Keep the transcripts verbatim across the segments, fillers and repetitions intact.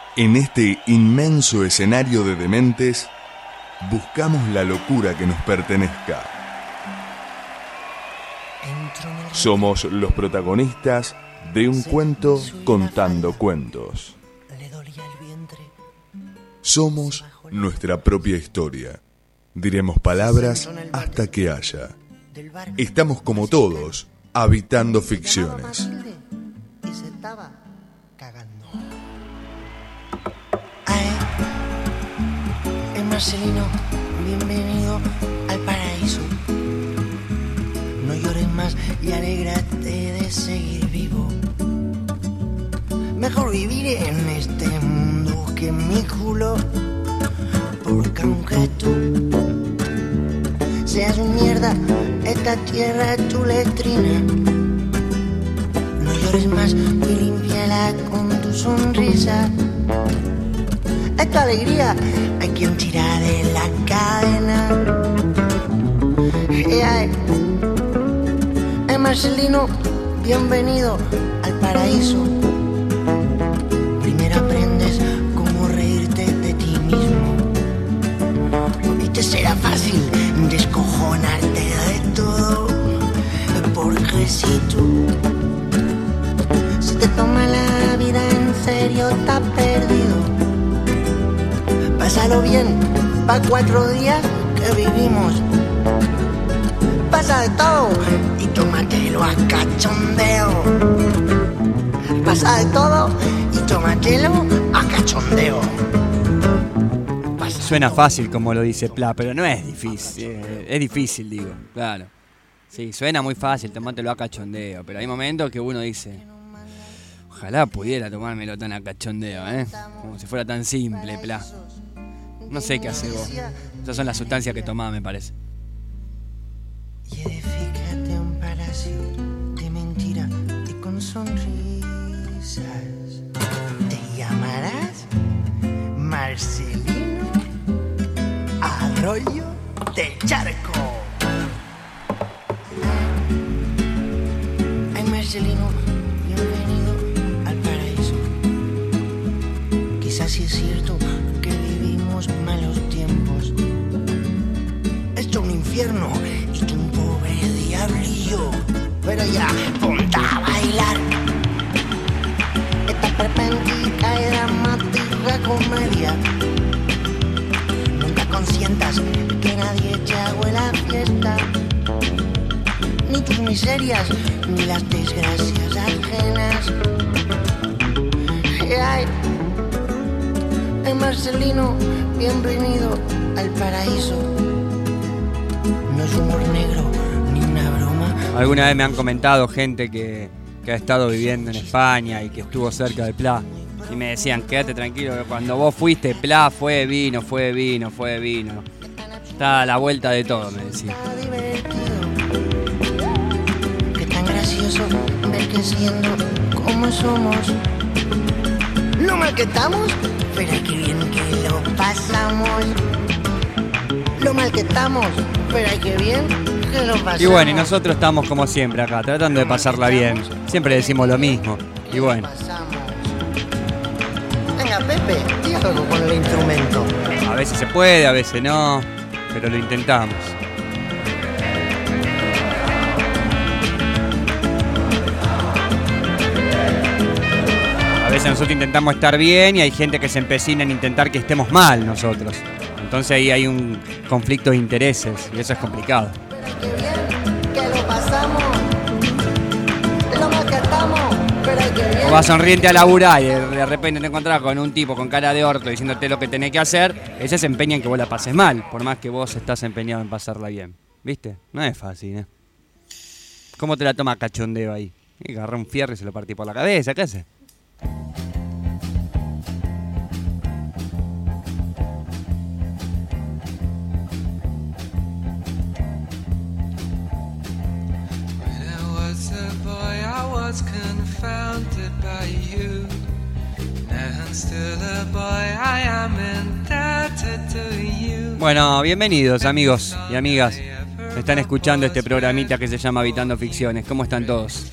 En este inmenso escenario de dementes, buscamos la locura que nos pertenezca. Somos los protagonistas de un cuento contando cuentos. Somos nuestra propia historia. Diremos palabras hasta que haya. Estamos como todos, habitando ficciones. Y se estaba cagando. Ay, Marcelino, bienvenido al paraíso. No llores más y alégrate de seguir vivo. Mejor vivir en este mundo que en mi culo. Porque aunque tú seas un mierda, esta tierra es tu letrina. No llores más y límpiala con tu sonrisa. Es tu alegría, hay quien tira de la cadena. Hey, ay. Hey, Marcelino, bienvenido al paraíso. Primero aprendes cómo reírte de ti mismo. Y te será fácil descojonarte de todo. Porque si tú si te tomas la vida en serio, estás perdido. Pásalo bien, pa' cuatro días que vivimos. Pasa de todo y tómatelo a cachondeo. Pasa de todo y tómatelo a cachondeo. Pasa Suena fácil como lo dice Pla, pero no es difícil. Eh, es difícil, digo, claro. Sí, suena muy fácil, tomártelo a cachondeo, pero hay momentos que uno dice, ojalá pudiera tomármelo tan a cachondeo, ¿eh? Como si fuera tan simple, Pla. No sé qué hacer vos. Esas son las sustancias que tomás, me parece. Y edifícate un palacio de mentira y con sonrisas. Te llamarás Marcelino Arroyo de Charco. Ay, Marcelino, bienvenido al paraíso. Quizás sí es cierto que vivimos malos tiempos. Esto es un infierno y tú un pobre diablillo. Pero ya, ponte a bailar esta perpendicular y dramática comedia. Nunca consientas que nadie te haga la fiesta. Ni tus miserias, ni las desgracias ajenas. Ay, ay, Marcelino, bienvenido al paraíso. No es humor negro, ni una broma. Alguna vez me han comentado gente que, que ha estado viviendo en España y que estuvo cerca de Pla. Y me decían, quédate tranquilo, que cuando vos fuiste, Pla fue de vino, fue de vino, fue de vino. Está a la vuelta de todo, me decían. Qué tan gracioso ver que siendo como somos, lo mal que estamos, pero qué bien que lo pasamos. Lo mal que estamos, pero qué bien que lo pasamos. Y bueno, y nosotros estamos como siempre acá, tratando de pasarla bien. Siempre decimos lo mismo. Y bueno. Venga, Pepe, di algo con el instrumento. A veces se puede, a veces no, pero lo intentamos. A veces nosotros intentamos estar bien y hay gente que se empecina en intentar que estemos mal nosotros. Entonces ahí hay un conflicto de intereses y eso es complicado. Qué bien que lo pasamos. Lo mal que estamos, pero qué bien. O vas sonriente a laburar y de repente te encontrás con un tipo con cara de orto diciéndote lo que tenés que hacer, ese se empeña en que vos la pases mal, por más que vos estás empeñado en pasarla bien. ¿Viste? No es fácil, ¿eh? ¿Cómo te la toma cachondeo ahí? Y agarrá un fierro y se lo partí por la cabeza, ¿qué haces? Confounded by you. Now I'm still a boy, I am indebted to you. Bueno, bienvenidos amigos y amigas. Están escuchando este programita que se llama Habitando Ficciones. ¿Cómo están todos?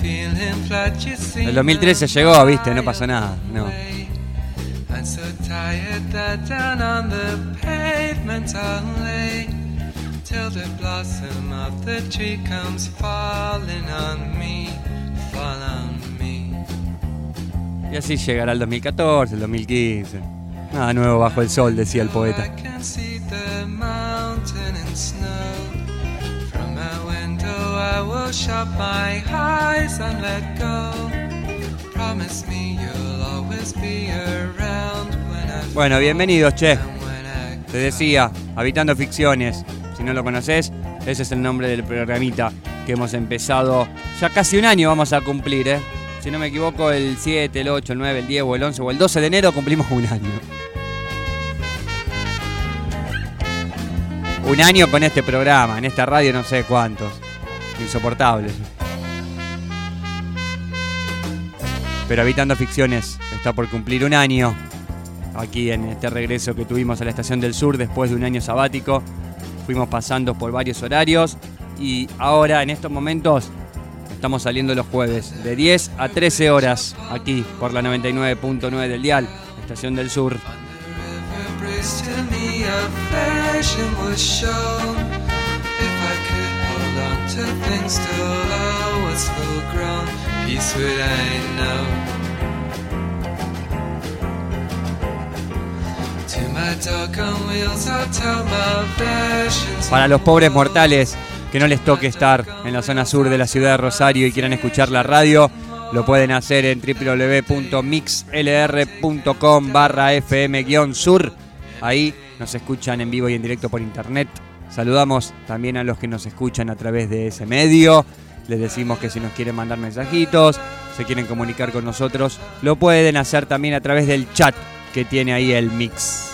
feeling flat, you see. El dos mil trece llegó, viste, no pasó nada. No. I'm so tired that down on the pavement I'll lay till the blossom of the tree comes falling on me, fall on me. Y así llegará el dos mil catorce, el dos mil quince. Nada nuevo bajo el sol, decía el poeta. I can see the mountain and snow. From my window I will shut my eyes and let go. Promise me you'll always be around when I Bueno, bienvenidos, che. fall and when I Te decía, Habitando Ficciones. Si no lo conoces, ese es el nombre del programita que hemos empezado. Ya casi un año vamos a cumplir, ¿eh? Si no me equivoco, el siete, el ocho, el nueve, el diez o el once o el doce de enero cumplimos un año. Un año con este programa, en esta radio no sé cuántos. Insoportables. Pero Habitando Ficciones está por cumplir un año. Aquí en este regreso que tuvimos a la Estación del Sur después de un año sabático. Fuimos pasando por varios horarios. Y ahora, en estos momentos, estamos saliendo los jueves de diez a trece horas. Aquí por la noventa y nueve punto nueve del dial, Estación del Sur. embrace to me affection was shown. If I could hold on to things till I was full grown, peace would I know. To my dog on wheels I'll tell my versions. Para los pobres mortales que no les toque estar en la zona sur de la ciudad de Rosario y quieran escuchar la radio, lo pueden hacer en w w w punto mixlr punto com barra f m guión sur. Ahí nos escuchan en vivo y en directo por internet. Saludamos también a los que nos escuchan a través de ese medio. Les decimos que si nos quieren mandar mensajitos, se quieren comunicar con nosotros, lo pueden hacer también a través del chat que tiene ahí el mix.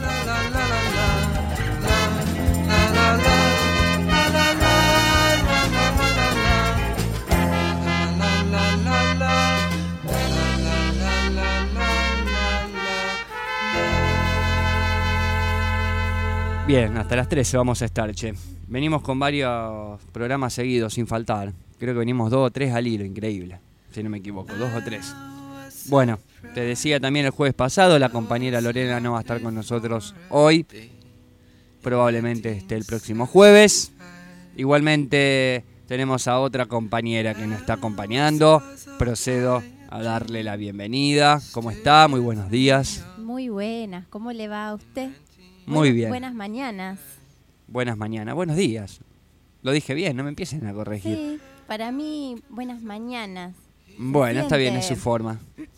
Bien, hasta las trece vamos a estar, che. Venimos con varios programas seguidos, sin faltar. Creo que venimos dos o tres al hilo, increíble. Si no me equivoco, dos o tres. Bueno, te decía también el jueves pasado, la compañera Lorena no va a estar con nosotros hoy. Probablemente esté el próximo jueves. Igualmente tenemos a otra compañera que nos está acompañando. Procedo a darle la bienvenida. ¿Cómo está? Muy buenos días. Muy buenas, ¿cómo le va a usted? Muy Buenas- bien. Buenas mañanas. Buenas mañanas, buenos días. Lo dije bien, no me empiecen a corregir. Sí, para mí, buenas mañanas. Bueno, está bien, es siente- su forma.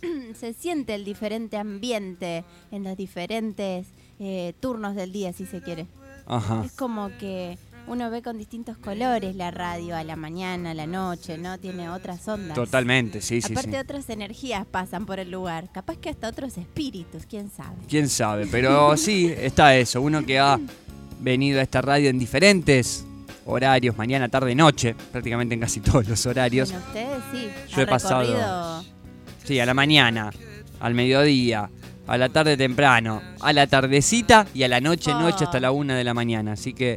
Se siente el diferente ambiente en los diferentes eh, turnos del día, si se quiere. Ajá. Es como que uno ve con distintos colores la radio, a la mañana, a la noche, ¿no? Tiene otras ondas. Totalmente, sí, sí, Aparte sí. otras energías pasan por el lugar. Capaz que hasta otros espíritus, quién sabe. Quién sabe, pero sí, está eso. Uno que ha venido a esta radio en diferentes horarios, mañana, tarde, noche, prácticamente en casi todos los horarios. Bueno, ustedes sí. Yo ha he pasado- recorrido- Sí, a la mañana, al mediodía, a la tarde temprano, a la tardecita y a la noche, Oh. noche hasta la una de la mañana. Así que,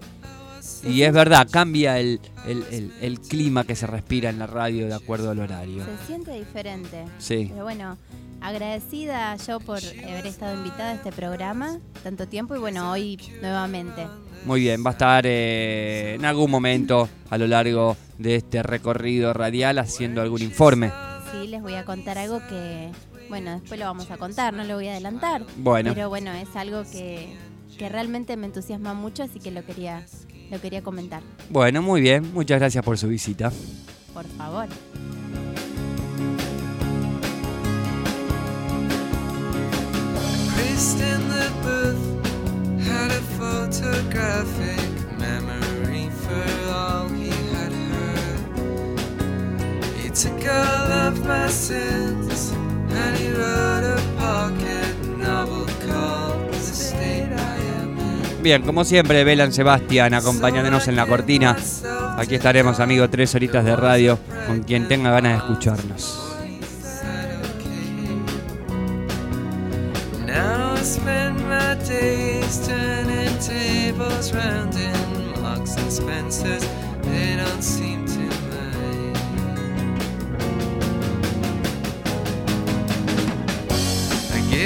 y es verdad, cambia el, el, el, el clima que se respira en la radio de acuerdo al horario. Se siente diferente. Sí. Pero bueno, agradecida yo por haber estado invitada a este programa tanto tiempo y bueno, hoy nuevamente. Muy bien, va a estar eh, en algún momento a lo largo de este recorrido radial haciendo algún informe. Sí, les voy a contar algo que, bueno, después lo vamos a contar, no lo voy a adelantar. Bueno. Pero bueno, es algo que, que realmente me entusiasma mucho, así que lo quería, lo quería comentar. Bueno, muy bien, muchas gracias por su visita. Por favor. Priest in the booth had a photographic memory for all he had heard. He took all of my sins and he wrote a pocket novel called The State I Am In. Bien, como siempre, Belan Sebastián acompañándonos en la cortina. Aquí estaremos, amigos, tres horitas de radio con quien tenga ganas de escucharnos. Now I spend my days turning tables round in Marks and Spencers. They don't seem to mind.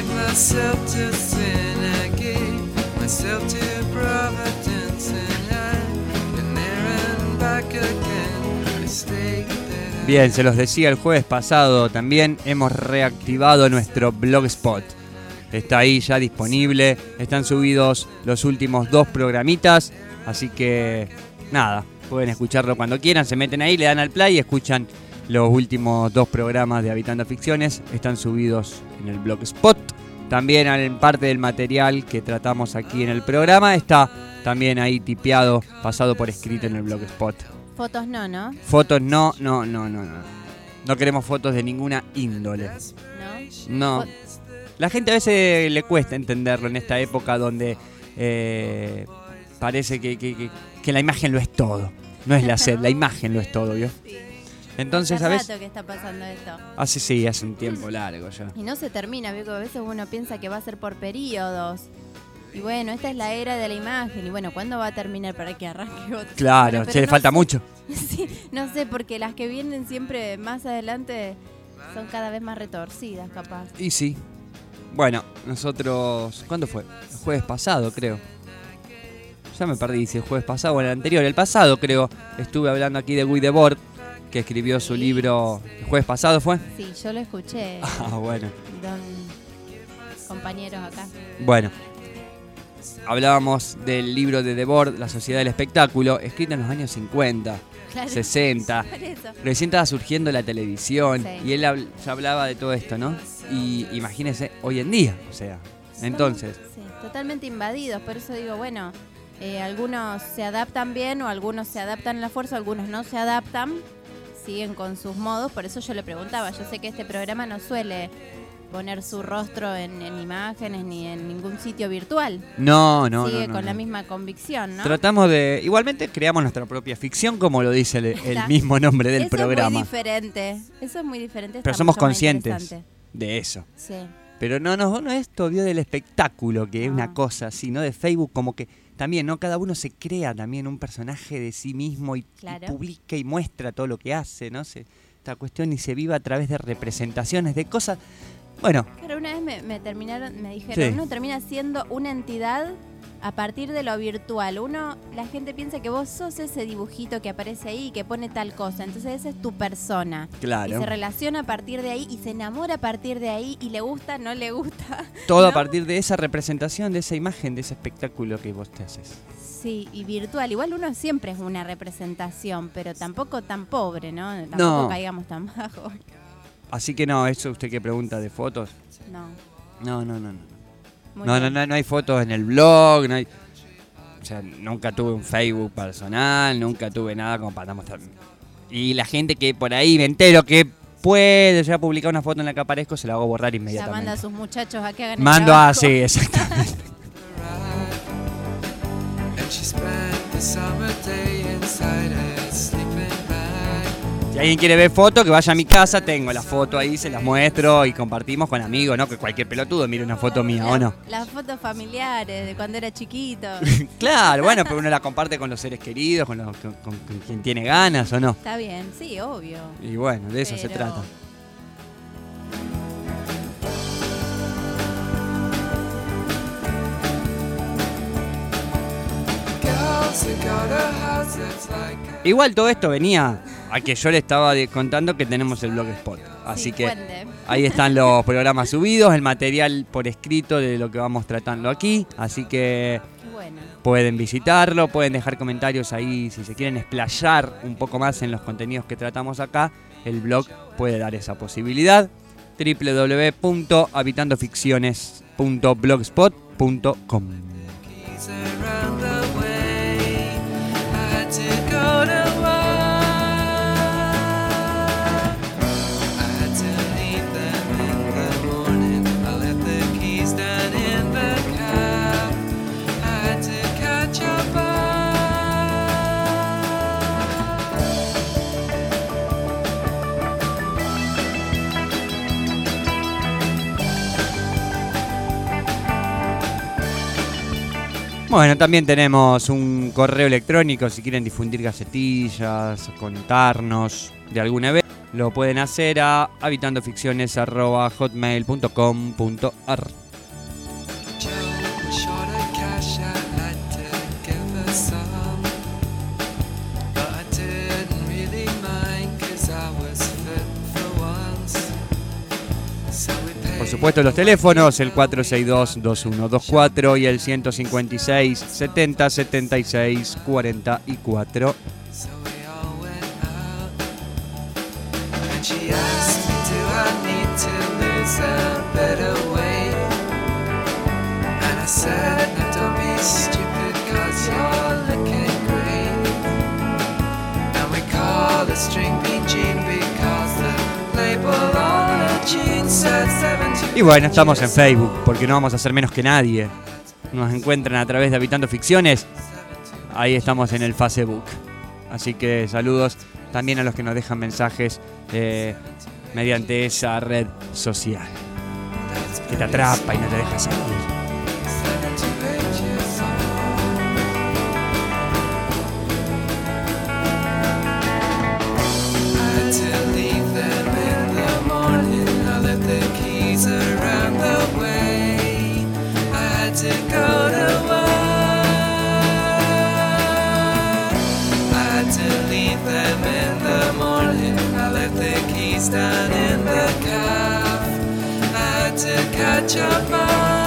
gave myself to sin, I gave myself to Providence, and I've been there and back again. Mistake that I Bien, se los decía el jueves pasado, también hemos reactivado nuestro Blogspot. Está ahí ya disponible, están subidos los últimos dos programitas, así que nada, pueden escucharlo cuando quieran, se meten ahí, le dan al play y escuchan los últimos dos programas de Habitando Ficciones, están subidos en el Blogspot. También en parte del material que tratamos aquí en el programa está también ahí tipeado, pasado por escrito en el Blogspot. Fotos no, ¿no? Fotos no, no, no, no, no. No queremos fotos de ninguna índole. ¿No? No. La gente a veces le cuesta entenderlo en esta época donde eh, parece que, que, que, que la imagen lo es todo. No es la sed, la imagen lo es todo, ¿vio? Sí. Entonces, Hace a veces... rato que está pasando esto. Hace sí, hace un tiempo largo ya. Y no se termina, ¿vio? Que a veces uno piensa que va a ser por periodos. Y bueno, esta es la era de la imagen. Y bueno, ¿cuándo va a terminar para que arranque otro? Claro, Pero- pero se le no falta sé. mucho. Sí, no sé, porque las que vienen siempre más adelante son cada vez más retorcidas, capaz. Y sí. Bueno, nosotros... ¿Cuándo fue? El jueves pasado, creo. Ya me perdí si el jueves pasado o el anterior. El pasado, creo, estuve hablando aquí de Guy Debord, que escribió su libro... ¿El jueves pasado fue? Sí, yo lo escuché, Ah, bueno. don compañeros acá. Bueno. Hablábamos del libro de Debord, La Sociedad del Espectáculo, escrito en los años cincuenta, Claro. sesenta. Por eso. Recién estaba surgiendo la televisión Sí. y él habl- ya hablaba de todo esto, ¿no? Y imagínense hoy en día, o sea, entonces... Sí, totalmente invadidos, por eso digo, bueno, eh, algunos se adaptan bien o algunos se adaptan a la fuerza, algunos no se adaptan, siguen con sus modos, por eso yo le preguntaba, yo sé que este programa no suele poner su rostro en, en imágenes ni en ningún sitio virtual, No, no, sigue no, no, con la no. misma convicción, ¿no? Tratamos de... Igualmente creamos nuestra propia ficción, como lo dice el, el Está. mismo nombre del eso programa. es muy diferente, eso es muy diferente. Pero está somos mucho más conscientes interesante. de eso. Sí. Pero no, no, no esto vio del espectáculo, que es No. una cosa así, ¿no? De Facebook, como que también, ¿no? Cada uno se crea también un personaje de sí mismo y, Claro. y publica y muestra todo lo que hace, ¿no? Se, esta cuestión y se vive a través de representaciones, de cosas... Bueno, Pero una vez me, me terminaron, me dijeron, Sí. uno termina siendo una entidad a partir de lo virtual. Uno, la gente piensa que vos sos ese dibujito que aparece ahí y que pone tal cosa. Entonces esa es tu persona. claro. Y se relaciona a partir de ahí y se enamora a partir de ahí y le gusta, no le gusta. Todo a ¿no? partir de esa representación, de esa imagen, de ese espectáculo que vos te haces. Sí, y virtual. Igual uno siempre es una representación, pero tampoco tan pobre, ¿no? Tampoco No. caigamos tan bajo. Así que no, eso usted que pregunta de fotos. No. No, no, no, no. Muy No, no, bien. no, no hay fotos en el blog, no hay... O sea, nunca tuve un Facebook personal, nunca tuve nada como para mostrar. Y la gente que por ahí me entero que puede ya publicar una foto en la que aparezco, se la hago borrar Ya manda a inmediatamente. sus muchachos a que hagan el Mando a... trabajo. Sí, exactamente. and she spent the summer day inside a sleeping bag. Si alguien quiere ver fotos, que vaya a mi casa, tengo la foto ahí, se las muestro y compartimos con amigos, ¿no? Que cualquier pelotudo mire una foto mía, ¿o no? Las fotos familiares de cuando era chiquito. Claro, bueno, pero uno la comparte con los seres queridos, con, los- con- con- con quien tiene ganas, ¿o no? Está bien, sí, obvio. Y bueno, de eso se Pero- trata. Girls who got a house that's like a Igual todo esto venía a que yo le estaba de- contando que tenemos el Blogspot. Así Sí, que cuente. ahí están los programas subidos, el material por escrito de lo que vamos tratando aquí. Así que Qué bueno. pueden visitarlo, pueden dejar comentarios ahí si se quieren explayar un poco más en los contenidos que tratamos acá. El blog puede dar esa posibilidad. doble u doble u doble u punto habitandoficciones punto blogspot punto com. keys around the way. I had to go to work. I had to leave them in the morning. I left the keys down in the cab. I had to catch a bus. Bueno, también tenemos un correo electrónico si quieren difundir gacetillas, contarnos de algún evento. lo pueden hacer a habitandoficciones arroba hotmail punto com punto a r. Por supuesto, los teléfonos, el cuatro seis dos, dos uno dos cuatro y el ciento cincuenta y seis, setenta, setenta y seis, cuarenta y cuatro. Y bueno, estamos en Facebook, porque no vamos a ser menos que nadie. Nos encuentran a través de Habitando Ficciones. Ahí estamos en el Facebook. Así que saludos también a los que nos dejan mensajes eh, mediante esa red social que te atrapa y no te deja salir. Down in the calf, I had to catch a bus.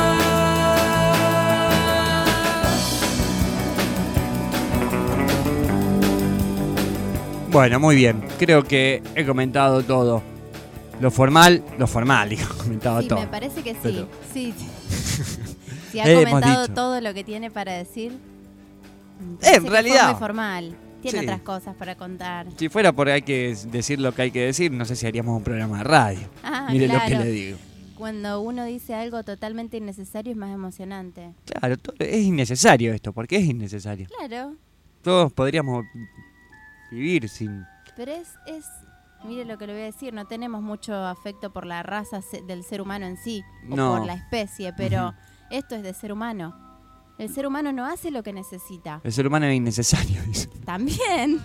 Bueno, muy bien. Creo que he comentado todo. Lo formal, lo formal, digo, he comentado Sí, todo. me parece que sí. Pero- Sí, sí. Si ha Hemos comentado dicho. todo lo que tiene para decir. me Eh, parece en que realidad. fue muy formal. Tiene Sí. otras cosas para contar. Si fuera por hay que decir lo que hay que decir, no sé si haríamos un programa de radio. Ah, Mire claro. lo que le digo. Cuando uno dice algo totalmente innecesario es más emocionante. Claro, to- es innecesario esto, porque es innecesario. Claro, Todos podríamos vivir sin... pero es, es, mire lo que le voy a decir, no tenemos mucho afecto por la raza se- del ser humano en sí, o No. por la especie, pero Ujú. esto es de ser humano. El ser humano no hace lo que necesita. El ser humano es innecesario, dice. También.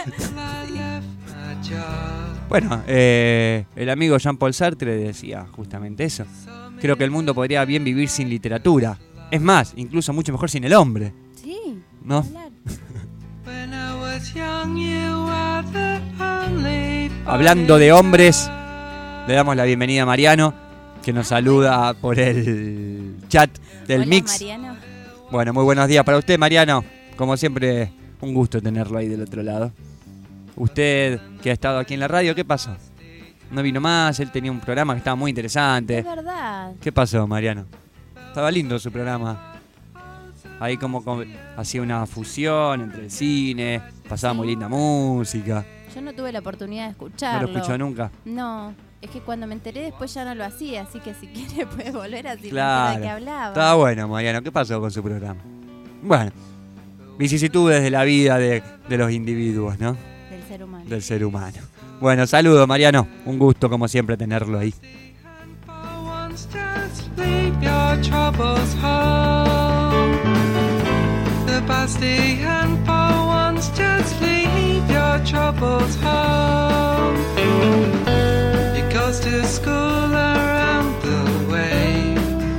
Bueno, eh, el amigo Jean-Paul Sartre decía justamente eso. Creo que el mundo podría bien vivir sin literatura. Es más, incluso mucho mejor sin el hombre, Sí. ¿no? hablar. When I was young, you were the only Hablando de hombres, le damos la bienvenida a Mariano, que nos saluda por el chat del Hola, Mix. Mariano. Bueno, muy buenos días para usted, Mariano. Como siempre, un gusto tenerlo ahí del otro lado. Usted que ha estado aquí en la radio, ¿qué pasó? No vino más, él tenía un programa que estaba muy interesante. Es verdad. ¿Qué pasó, Mariano? Estaba lindo su programa. Ahí como, como hacía una fusión entre el cine, pasaba muy linda música. Yo no tuve la oportunidad de ¿No escucharlo. lo escuchó nunca? No, es que cuando me enteré después ya no lo hacía, así que si quiere puede volver a decir Claro. de qué hablaba. Estaba bueno, Mariano. ¿Qué pasó con su programa? Bueno, vicisitudes de la vida de, de los individuos, ¿no? Del ser humano. Del ser humano. Bueno, saludos, Mariano. Un gusto, como siempre, tenerlo ahí. For once, just leave your troubles home. The Bastille, for once, just leave your troubles home. It goes to school around the way.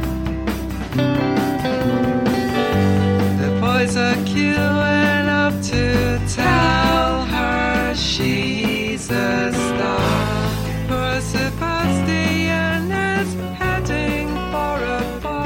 The boys are queuing up to tell her she's a star. Poor Sebastian is heading for a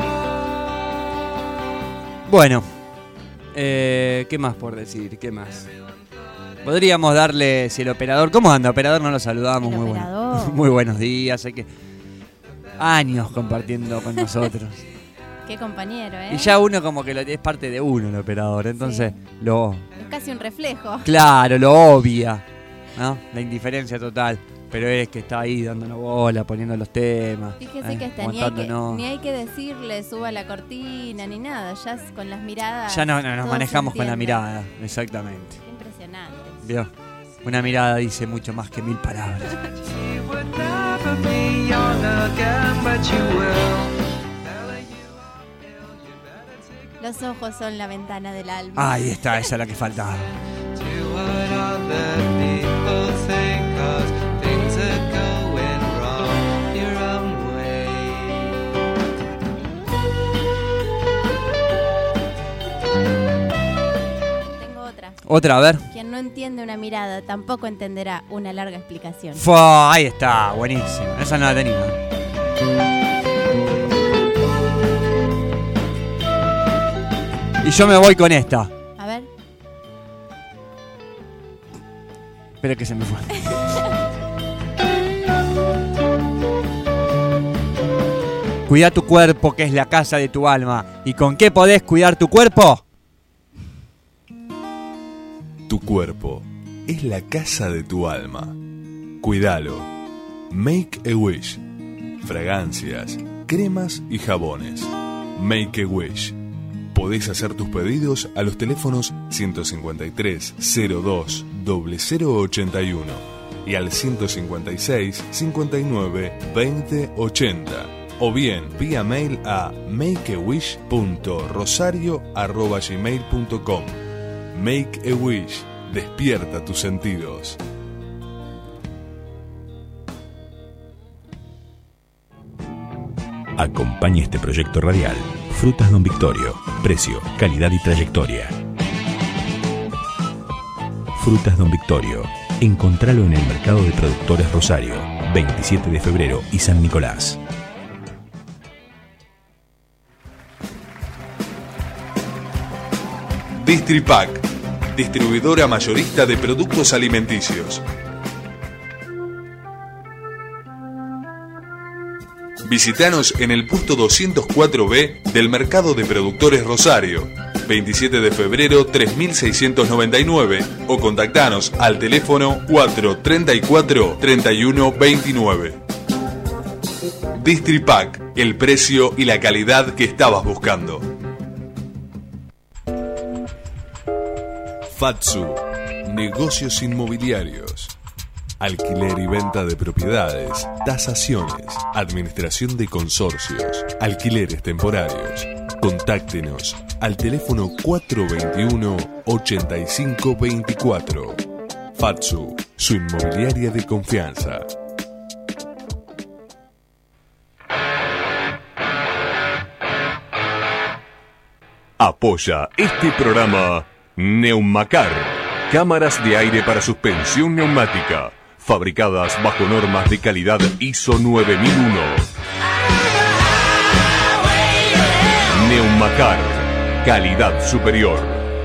ball. Bueno, eh, ¿qué más por decir? ¿Qué más? Podríamos darle, si el operador... ¿Cómo anda, operador? No lo saludamos. El Muy, operador. bueno. Muy buenos días. Sé que años compartiendo con nosotros. Qué compañero, ¿eh? Y ya uno como que lo, es parte de uno el operador. Entonces, lo... Es casi un reflejo. Claro, lo obvia, ¿no? La indiferencia total. Pero es que está ahí dándonos bola, poniendo los temas. Fíjese eh, que hasta ni hay que, montándonos. ni hay que decirle suba la cortina ni nada, ya es con las miradas. Ya no, no, nos todo se manejamos con la entiende. mirada, exactamente. Qué impresionante. ¿Vio? Una mirada dice mucho más que mil palabras. She would never be young again, but you will. Los ojos son la ventana del alma. Ahí está, esa es la que faltaba. To what other people think, 'cause things Otra, a ver. Quien no entiende una mirada tampoco entenderá una larga explicación. Fua, ahí está, buenísimo. Esa no la tenía. Y yo me voy con esta. A ver. Espera que se me fue. Cuida tu cuerpo, que es la casa de tu alma. ¿Y con qué podés cuidar tu cuerpo? Tu cuerpo es la casa de tu alma. Cuídalo. Make a Wish. Fragancias, cremas y jabones. Make a Wish. Podés hacer tus pedidos a los teléfonos ciento cincuenta y tres, cero dos, cero cero ochenta y uno y al ciento cincuenta y seis, cincuenta y nueve, veinte ochenta. O bien vía mail a make a wish punto rosario arroba gmail punto com. Make a Wish. Despierta tus sentidos. Acompaña este proyecto radial. Frutas Don Victorio. Precio, calidad y trayectoria. Frutas Don Victorio. Encontralo en el Mercado de Productores Rosario, veintisiete de febrero y San Nicolás. Distripac, distribuidora mayorista de productos alimenticios. Visítanos en el puesto doscientos cuatro B del Mercado de Productores Rosario, veintisiete de febrero tres mil seiscientos noventa y nueve, o contactanos al teléfono cuatro treinta y cuatro, treinta y uno veintinueve. Distripac, el precio y la calidad que estabas buscando. Fatsu, negocios inmobiliarios. Alquiler y venta de propiedades, tasaciones, administración de consorcios, alquileres temporarios. Contáctenos al teléfono cuatro veintiuno, ochenta y cinco veinticuatro. Fatsu, su inmobiliaria de confianza. Apoya este programa Neumacar, cámaras de aire para suspensión neumática, fabricadas bajo normas de calidad I S O nueve mil uno. Neumacar, calidad superior.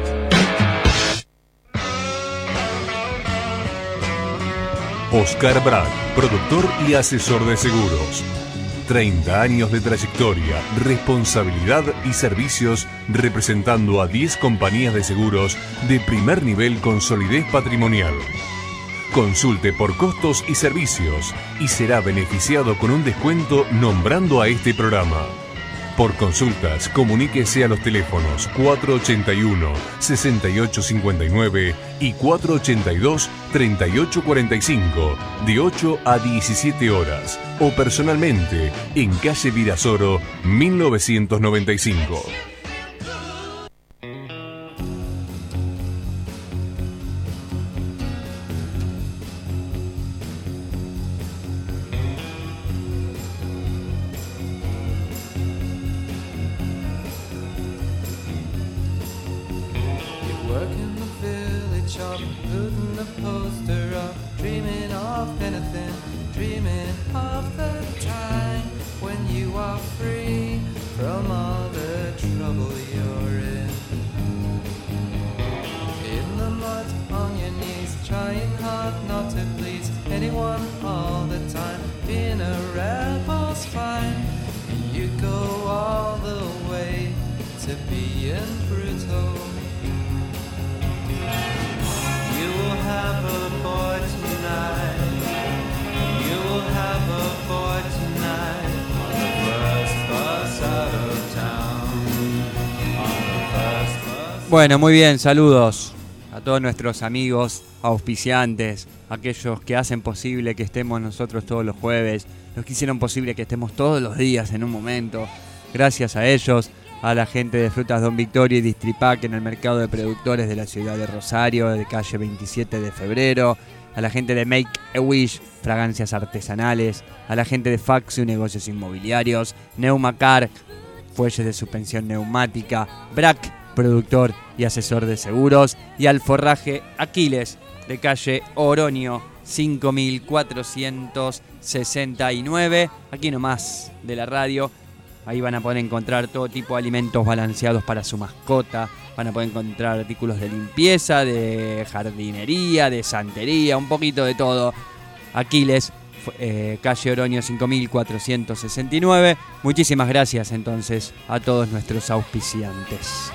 Oscar Brad, productor y asesor de seguros. treinta años de trayectoria, responsabilidad y servicios representando a diez compañías de seguros de primer nivel con solidez patrimonial. Consulte por costos y servicios y será beneficiado con un descuento nombrando a este programa. Por consultas, comuníquese a los teléfonos cuatro ochenta y uno, sesenta y ocho cincuenta y nueve y cuatro ochenta y dos, treinta y ocho cuarenta y cinco, de ocho a diecisiete horas, o personalmente en calle Virasoro, mil novecientos noventa y cinco. Bueno, muy bien, saludos a todos nuestros amigos, auspiciantes, aquellos que hacen posible que estemos nosotros todos los jueves, los que hicieron posible que estemos todos los días en un momento. Gracias a ellos, a la gente de Frutas Don Victorio y Distripac en el mercado de productores de la ciudad de Rosario, de calle veintisiete de febrero, a la gente de Make a Wish, fragancias artesanales, a la gente de Fatsu, negocios inmobiliarios, Neumacar, fuelles de suspensión neumática, Brac, productor y asesor de seguros, y al forraje Aquiles, de calle Oroño cinco mil cuatrocientos sesenta y nueve, aquí nomás de la radio. Ahí van a poder encontrar todo tipo de alimentos balanceados para su mascota, van a poder encontrar artículos de limpieza, de jardinería, de santería, un poquito de todo. Aquiles, eh, calle Oroño cinco mil cuatrocientos sesenta y nueve. Muchísimas gracias entonces a todos nuestros auspiciantes.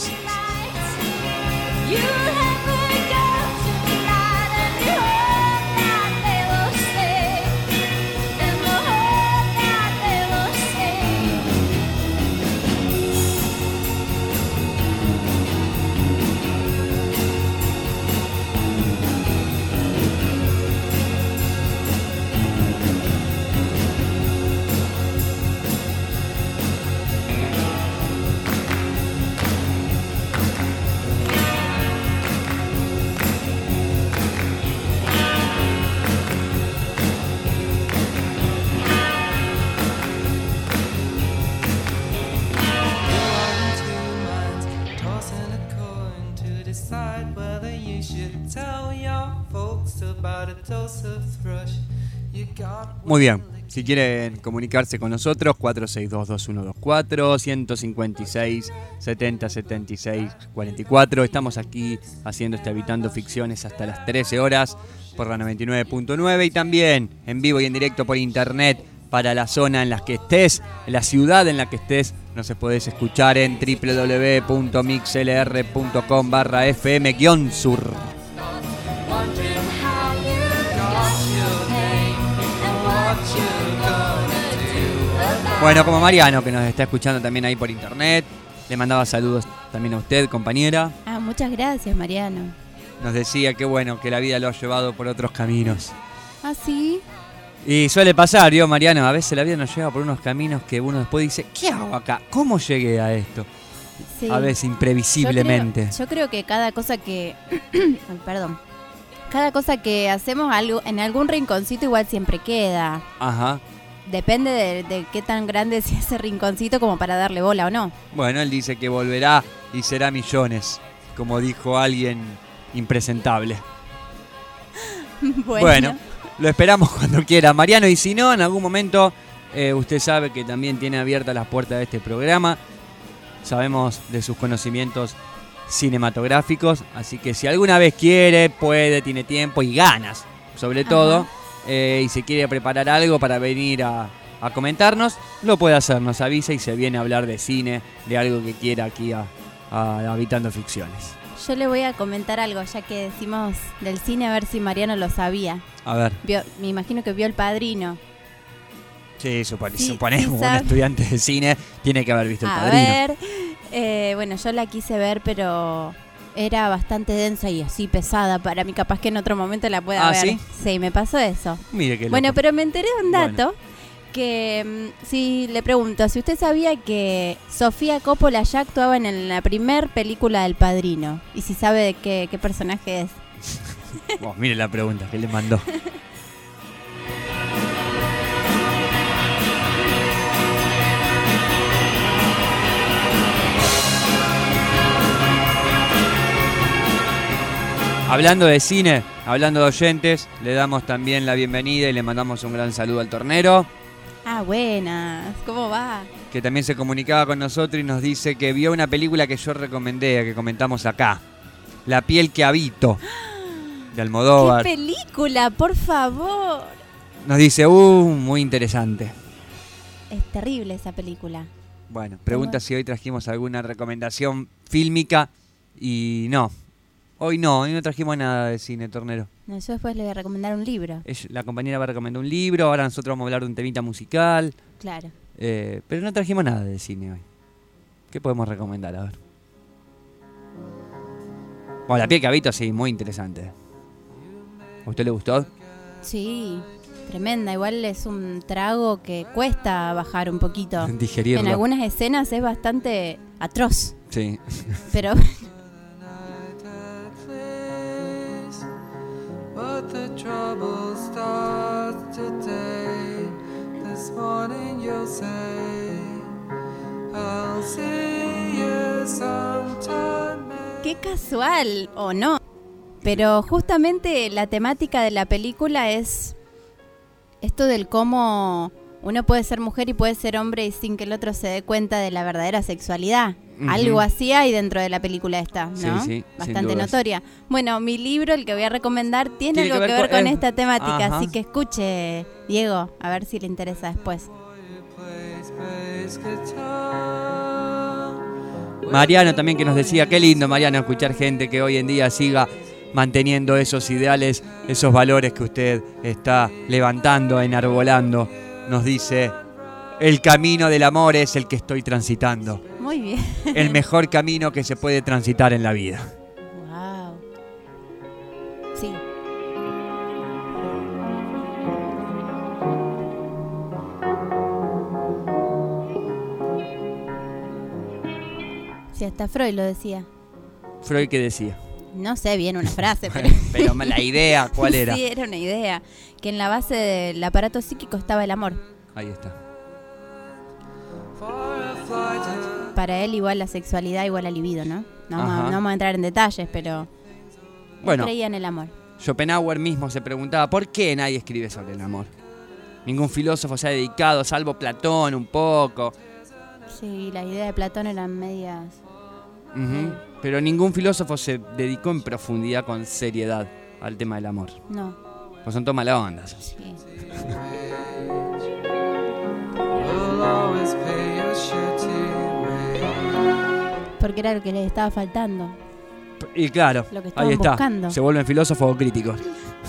Muy bien, si quieren comunicarse con nosotros, cuatro seis dos, dos uno dos cuatro, ciento cincuenta y seis, setenta, setenta y seis, cuarenta y cuatro. Estamos aquí haciendo este Habitando Ficciones hasta las trece horas por la noventa y nueve punto nueve y también en vivo y en directo por internet para la zona en la que estés, en la ciudad en la que estés. Nos podés escuchar en doble u doble u doble u punto mixlr punto com barra fm guión sur. Bueno, como Mariano, que nos está escuchando también ahí por internet, le mandaba saludos también a usted, compañera. Ah, muchas gracias, Mariano. Nos decía que bueno, que la vida lo ha llevado por otros caminos. ¿Ah, sí? Y suele pasar, yo, Mariano, a veces la vida nos lleva por unos caminos que uno después dice, ¿qué hago acá? ¿Cómo llegué a esto? Sí. A veces imprevisiblemente. Yo creo, yo creo que cada cosa que... Ay, perdón. Cada cosa que hacemos algo en algún rinconcito igual siempre queda. Ajá. Depende de, de qué tan grande sea ese rinconcito como para darle bola o no. Bueno, él dice que volverá y será millones, como dijo alguien impresentable. Bueno. Bueno, lo esperamos cuando quiera, Mariano, y si no, en algún momento, eh, usted sabe que también tiene abiertas las puertas de este programa. Sabemos de sus conocimientos cinematográficos, así que si alguna vez quiere, puede, tiene tiempo y ganas, sobre todo, eh, y se quiere preparar algo para venir a, a comentarnos, lo puede hacer, nos avisa y se viene a hablar de cine, de algo que quiera aquí a, a Habitando Ficciones. Yo le voy a comentar algo, ya que decimos del cine, a ver si Mariano lo sabía. A ver. Vio, me imagino que vio El Padrino. Sí, supone, Sí, suponemos, sí un estudiante de cine tiene que haber visto El A Padrino. ver, eh, bueno, yo la quise ver, pero era bastante densa y así pesada para mí. Capaz que en otro momento la pueda ¿Ah, ver. sí? Sí, me pasó eso. Mire qué Bueno, loco. pero me enteré de un dato Bueno. que, mm, si le pregunto, si usted sabía que Sofía Coppola ya actuaba en la primer película del Padrino, y si sabe de qué, qué personaje es. Oh, mire la pregunta que le mandó. Hablando de cine, hablando de oyentes, le damos también la bienvenida y le mandamos un gran saludo al tornero, Ah, buenas, ¿cómo va? que también se comunicaba con nosotros y nos dice que vio una película que yo recomendé, que comentamos acá, La piel que habito, de Almodóvar. ¡Qué película, por favor! Nos dice, uh, muy interesante. Es terrible esa película. Bueno, pregunta si hoy trajimos alguna recomendación fílmica y no. Hoy no, hoy no trajimos nada de cine, tornero. No, yo después le voy a recomendar un libro. Ella- La compañera va a recomendar un libro, ahora nosotros vamos a hablar de un temita musical, Claro. eh, pero no trajimos nada de cine hoy. ¿Qué podemos recomendar? A ver. Bueno, La piel que habito, sí, muy interesante. ¿A usted le gustó? Sí, tremenda. Igual es un trago que cuesta bajar un poquito. Digerirlo. En algunas escenas es bastante atroz, Sí. pero But the trouble starts today. This morning you'll say, I'll see you sometime. qué casual, o no. Pero justamente la temática de la película es esto del cómo uno puede ser mujer y puede ser hombre y sin que el otro se dé cuenta de la verdadera sexualidad. Uh-huh. Algo así hay dentro de la película esta, ¿no? Sí, sí, bastante notoria. Bueno, mi libro, el que voy a recomendar, tiene, tiene algo que ver, que ver con, con esta temática, ajá. Así que escuche, Diego, a ver si le interesa después. Mariano también, que nos decía, qué lindo, Mariano, escuchar gente que hoy en día siga manteniendo esos ideales, esos valores que usted está levantando, enarbolando. Nos dice, el camino del amor es el que estoy transitando. Muy bien. El mejor camino que se puede transitar en la vida. Wow. Sí. Sí, hasta Freud lo decía. ¿Freud qué decía? No sé bien una frase, pero... pero la idea, ¿cuál era? Sí, era una idea. Que en la base del aparato psíquico estaba el amor. Ahí está. Para él igual la sexualidad igual la libido, ¿no? No, vamos, no vamos a entrar en detalles, pero... Bueno, él creía en el amor. Schopenhauer mismo se preguntaba, ¿por qué nadie escribe sobre el amor? Ningún filósofo se ha dedicado, salvo Platón un poco. Sí, la idea de Platón eran medias... Uh-huh. Pero ningún filósofo se dedicó en profundidad con seriedad al tema del amor. No. Pues son todas malas ondas. Sí. Porque era lo que les estaba faltando. Y claro, lo que ahí está. Buscando. Se vuelven filósofos o críticos.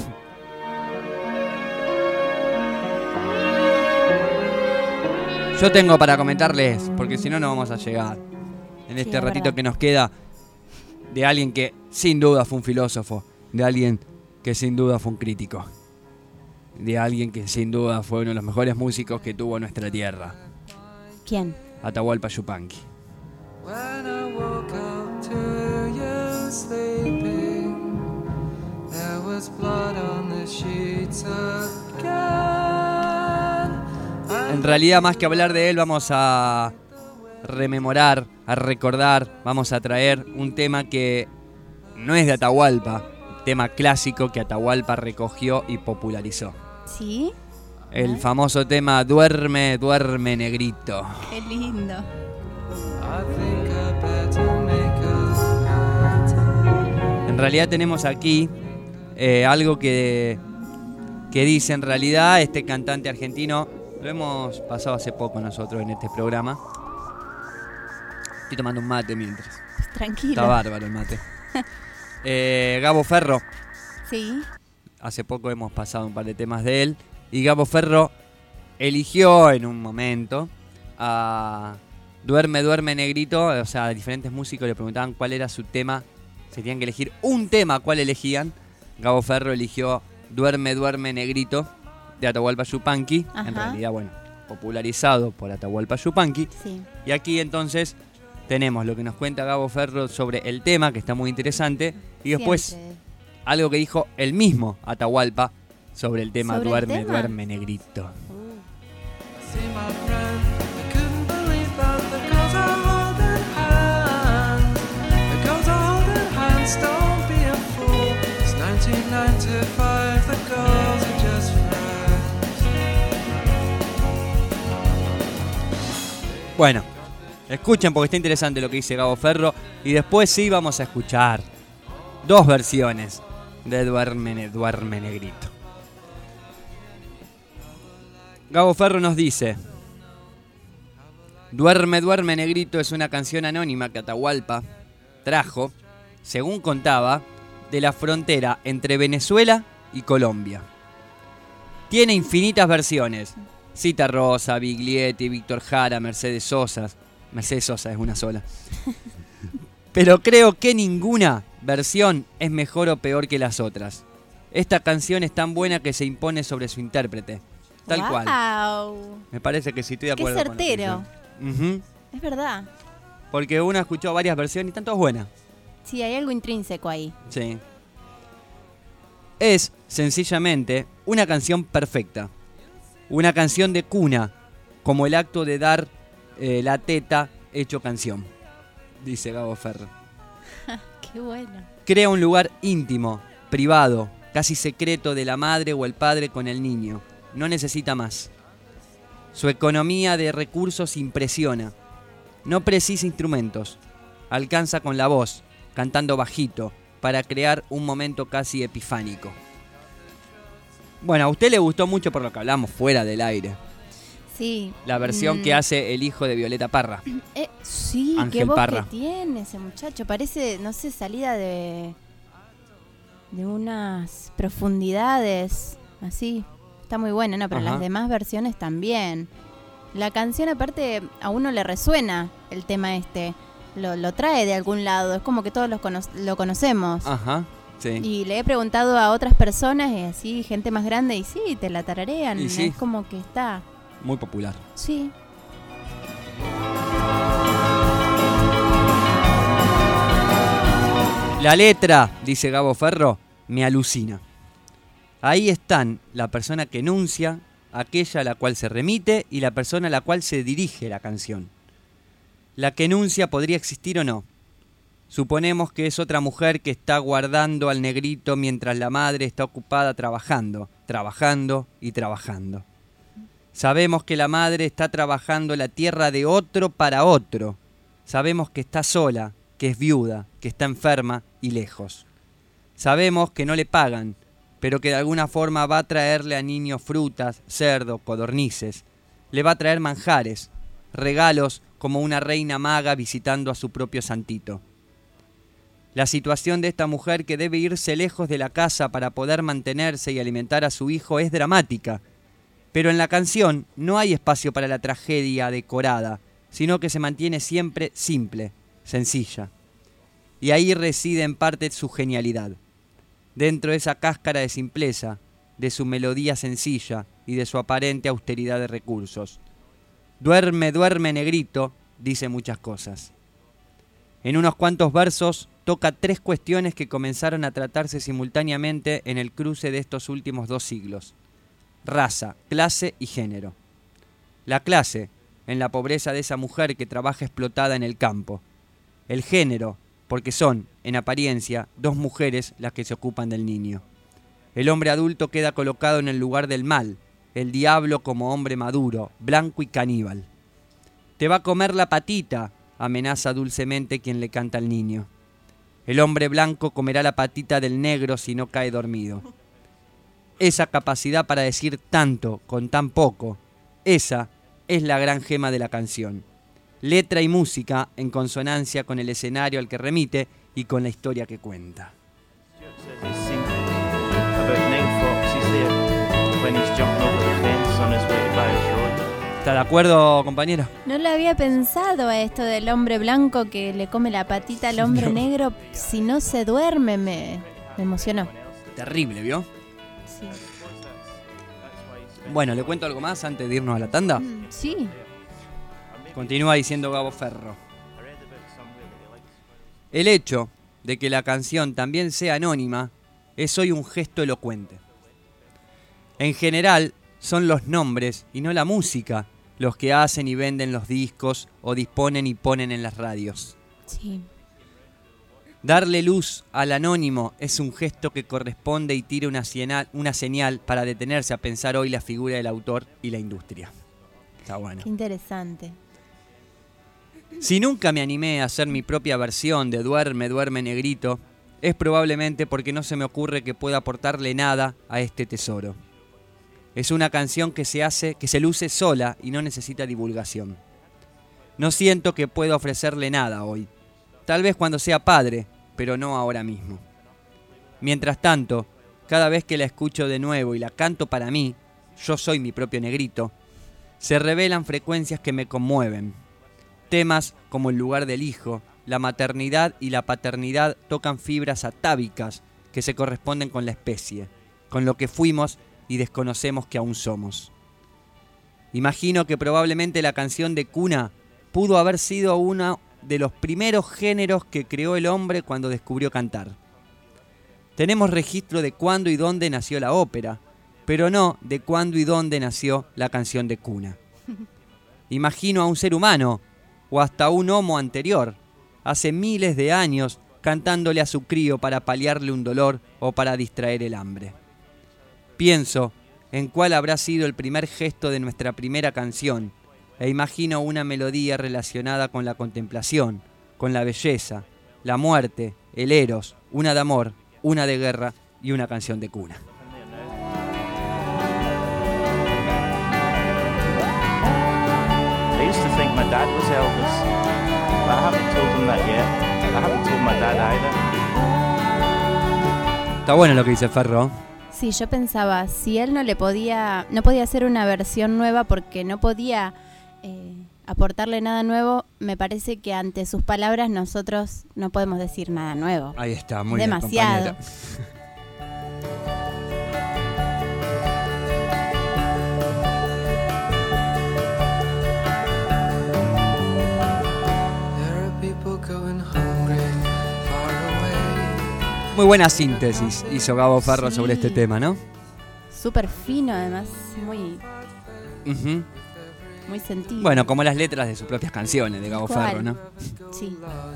Yo tengo para comentarles, porque si no, no vamos a llegar. En este sí, ratito verdad. Que nos queda, de alguien que sin duda fue un filósofo, de alguien que sin duda fue un crítico, de alguien que sin duda fue uno de los mejores músicos que tuvo nuestra tierra. ¿Quién? Atahualpa Yupanqui. En realidad, más que hablar de él, vamos a rememorar, a recordar, vamos a traer un tema que no es de Atahualpa, tema clásico que Atahualpa recogió y popularizó. ¿Sí? El famoso tema Duerme, duerme, negrito. Qué lindo. En realidad tenemos aquí eh, algo que, que dice en realidad este cantante argentino. Lo hemos pasado hace poco nosotros en este programa. Estoy tomando un mate mientras. Tranquilo. Está bárbaro el mate. eh, Gabo Ferro. Sí. Hace poco hemos pasado un par de temas de él. Y Gabo Ferro eligió en un momento a Duerme, duerme, negrito. O sea, a diferentes músicos le preguntaban cuál era su tema. Se tenían que elegir un tema, cuál elegían. Gabo Ferro eligió Duerme, duerme, negrito, de Atahualpa Yupanqui. Ajá. En realidad, bueno, popularizado por Atahualpa Yupanqui. Sí. Y aquí entonces tenemos lo que nos cuenta Gabo Ferro sobre el tema, que está muy interesante. Y después Siempre. Algo que dijo el mismo Atahualpa sobre el tema ¿Sobre Duerme, el tema? duerme, negrito. Uh. Bueno, escuchen porque está interesante lo que dice Gabo Ferro. Y después sí vamos a escuchar dos versiones de Duerme, duerme, negrito. Gabo Ferro nos dice: Duerme, duerme, negrito es una canción anónima que Atahualpa trajo, según contaba, de la frontera entre Venezuela y Colombia. Tiene infinitas versiones. Cita Rosa, Biglietti, Víctor Jara, Mercedes Sosa. Mercedes Sosa es una sola. Pero creo que ninguna versión es mejor o peor que las otras. Esta canción es tan buena que se impone sobre su intérprete. Tal wow. cual. Me parece que sí, estoy de Qué acuerdo. certero. Con uh-huh. Es verdad. Porque uno escuchó varias versiones y están todas buenas. Sí, hay algo intrínseco ahí. Sí. Es, sencillamente, una canción perfecta. Una canción de cuna, como el acto de dar eh, la teta hecho canción, dice Gabo Ferro. Qué bueno. Crea un lugar íntimo, privado, casi secreto de la madre o el padre con el niño. No necesita más. Su economía de recursos impresiona. No precisa instrumentos. Alcanza con la voz, cantando bajito, para crear un momento casi epifánico. Bueno, a usted le gustó mucho por lo que hablamos fuera del aire. Sí. La versión mm. que hace el hijo de Violeta Parra. Eh, sí, Ángel qué voz Parra. que tiene ese muchacho. Parece, no sé, salida de de unas profundidades así. Está muy buena, ¿no? Pero Ajá. las demás versiones también. La canción, aparte, a uno le resuena el tema este. Lo, lo trae de algún lado. Es como que todos los cono- lo conocemos. Ajá, sí. Y le he preguntado a otras personas, y así, gente más grande, y sí, te la tararean. Y sí. Es como que está. Muy popular. Sí. La letra, dice Gabo Ferro, me alucina. Ahí están la persona que enuncia, aquella a la cual se remite y la persona a la cual se dirige la canción. La que enuncia podría existir o no. Suponemos que es otra mujer que está guardando al negrito mientras la madre está ocupada trabajando, trabajando y trabajando. Sabemos que la madre está trabajando la tierra de otro para otro. Sabemos que está sola, que es viuda, que está enferma y lejos. Sabemos que no le pagan, pero que de alguna forma va a traerle a niños frutas, cerdo, codornices. Le va a traer manjares, regalos como una reina maga visitando a su propio santito. La situación de esta mujer que debe irse lejos de la casa para poder mantenerse y alimentar a su hijo es dramática. Pero en la canción no hay espacio para la tragedia decorada, sino que se mantiene siempre simple, sencilla. Y ahí reside en parte su genialidad. Dentro de esa cáscara de simpleza, de su melodía sencilla y de su aparente austeridad de recursos. Duerme, duerme, negrito, dice muchas cosas. En unos cuantos versos toca tres cuestiones que comenzaron a tratarse simultáneamente en el cruce de estos últimos dos siglos. Raza, clase y género. La clase, en la pobreza de esa mujer que trabaja explotada en el campo. El género, porque son, en apariencia, dos mujeres las que se ocupan del niño. El hombre adulto queda colocado en el lugar del mal, el diablo como hombre maduro, blanco y caníbal. Te va a comer la patita, amenaza dulcemente quien le canta al niño. El hombre blanco comerá la patita del negro si no cae dormido. Esa capacidad para decir tanto con tan poco, esa es la gran gema de la canción. Letra y música en consonancia con el escenario al que remite y con la historia que cuenta. ¿Está de acuerdo, compañero? No lo había pensado a esto del hombre blanco que le come la patita al hombre No. negro. Si no se duerme, me, me emocionó. Terrible, ¿vio? Sí. Bueno, ¿le cuento algo más antes de irnos a la tanda? Mm, sí. Continúa diciendo Gabo Ferro. El hecho de que la canción también sea anónima es hoy un gesto elocuente. En general, son los nombres y no la música los que hacen y venden los discos o disponen y ponen en las radios. Sí. Darle luz al anónimo es un gesto que corresponde y tira una, señal, una señal para detenerse a pensar hoy la figura del autor y la industria. Está bueno. Qué interesante. Si nunca me animé a hacer mi propia versión de Duerme, duerme, negrito, es probablemente porque no se me ocurre que pueda aportarle nada a este tesoro. Es una canción que se hace, que se luce sola y no necesita divulgación. No siento que pueda ofrecerle nada hoy. Tal vez cuando sea padre, pero no ahora mismo. Mientras tanto, cada vez que la escucho de nuevo y la canto para mí, yo soy mi propio negrito, se revelan frecuencias que me conmueven. Temas como el lugar del hijo, la maternidad y la paternidad tocan fibras atávicas que se corresponden con la especie, con lo que fuimos y desconocemos que aún somos. Imagino que probablemente la canción de cuna pudo haber sido uno de los primeros géneros que creó el hombre cuando descubrió cantar. Tenemos registro de cuándo y dónde nació la ópera, pero no de cuándo y dónde nació la canción de cuna. Imagino a un ser humano, o hasta un homo anterior, hace miles de años, cantándole a su crío para paliarle un dolor o para distraer el hambre. Pienso en cuál habrá sido el primer gesto de nuestra primera canción e imagino una melodía relacionada con la contemplación, con la belleza, la muerte, el eros, una de amor, una de guerra y una canción de cuna. I used to think my dad was Elvis, but I haven't told him that yet. I haven't told my dad either. Está bueno lo que dice Ferro. Sí, yo pensaba, si él no le podía, no podía hacer una versión nueva porque no podía eh, aportarle nada nuevo, me parece que ante sus palabras nosotros no podemos decir nada nuevo. Ahí está, muy demasiado. bien, Muy buena síntesis hizo Gabo Ferro sí. sobre este tema, ¿no? Súper fino, además, muy, uh-huh. muy sentido. Bueno, como las letras de sus propias canciones de Gabo ¿Cuál? Ferro, ¿no? Sí.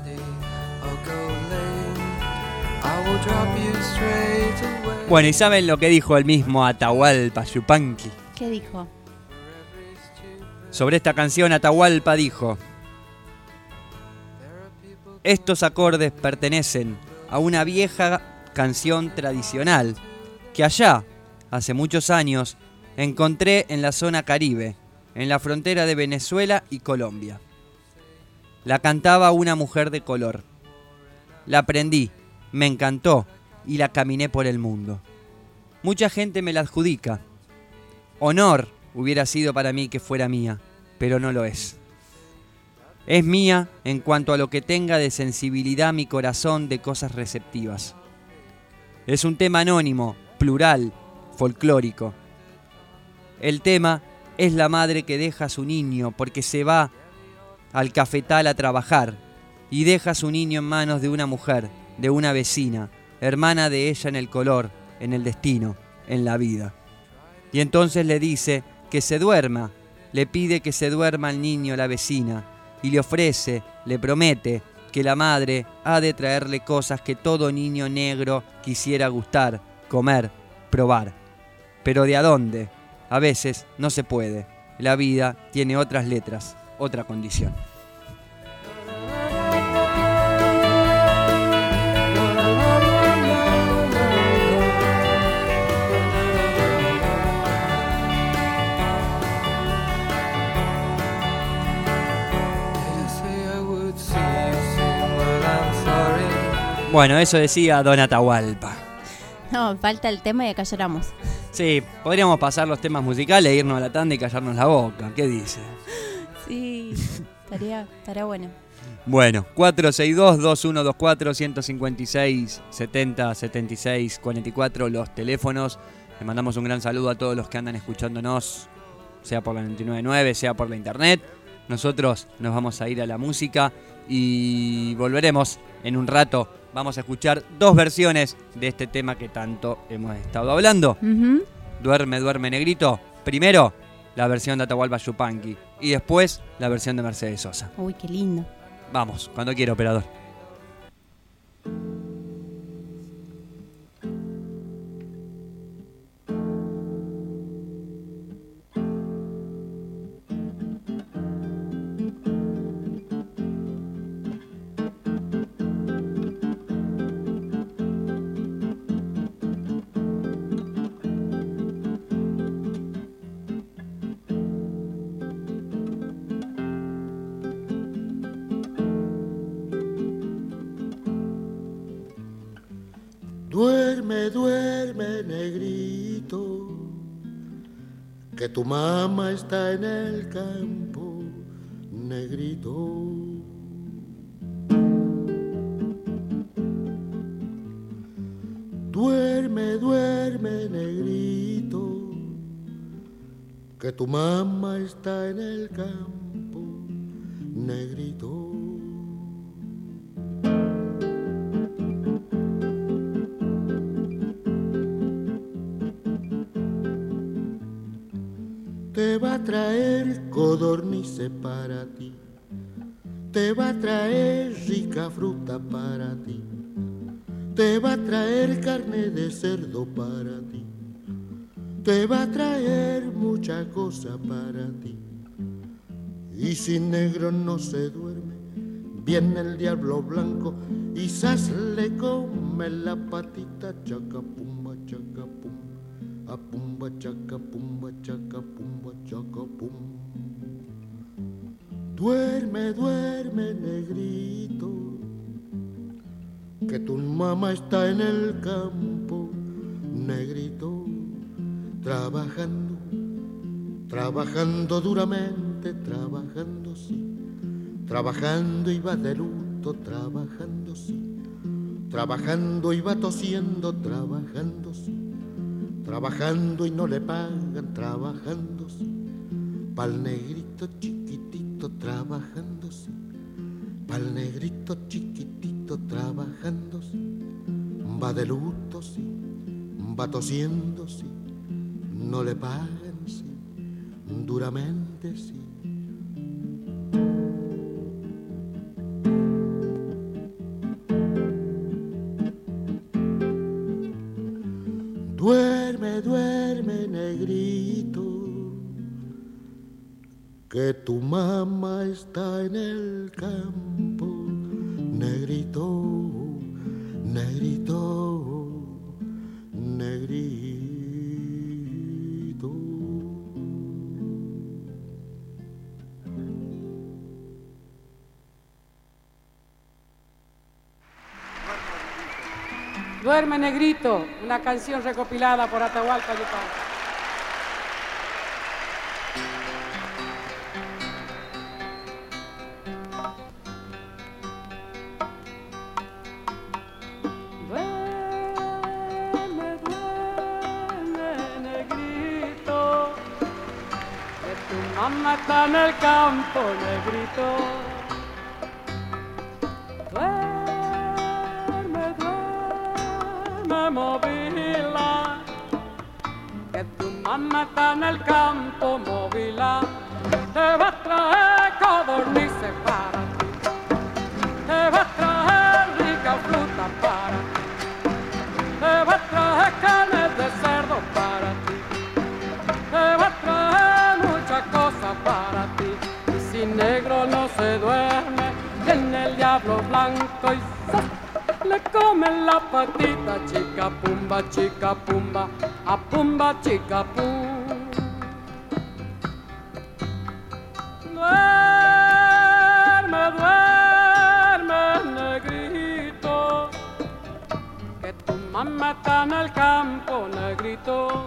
Bueno, ¿y saben lo que dijo el mismo Atahualpa Yupanqui? ¿Qué dijo? Sobre esta canción, Atahualpa dijo: estos acordes pertenecen a una vieja canción tradicional que allá, hace muchos años, encontré en la zona Caribe, en la frontera de Venezuela y Colombia. La cantaba una mujer de color. La aprendí, me encantó y la caminé por el mundo. Mucha gente me la adjudica. Honor hubiera sido para mí que fuera mía, pero no lo es. Es mía en cuanto a lo que tenga de sensibilidad mi corazón de cosas receptivas. Es un tema anónimo, plural, folclórico. El tema es la madre que deja a su niño porque se va al cafetal a trabajar y deja a su niño en manos de una mujer, de una vecina, hermana de ella en el color, en el destino, en la vida. Y entonces le dice que se duerma, le pide que se duerma al niño la vecina, y le ofrece, le promete, que la madre ha de traerle cosas que todo niño negro quisiera gustar, comer, probar. Pero ¿de a dónde? A veces no se puede. La vida tiene otras letras, otra condición. Bueno, eso decía Don Atahualpa. No, falta el tema y acá lloramos. Sí, podríamos pasar los temas musicales, irnos a la tanda y callarnos la boca. ¿Qué dice? Sí, estaría, estaría bueno. Bueno, cuatro seis dos, dos uno dos cuatro, uno cinco seis, setenta, setenta y seis, cuarenta y cuatro los teléfonos. Le mandamos un gran saludo a todos los que andan escuchándonos, sea por la noventa y nueve punto nueve, sea por la internet. Nosotros nos vamos a ir a la música y volveremos en un rato. Vamos a escuchar dos versiones de este tema que tanto hemos estado hablando. Uh-huh. Duerme, duerme, negrito. Primero, la versión de Atahualpa Yupanqui. Y después, la versión de Mercedes Sosa. Uy, qué lindo. Vamos, cuando quiera, operador. Duerme, duerme, negrito, que tu mamá está en el campo, negrito. Duerme, duerme, negrito, que tu mamá está en el campo, negrito. Te va a traer codornices para ti, te va a traer rica fruta para ti, te va a traer carne de cerdo para ti, te va a traer mucha cosa para ti. Y si negro no se duerme, viene el diablo blanco y zas le come la patita, chaca pumba, chaca pum, a pumba, chaca pumba, chaca pumba, chaca pum. Duerme, duerme, negrito, que tu mamá está en el campo, negrito, trabajando, trabajando duramente, trabajando sí, trabajando y va de luto, trabajando sí, trabajando y va tosiendo, trabajando sí, trabajando y no le pagan, trabajando sí, pa'l negrito chiquitito, trabajando sí, pa'l negrito chiquitito, trabajando sí, va de luto sí, va tosiendo sí, no le pagan sí, duramente sí. Duerme, duerme, negrito, que tu mamá está en el campo, negrito, negrito, negrito. Duerme Negrito, una canción recopilada por Atahualpa Yupanqui. Duerme, duerme, negrito, que tu mamá está en el campo, negrito. Movila, que tu mamá está en el campo, movila, te va a traer codornices para ti, te va a traer rica fruta para ti, te va a traer carne de cerdo para ti, te va a traer muchas cosas para ti. Y si negro no se duerme, viene el diablo blanco y ¡zas! Le comen la patita, chica pumba, chica pumba, a pumba, chica pum. Duerme, duerme, negrito, que tu mamá está en el campo, negrito.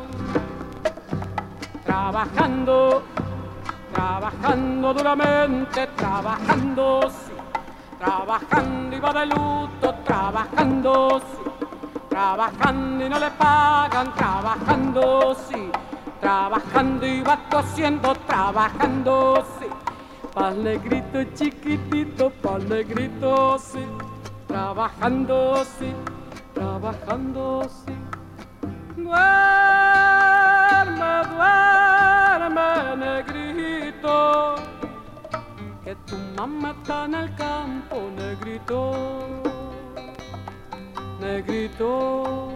Trabajando, trabajando duramente, trabajando, sí. Trabajando y va de luto, trabajando, sí. Trabajando y no le pagan, trabajando, sí. Trabajando y va tosiendo, trabajando, sí. Pa'l negrito chiquitito, pa'l negrito, sí. Trabajando, sí. Trabajando, sí. Duerme, duerme, negrito, que tu mamá está en el campo, negrito, negrito,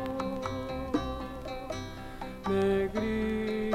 negrito.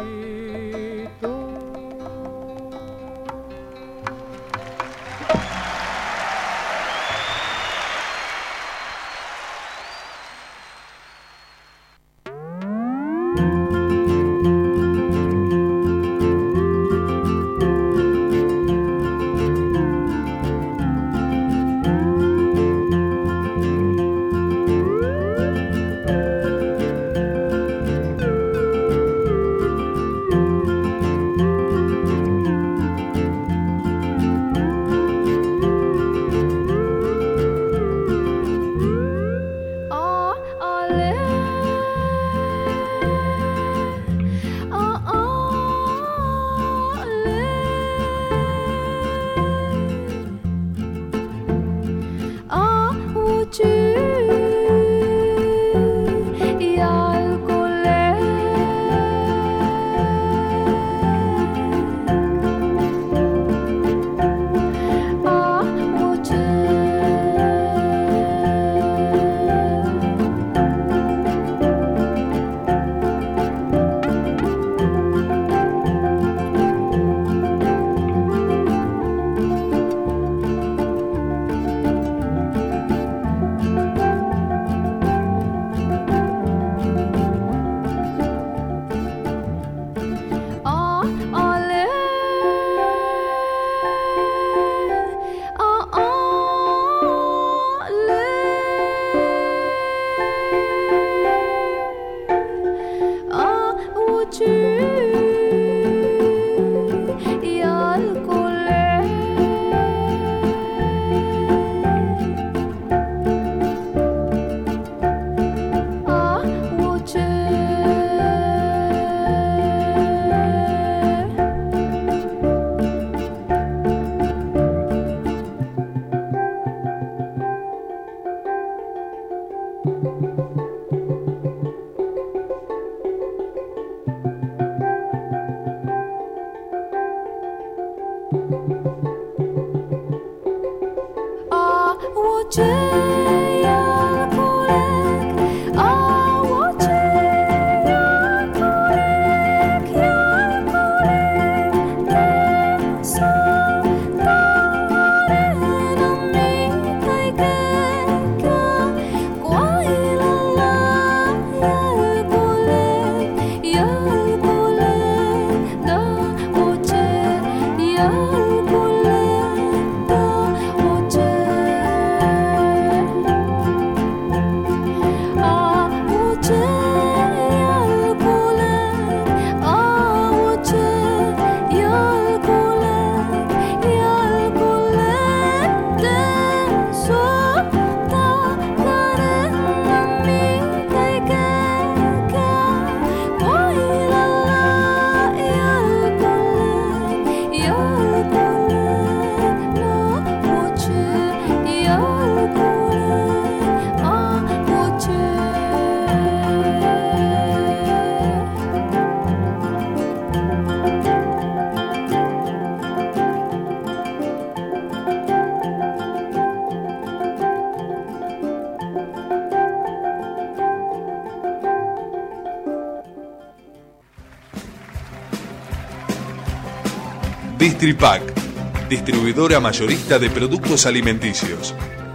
Distripac, distribuidora mayorista de productos alimenticios.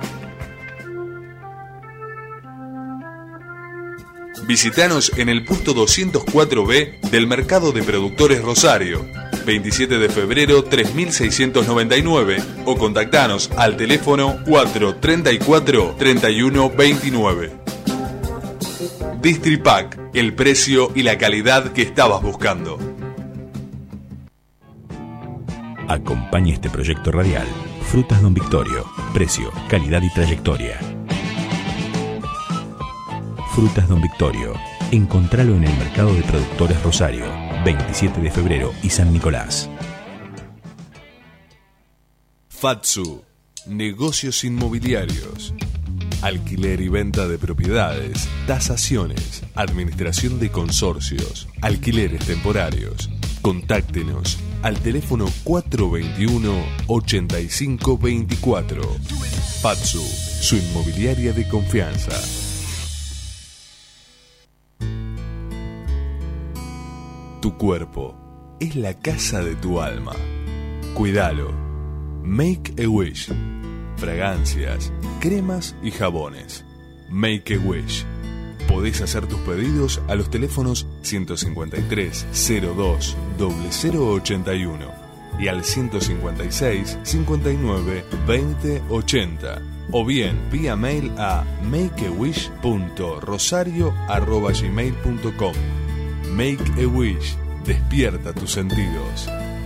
Visítanos en el puesto doscientos cuatro B del Mercado de Productores Rosario, veintisiete de febrero tres mil seiscientos noventa y nueve, o contactanos al teléfono cuatro treinta y cuatro treinta y uno veintinueve. Distripac, el precio y la calidad que estabas buscando. Acompaña este proyecto radial. Frutas Don Victorio. Precio, calidad y trayectoria. Frutas Don Victorio. Encontralo en el Mercado de Productores Rosario, veintisiete de febrero y San Nicolás. Fatsu, negocios inmobiliarios. Alquiler y venta de propiedades, tasaciones, administración de consorcios, alquileres temporarios. Contáctenos al teléfono cuatro veintiuno ochenta y cinco veinticuatro. Fatsu, su inmobiliaria de confianza. Tu cuerpo es la casa de tu alma. Cuídalo. Make a Wish. Fragancias, cremas y jabones. Make a Wish. Podés hacer tus pedidos a los teléfonos ciento cincuenta y tres cero dos cero cero ochenta y uno y al ciento cincuenta y seis cincuenta y nueve veinte ochenta, o bien vía mail a makeawish punto rosario arroba gmail punto com. Make a Wish. Despierta tus sentidos.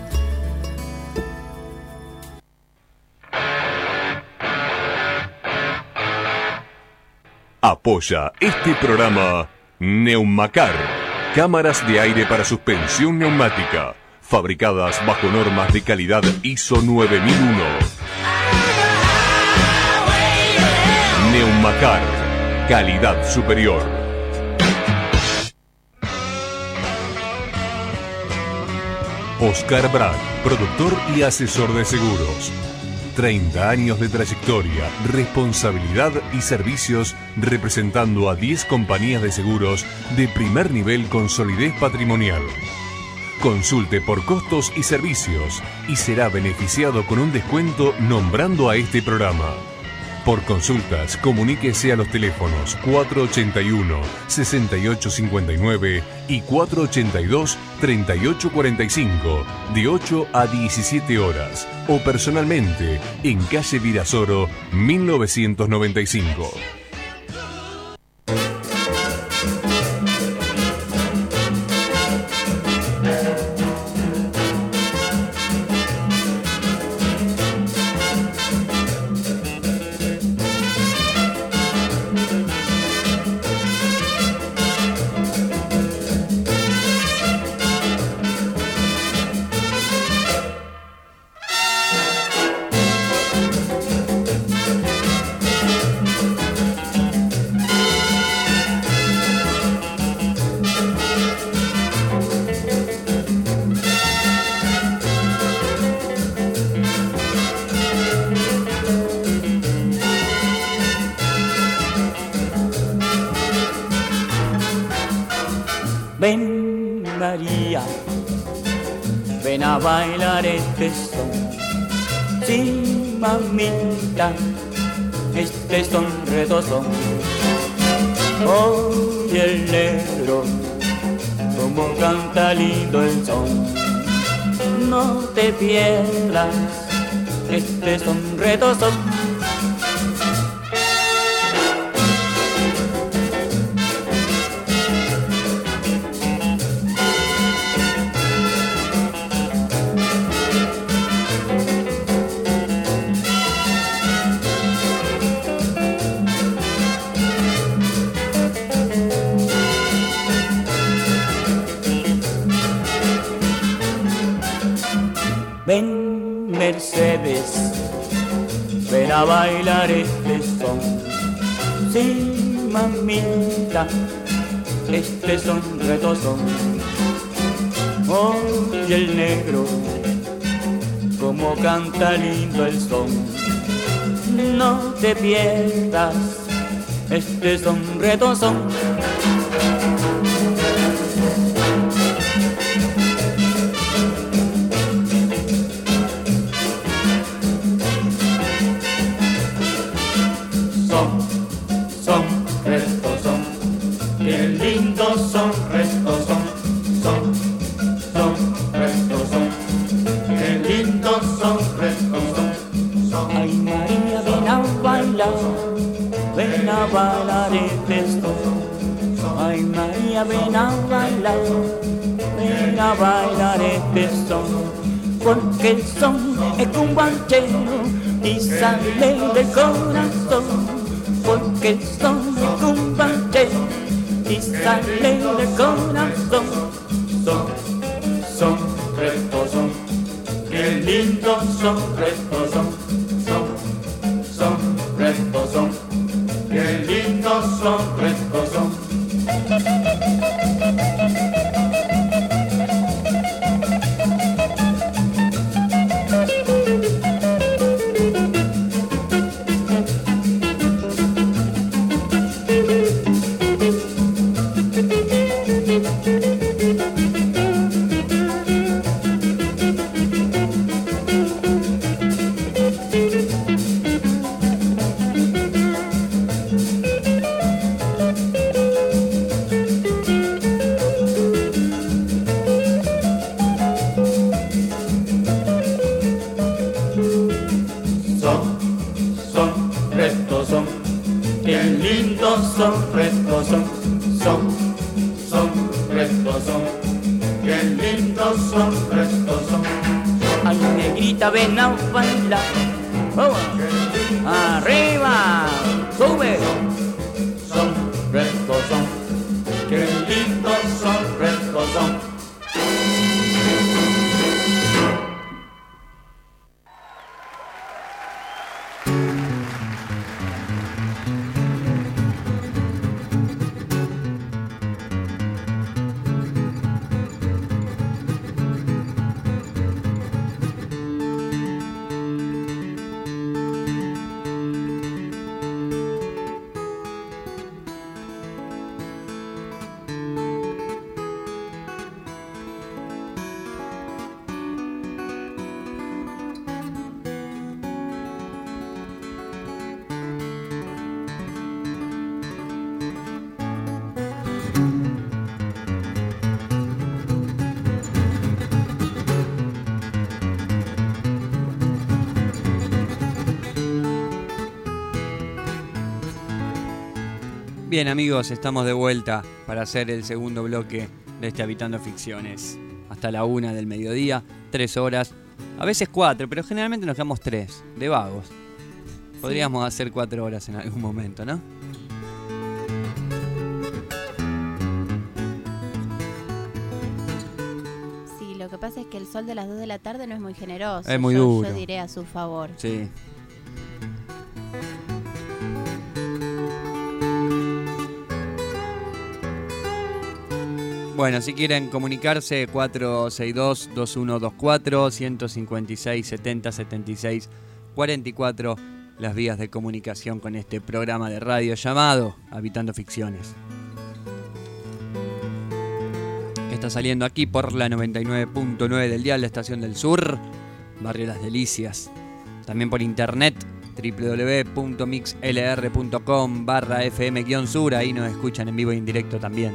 Apoya este programa Neumacar, cámaras de aire para suspensión neumática, fabricadas bajo normas de calidad I S O nueve mil uno. Neumacar, calidad superior. Oscar Brad, productor y asesor de seguros. treinta años de trayectoria, responsabilidad y servicios representando a diez compañías de seguros de primer nivel con solidez patrimonial. Consulte por costos y servicios y será beneficiado con un descuento nombrando a este programa. Por consultas, comuníquese a los teléfonos cuatro ochenta y uno sesenta y ocho cincuenta y nueve y cuatro ochenta y dos treinta y ocho cuarenta y cinco de ocho a diecisiete horas o personalmente en calle Virasoro mil novecientos noventa y cinco. Ven María, ven a bailar este son. Sí, mamita, este son retozón. Oye el negro, como canta lindo el son. No te pierdas, este son retozón. Ven Mercedes, ven a bailar este son. Sí, mamita, este son retozón. Oye el negro, como canta lindo el son. No te pierdas, este son retozón. Son, restos son, son, son, restos son, qué lindos son, restos son, son. Ay María, ven a bailar, ven a bailar este son. Ay María, ven a bailar, ven a bailar este son. Porque el son es cumbanchero y sale del corazón. Porque el son es cumbanchero y sale del corazón. Son, son, restos son, qué lindos son, restos son, son, son, restos son, qué lindos son, restos son. Ven a bailar, oh, arriba, sube. Son, restos son, qué lindos son, restos son. Bien amigos, estamos de vuelta para hacer el segundo bloque de este Habitando Ficciones. Hasta la una del mediodía, tres horas, a veces cuatro, pero generalmente nos quedamos tres, de vagos. Podríamos sí. hacer cuatro horas en algún momento, ¿no? Sí, lo que pasa es que el sol de las dos de la tarde no es muy generoso. Es muy yo, duro. Yo diré a su favor. Sí. Bueno, si quieren comunicarse, cuatro seis dos, dos uno dos cuatro, uno cinco seis, setenta, setenta y seis, cuarenta y cuatro, las vías de comunicación con este programa de radio llamado Habitando Ficciones. está saliendo aquí por la noventa y nueve punto nueve del dial, la estación del sur, Barrio Las Delicias. También por internet, doble u doble u doble u punto mixlr punto com barra fm-sur, ahí nos escuchan en vivo e indirecto también.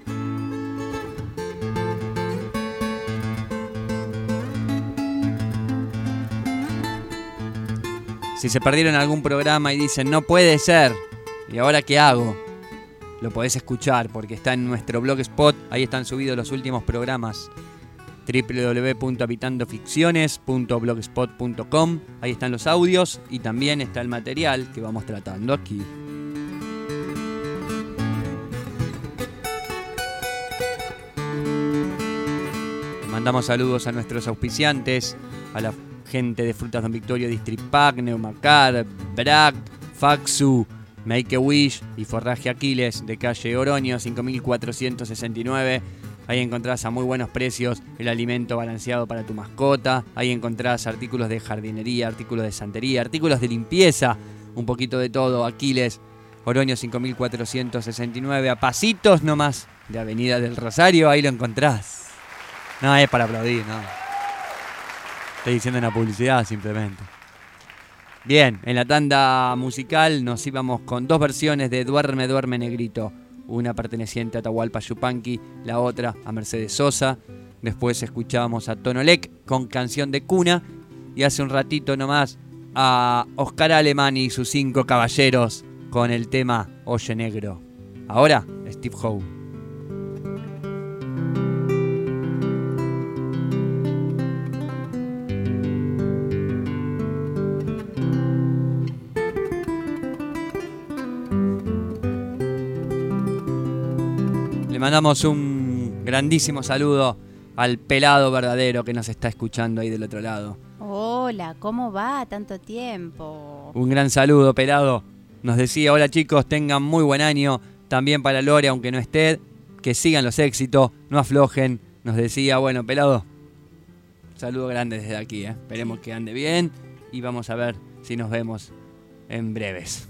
Si se perdieron algún programa y dicen no puede ser, ¿y ahora qué hago? Lo podés escuchar porque está en nuestro blogspot, ahí están subidos los últimos programas. doble u doble u doble u punto habitandoficciones punto blogspot punto com, ahí están los audios y también está el material que vamos tratando aquí. Mandamos saludos a nuestros auspiciantes, a la gente de Frutas Don Victorio, Distripac, Neumacar, Brac, Faxu, Make a Wish y Forraje Aquiles de calle Oroño cinco mil cuatrocientos sesenta y nueve. Ahí encontrás a muy buenos precios el alimento balanceado para tu mascota. Ahí encontrás artículos de jardinería, artículos de santería, artículos de limpieza, un poquito de todo. Aquiles, Oroño cinco mil cuatrocientos sesenta y nueve, a pasitos nomás de Avenida del Rosario, ahí lo encontrás. No, es para aplaudir, no. Estoy diciendo una publicidad simplemente. Bien, en la tanda musical nos íbamos con dos versiones de Duerme, Duerme Negrito. Una perteneciente a Atahualpa Yupanqui, la otra a Mercedes Sosa. Después escuchábamos a Tonolec con Canción de Cuna. Y hace un ratito nomás a Oscar Alemán y sus cinco caballeros con el tema Oye Negro. Ahora, Steve Howe. Mandamos un grandísimo saludo al pelado verdadero que nos está escuchando ahí del otro lado. Hola, ¿cómo va? Tanto tiempo. Un gran saludo, pelado. Nos decía, hola chicos, tengan muy buen año. También para Lore, aunque no esté, que sigan los éxitos, no aflojen. Nos decía, bueno, pelado, saludo grande desde aquí, ¿eh? Esperemos que ande bien y vamos a ver si nos vemos en breves.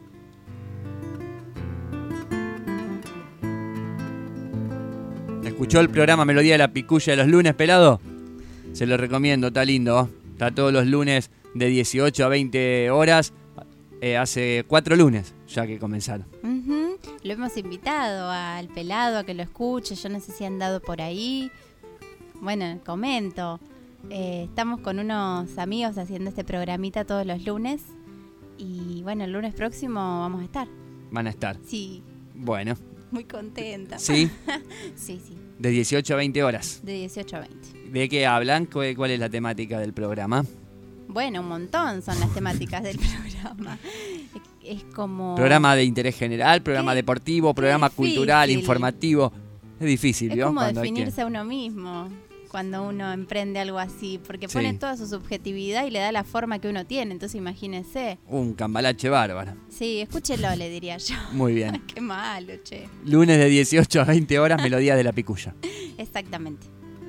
¿Escuchó el programa Melodía de la Piculla de los lunes, pelado? Se lo recomiendo, está lindo. Está todos los lunes de dieciocho a veinte horas. Eh, hace cuatro lunes ya que comenzaron. Uh-huh. Lo hemos invitado al pelado a que lo escuche. Yo no sé si han dado por ahí. Bueno, comento. Eh, estamos con unos amigos haciendo este programita todos los lunes. Y bueno, el lunes próximo vamos a estar. Van a estar. Sí. Bueno. Muy contenta. ¿Sí? Sí, sí. De dieciocho a veinte horas. De dieciocho a veinte. ¿De qué hablan? ¿Cuál, cuál es la temática del programa? Bueno, un montón son las temáticas del programa. Es como... Programa de interés general, programa ¿Qué? deportivo, programa difícil. cultural, informativo. Es difícil, Es ¿vio? como Cuando definirse que... a uno mismo cuando uno emprende algo así, porque Sí. pone toda su subjetividad y le da la forma que uno tiene, entonces imagínese. Un cambalache bárbaro. Sí, escúchelo, le diría yo. Muy bien. Qué malo, che. Lunes de dieciocho a veinte horas, Melodía de la Piculla. Exactamente.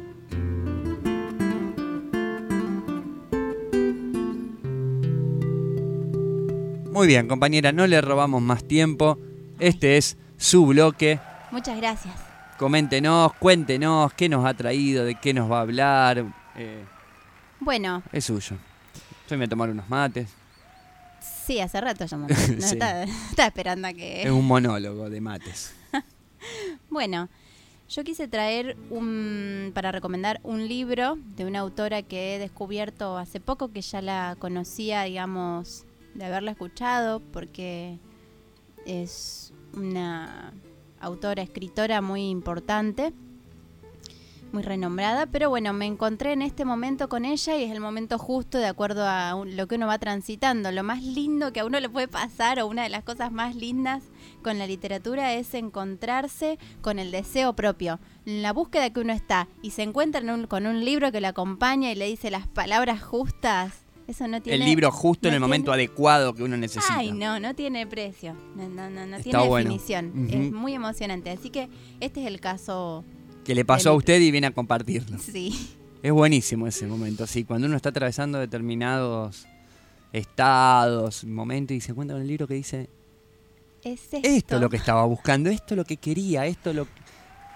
Muy bien, compañera, no le robamos más tiempo. Este es su bloque. Muchas gracias. Coméntenos, cuéntenos qué nos ha traído, de qué nos va a hablar. Eh, Bueno, es suyo. Yo me voy a tomar unos mates. sí, hace rato ya me no, Sí. estaba, estaba esperando a que... Es un monólogo de mates. Bueno, yo quise traer un, para recomendar un libro de una autora que he descubierto hace poco, que ya la conocía, digamos, de haberla escuchado, porque es una autora, escritora muy importante, muy renombrada, pero bueno, me encontré en este momento con ella y es el momento justo de acuerdo a un, lo que uno va transitando. Lo más lindo que a uno le puede pasar, o una de las cosas más lindas con la literatura, es encontrarse con el deseo propio, en la búsqueda que uno está, y se encuentra en un, con un libro que lo acompaña y le dice las palabras justas. Eso no tiene... El libro justo no en el momento tiene- adecuado que uno necesita. Ay, no, no tiene precio. No, no, no, no Está tiene bueno. definición. Ujú. Es muy emocionante. Así que este es el caso. Que le pasó a del- usted y viene a compartirlo. Sí. Es buenísimo ese momento, sí. Cuando uno está atravesando determinados estados, momentos, y se encuentra con el libro que dice, Es esto. esto es lo que estaba buscando, esto es lo que quería, esto es lo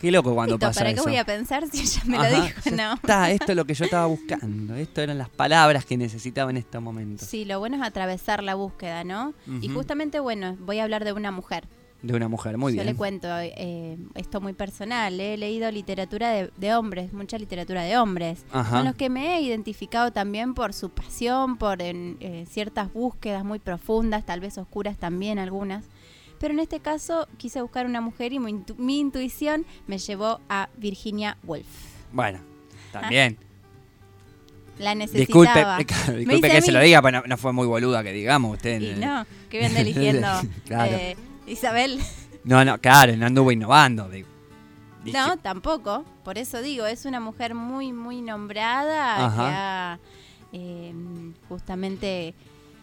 Qué loco cuando Listo, pasa ¿para eso. qué voy a pensar si ella me Ajá, lo dijo? ya No. Está, esto es lo que yo estaba buscando. Esto eran las palabras que necesitaba en este momento. Sí, lo bueno es atravesar la búsqueda, ¿no? Y Ujú. justamente, bueno, voy a hablar de una mujer. De una mujer, muy Yo bien. le cuento eh, esto muy personal. He leído literatura de, de hombres, mucha literatura de hombres, Ajá. con los que me he identificado también por su pasión, por en, eh, ciertas búsquedas muy profundas, tal vez oscuras también algunas. Pero en este caso quise buscar una mujer y mi, intu- mi intuición me llevó a Virginia Woolf. Bueno, también. La Disculpe, necesitaba. disculpe Me dice que a se mí. lo diga, pero no, no fue muy boluda que digamos usted. Y no, que viene eligiendo Claro. eh, Isabel. No, no, claro, no anduvo innovando. digo. Dije- No, tampoco. Por eso digo, es una mujer muy, muy nombrada Ajá. que ha eh, justamente,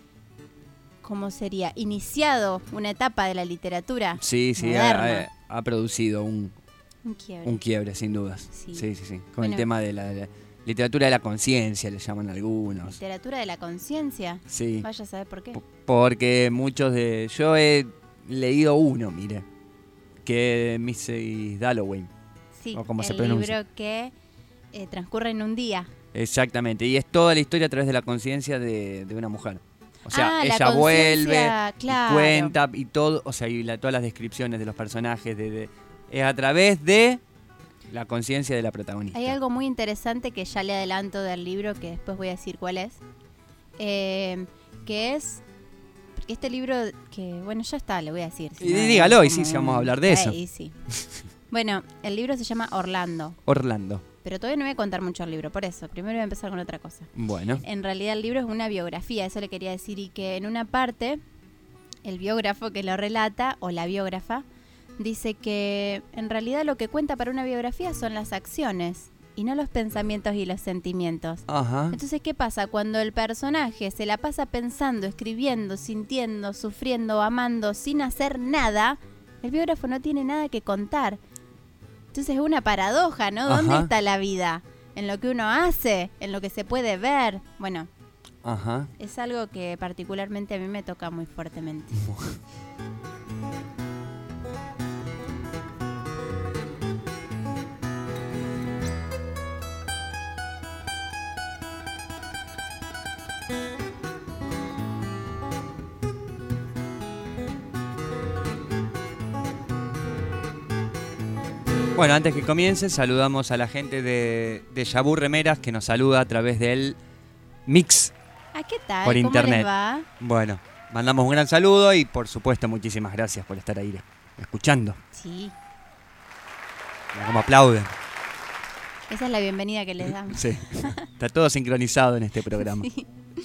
¿cómo sería? Iniciado una etapa de la literatura Sí, sí, moderna. ha, ha producido un, Un quiebre. un quiebre, sin dudas. Sí. Sí, sí, sí. Con Bueno. el tema de la, de la literatura de la conciencia, le llaman algunos. Literatura de la conciencia. Sí. Vaya a saber por qué. Porque muchos de... Yo he leído uno, mire, que es missus Dalloway. Sí, o como se el pronuncia. libro que eh, transcurre en un día. Exactamente, y es toda la historia a través de la conciencia de, de una mujer. O sea, Ah, la ella vuelve, conciencia, y claro. cuenta y todo, o sea, y la- todas las descripciones de los personajes, de, de- es a través de la conciencia de la protagonista. Hay algo muy interesante que ya le adelanto del libro, que después voy a decir cuál es, eh, que es, porque este libro, que bueno, ya está, le voy a decir. si Y no, dígalo, y como sí, sí, vamos a un- hablar de eso. Eh, y sí. Bueno, el libro se llama Orlando, Orlando. pero todavía no voy a contar mucho el libro, por eso, primero voy a empezar con otra cosa. Bueno, En realidad el libro es una biografía, eso le quería decir, y que en una parte el biógrafo que lo relata, o la biógrafa, dice que en realidad lo que cuenta para una biografía son las acciones y no los pensamientos y los sentimientos. ajá. Entonces, ¿qué pasa? Cuando el personaje se la pasa pensando, escribiendo, sintiendo, sufriendo, amando, sin hacer nada, el biógrafo no tiene nada que contar. Entonces es una paradoja, ¿no? ¿Dónde Ajá. está la vida? ¿En lo que uno hace? ¿En lo que se puede ver? Bueno, Ajá. es algo que particularmente a mí me toca muy fuertemente. Bueno, antes que comience, saludamos a la gente de, de Yabú Remeras que nos saluda a través del Mix ¿Ah, qué tal? por ¿Cómo internet. les va? Bueno, mandamos un gran saludo y por supuesto muchísimas gracias por estar ahí escuchando. Sí, Mira cómo aplauden. esa es la bienvenida que les damos. Sí. Está todo sincronizado en este programa. Sí.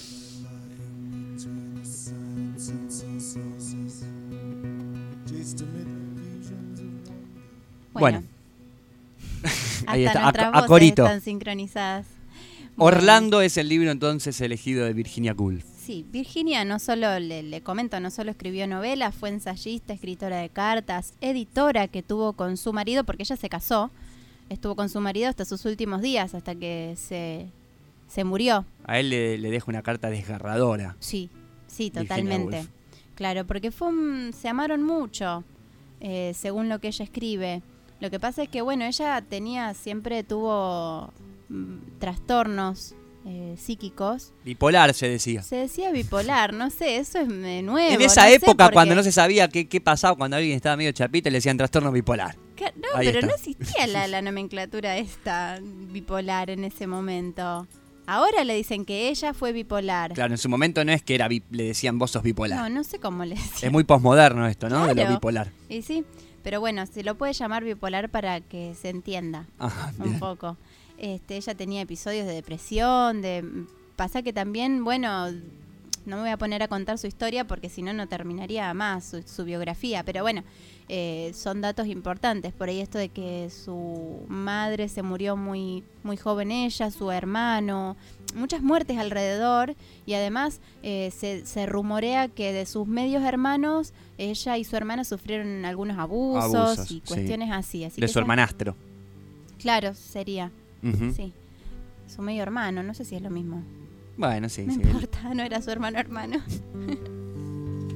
Bueno. Hasta Ahí está, a- nuestras a voces corito. están sincronizadas. Orlando es el libro entonces elegido de Virginia Woolf. Sí, Virginia no solo, le, le comento, no solo escribió novelas, fue ensayista, escritora de cartas, editora que tuvo con su marido, porque ella se casó, estuvo con su marido hasta sus últimos días, hasta que se, se murió. A él le, le dejo una carta desgarradora. Sí, sí, Virginia totalmente. Woolf. Claro, porque fue un- se amaron mucho, eh, según lo que ella escribe. Lo que pasa es que, bueno, ella tenía, siempre tuvo mm, trastornos eh, psíquicos. Bipolar se decía. Se decía bipolar, no sé, eso es eh, nuevo. En esa no sé época, por cuando qué. no se sabía qué, qué pasaba, cuando alguien estaba medio chapita, le decían trastorno bipolar. Ca- No, Ahí pero está. no existía la, la nomenclatura esta bipolar en ese momento. Ahora le dicen que ella fue bipolar. Claro, en su momento no es que era bi- le decían vos sos bipolar. No, no sé cómo le decían. Es muy posmoderno esto, ¿no? De lo Claro. bipolar. Y sí, pero bueno, se lo puede llamar bipolar para que se entienda Ajá, un bien. poco. Este, ella tenía episodios de depresión, de pasa que también, bueno, no me voy a poner a contar su historia porque si no no terminaría más su, su biografía, pero bueno, eh, son datos importantes. Por ahí esto de que su madre se murió muy muy joven ella, su hermano, muchas muertes alrededor y además eh, se, se rumorea que de sus medios hermanos ella y su hermana sufrieron algunos abusos, Abusos, y sí. cuestiones así. así De que su esa- hermanastro. Claro, sería. Ujú. Sí. Su medio hermano, no sé si es lo mismo. Bueno, sí, No sí. importa, no era su hermano hermano.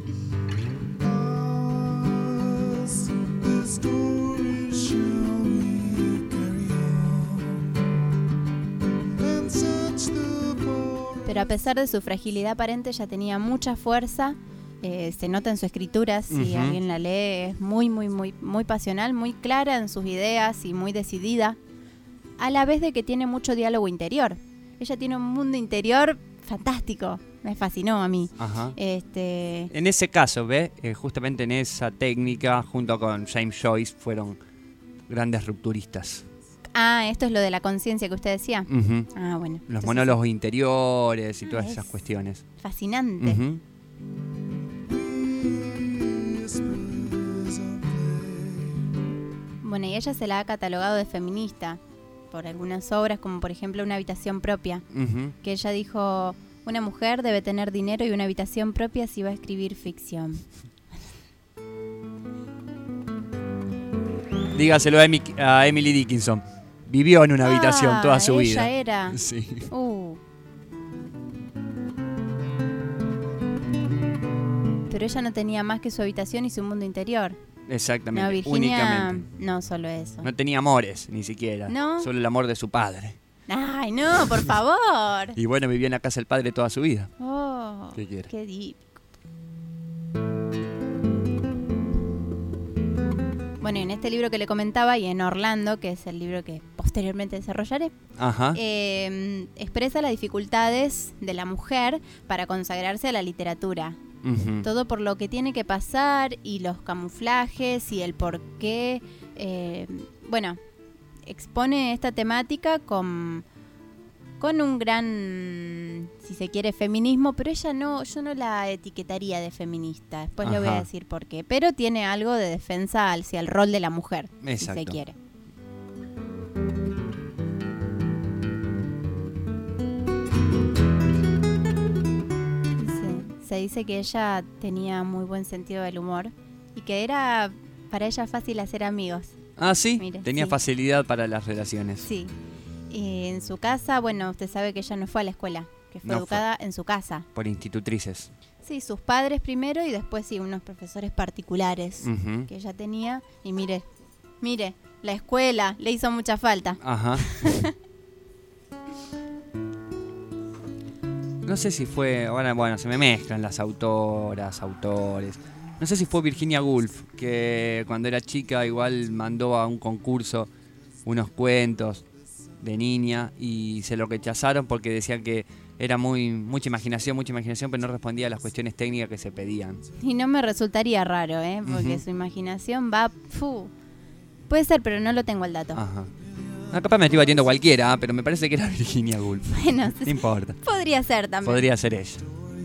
The story shall we Pero a pesar de su fragilidad aparente, ella tenía mucha fuerza. Eh, se nota en su escritura, si Ujú. alguien la lee, es muy, muy, muy, muy pasional, muy clara en sus ideas y muy decidida, a la vez de que tiene mucho diálogo interior. Ella tiene un mundo interior fantástico, me fascinó a mí. Ajá. Este, En ese caso, ¿ves? Eh, justamente en esa técnica, junto con James Joyce, fueron grandes rupturistas. ah, esto es lo de la conciencia que usted decía. Ujú. Ah, bueno. Los entonces, monólogos interiores y Ah, todas es esas cuestiones. fascinante. Ujú. Bueno, y ella se la ha catalogado de feminista por algunas obras, como por ejemplo Una habitación propia, Ujú. que ella dijo, una mujer debe tener dinero y una habitación propia si va a escribir ficción. Dígaselo a, Emi- a Emily Dickinson. Vivió en una habitación Ah, toda su ella vida. era. Sí. Uh. Pero ella no tenía más que su habitación y su mundo interior. Exactamente. No, Virginia, Únicamente. no solo eso. No tenía amores, ni siquiera. ¿No? Solo el amor de su padre. Ay, no, por favor. Y bueno, vivió en la casa del padre toda su vida. Oh, ¿Qué quiere? qué deep. Bueno, y en este libro que le comentaba y en Orlando, que es el libro que posteriormente desarrollaré, Ajá. eh, expresa las dificultades de la mujer para consagrarse a la literatura. Ujú. Todo por lo que tiene que pasar y los camuflajes y el por qué. Eh, bueno, expone esta temática con, con un gran, si se quiere, feminismo, pero ella no, yo no la etiquetaría de feminista. Después le voy a Ajá. decir por qué. Pero tiene algo de defensa hacia el rol de la mujer, si Exacto. se quiere. Se dice que ella tenía muy buen sentido del humor y que era para ella fácil hacer amigos. Ah, sí. Mire, Tenía sí. facilidad para las relaciones. Sí. Y en su casa, bueno, usted sabe que ella no fue a la escuela, que fue No educada en su casa. Por institutrices. Sí, sus padres primero y después sí, unos profesores particulares Ujú. que ella tenía. Y mire, mire, la escuela le hizo mucha falta. Ajá. No sé si fue, ahora bueno, se me mezclan las autoras, autores. No sé si fue Virginia Woolf, que cuando era chica igual mandó a un concurso unos cuentos de niña y se lo rechazaron porque decían que era muy mucha imaginación, mucha imaginación, pero no respondía a las cuestiones técnicas que se pedían. Y no me resultaría raro, ¿eh? Porque Ujú. su imaginación va... fu. Puede ser, pero no lo tengo el dato. Ajá. Ah, capaz me estoy batiendo cualquiera, ah, pero me parece que era Virginia Woolf. Bueno, No importa. podría ser también. Podría ser ella.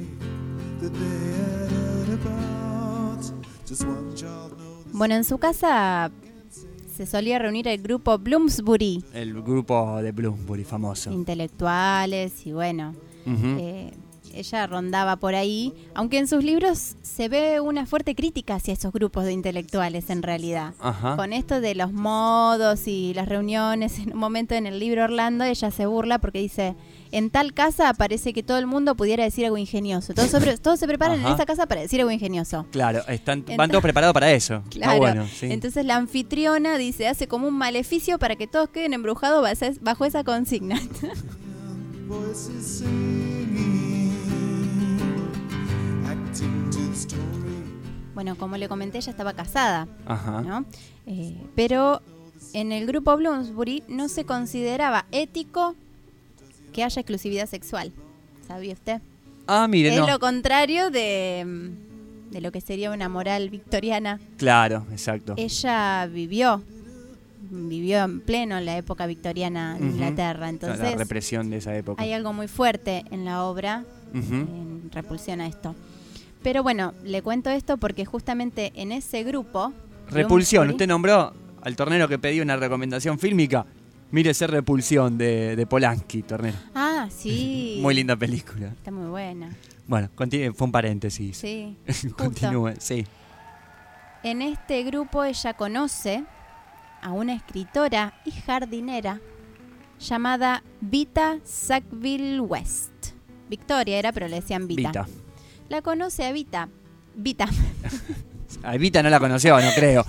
Bueno, en su casa se solía reunir el grupo Bloomsbury, El grupo de Bloomsbury famoso. intelectuales y bueno, Ujú. eh, ella rondaba por ahí, aunque en sus libros se ve una fuerte crítica hacia esos grupos de intelectuales en realidad. Ajá. Con esto de los modos y las reuniones, en un momento en el libro Orlando ella se burla porque dice, en tal casa parece que todo el mundo pudiera decir algo ingenioso. Todos, sobre- todos se preparan en Ajá. esa casa para decir algo ingenioso. Claro, están, van Entonces- todos preparados para eso. Está Claro. bueno, sí. Entonces la anfitriona dice, hace como un maleficio para que todos queden embrujados bajo- bajo esa consigna. Bueno, como le comenté, ella estaba casada, Ajá. ¿no? Eh, pero en el grupo Bloomsbury no se consideraba ético que haya exclusividad sexual. ¿Sabía usted? Ah, mire, es no. lo contrario de, mm, de lo que sería una moral victoriana. Claro, exacto. Ella vivió, vivió en pleno en la época victoriana en Ujú. Inglaterra, La entonces represión de esa época. hay algo muy fuerte en la obra Ujú. en repulsión a esto. Pero bueno, le cuento esto porque justamente en ese grupo... Repulsión, Bloomsbury- usted nombró al tornero que pedía una recomendación fílmica. Mire ese Repulsión de, de Polanski, tornero. Ah, sí. Muy linda película. Está muy buena. Bueno, continúe, fue un paréntesis. Sí. Continúe, sí. En este grupo ella conoce a una escritora y jardinera llamada Vita Sackville West. Victoria era, pero le decían Vita. Vita. La conoce a Vita. Vita. A Evita no la conoció, no creo.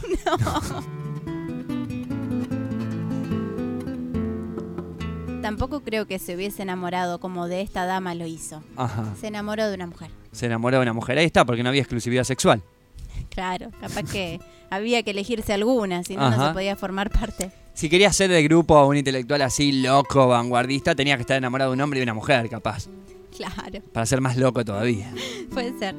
tampoco creo que se hubiese enamorado como de esta dama lo hizo. Ajá. Se enamoró de una mujer. Se enamoró de una mujer. Ahí está, porque no había exclusividad sexual. Claro, capaz que había que elegirse alguna, si no, Ajá. no se podía formar parte. Si querías ser del grupo a un intelectual así, loco, vanguardista, tenías que estar enamorado de un hombre y de una mujer, capaz. Claro, Para ser más loco todavía. puede ser.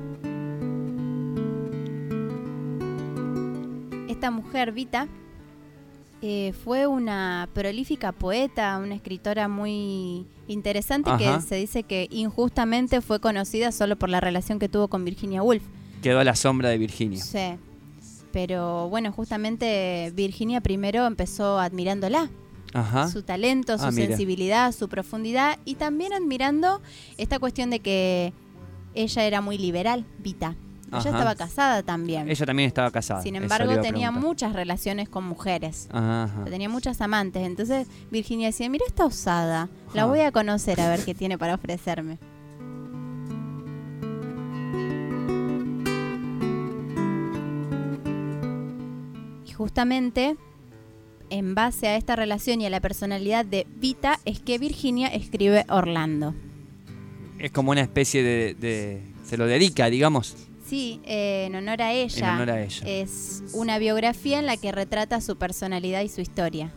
Esta mujer, Vita, eh, fue una prolífica poeta, una escritora muy interesante. Ajá. Que se dice que injustamente fue conocida solo por la relación que tuvo con Virginia Woolf. Quedó a la sombra de Virginia. Sí, pero bueno, justamente Virginia primero empezó admirándola. Ajá. Su talento, su Ah, mira. sensibilidad, su profundidad, y también admirando esta cuestión de que ella era muy liberal, Vita. Ella Ajá. estaba casada también. Ella también estaba casada. Sin eso embargo, le iba a tenía preguntar. muchas relaciones con mujeres. Ajá, ajá. Tenía muchas amantes. Entonces Virginia decía, mira esta osada, la Ah. voy a conocer a ver qué tiene para ofrecerme. Y justamente en base a esta relación y a la personalidad de Vita es que Virginia escribe Orlando. Es como una especie de, de... Se lo dedica, digamos. Sí, eh, en honor a ella. En honor a ella. Es una biografía en la que retrata su personalidad y su historia.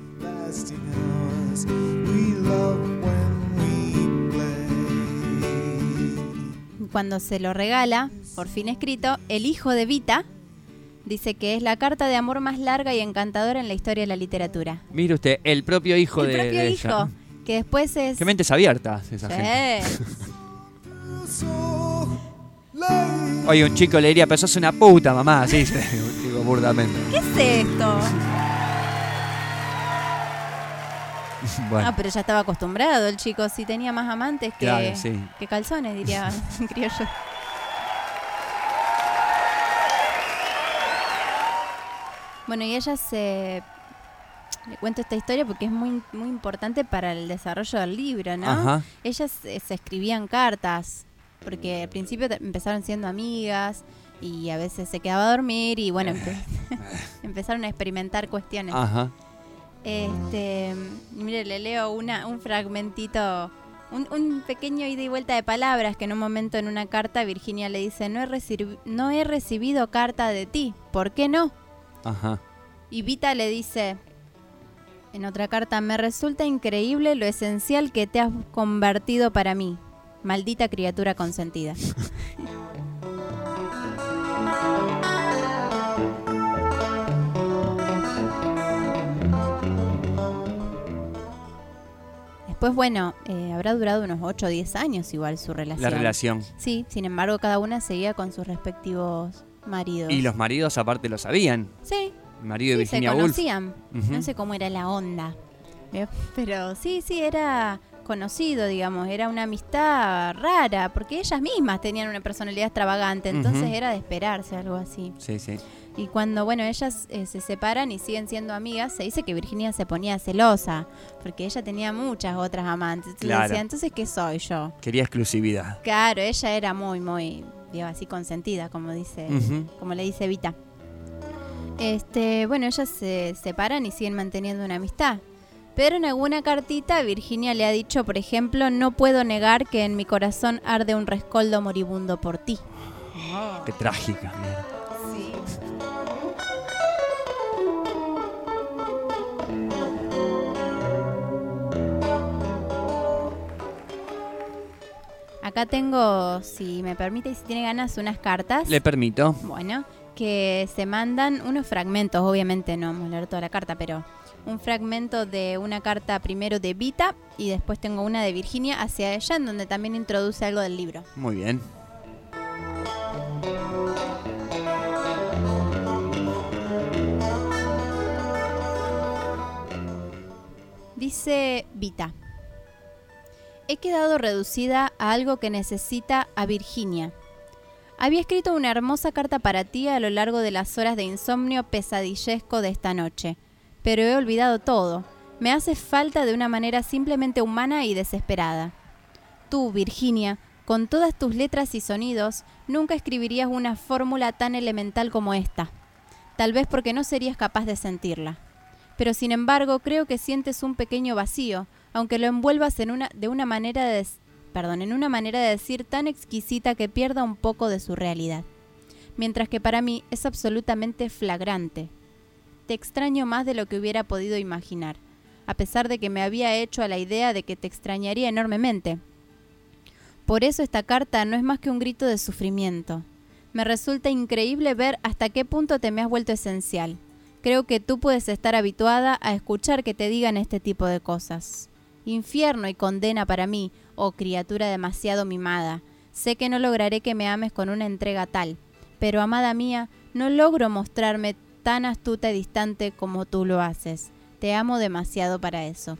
Cuando se lo regala, por fin escrito, el hijo de Vita dice que es la carta de amor más larga y encantadora en la historia de la literatura. Mire usted, el propio hijo el de, propio de hijo, ella. que después es... Qué mentes abiertas esa Sí. gente. Oye, un chico le diría, pero sos una puta, mamá. Así, digo, burdamente. ¿Qué es esto? Bueno. Ah, pero ya estaba acostumbrado el chico, sí tenía más amantes que, Claro, sí. que calzones, diría un criollo. Bueno, y ella se... Le cuento esta historia porque es muy muy importante para el desarrollo del libro, ¿no? Ajá. Ellas se, se escribían cartas, porque al principio te- empezaron siendo amigas y a veces se quedaba a dormir y bueno, empe- empezaron a experimentar cuestiones. Ajá. Este, mire, le leo una, un fragmentito, un, un pequeño ida y vuelta de palabras que en un momento en una carta Virginia le dice, no he, recibi- no he recibido carta de ti, ¿por qué no? Ajá. Y Vita le dice, en otra carta, me resulta increíble lo esencial que te has convertido para mí, maldita criatura consentida. Después, bueno, eh, habrá durado unos ocho o diez años igual su relación. La relación. Sí, sin embargo, cada una seguía con sus respectivos maridos. Y los maridos aparte lo sabían. Sí. El marido de Sí, se Virginia Woolf. conocían. Ujú. No sé cómo era la onda. ¿Eh? Pero sí, sí, era conocido, digamos. Era una amistad rara, porque ellas mismas tenían una personalidad extravagante. Entonces Ujú. era de esperarse algo así. Sí, sí. Y cuando, bueno, ellas eh, se separan y siguen siendo amigas, se dice que Virginia se ponía celosa, porque ella tenía muchas otras amantes. Entonces Claro. decía, entonces, ¿qué soy yo? Quería exclusividad. Claro, ella era muy, muy, digo, así consentida, como dice, Ujú. como le dice Vita. Este, bueno, ellas se separan y siguen manteniendo una amistad. Pero en alguna cartita Virginia le ha dicho, por ejemplo, no puedo negar que en mi corazón arde un rescoldo moribundo por ti. Qué trágica, mira. Sí. Acá tengo, si me permite y si tiene ganas, unas cartas. Le permito. Bueno, que se mandan unos fragmentos, obviamente no vamos a leer toda la carta, pero un fragmento de una carta primero de Vita y después tengo una de Virginia hacia ella, en donde también introduce algo del libro. Muy bien. Dice Vita, he quedado reducida a algo que necesita a Virginia. Había escrito una hermosa carta para ti a lo largo de las horas de insomnio pesadillesco de esta noche, pero he olvidado todo. Me hace falta de una manera simplemente humana y desesperada. Tú, Virginia, con todas tus letras y sonidos, nunca escribirías una fórmula tan elemental como esta. Tal vez porque no serías capaz de sentirla. Pero sin embargo, creo que sientes un pequeño vacío, aunque lo envuelvas en una, de una manera de, perdón, en una manera de decir tan exquisita que pierda un poco de su realidad. Mientras que para mí es absolutamente flagrante. Te extraño más de lo que hubiera podido imaginar, a pesar de que me había hecho a la idea de que te extrañaría enormemente. Por eso esta carta no es más que un grito de sufrimiento. Me resulta increíble ver hasta qué punto te me has vuelto esencial. Creo que tú puedes estar habituada a escuchar que te digan este tipo de cosas. Infierno y condena para mí, oh criatura demasiado mimada. Sé que no lograré que me ames con una entrega tal, pero amada mía, no logro mostrarme tan astuta y distante como tú lo haces. Te amo demasiado para eso.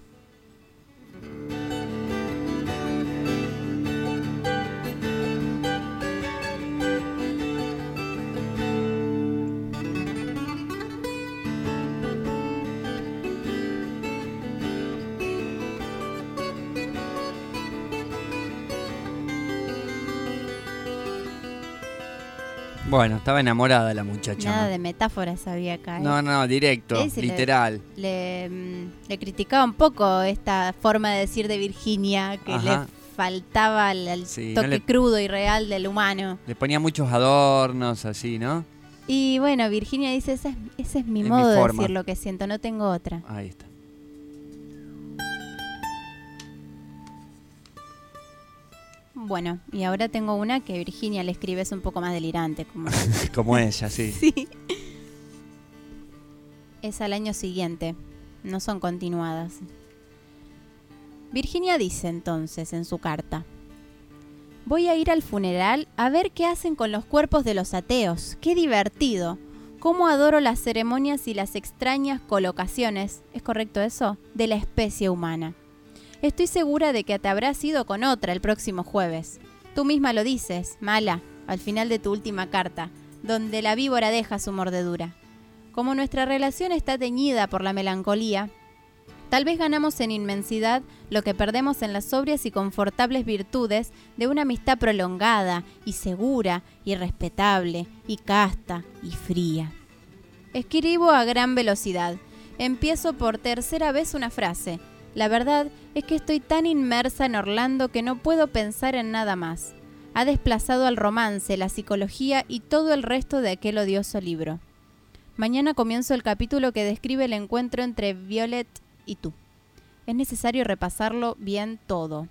Bueno, estaba enamorada la muchacha. Nada ¿no? de metáforas había acá. ¿eh? No, no, directo, Ese literal. Le, le, le criticaba un poco esta forma de decir de Virginia, que Ajá. le faltaba el, el Sí, toque no le- crudo y real del humano. Le ponía muchos adornos, así, ¿no? Y bueno, Virginia dice, ese es, ese es mi Es mi modo de forma. decir lo que siento, no tengo otra. Ahí está. Bueno, y ahora tengo una que Virginia le escribe, es un poco más delirante. Como, Como ella, sí. sí. Es al año siguiente, no son continuadas. Virginia dice entonces en su carta: voy a ir al funeral a ver qué hacen con los cuerpos de los ateos. ¡Qué divertido! Cómo adoro las ceremonias y las extrañas colocaciones, ¿es correcto eso?, de la especie humana. Estoy segura de que te habrás ido con otra el próximo jueves. Tú misma lo dices, mala, al final de tu última carta, donde la víbora deja su mordedura. Como nuestra relación está teñida por la melancolía, tal vez ganamos en inmensidad lo que perdemos en las sobrias y confortables virtudes de una amistad prolongada y segura y respetable y casta y fría. Escribo a gran velocidad. Empiezo por tercera vez una frase. La verdad es que estoy tan inmersa en Orlando que no puedo pensar en nada más. Ha desplazado al romance, la psicología y todo el resto de aquel odioso libro. Mañana comienzo el capítulo que describe el encuentro entre Violet y tú. Es necesario repasarlo bien todo.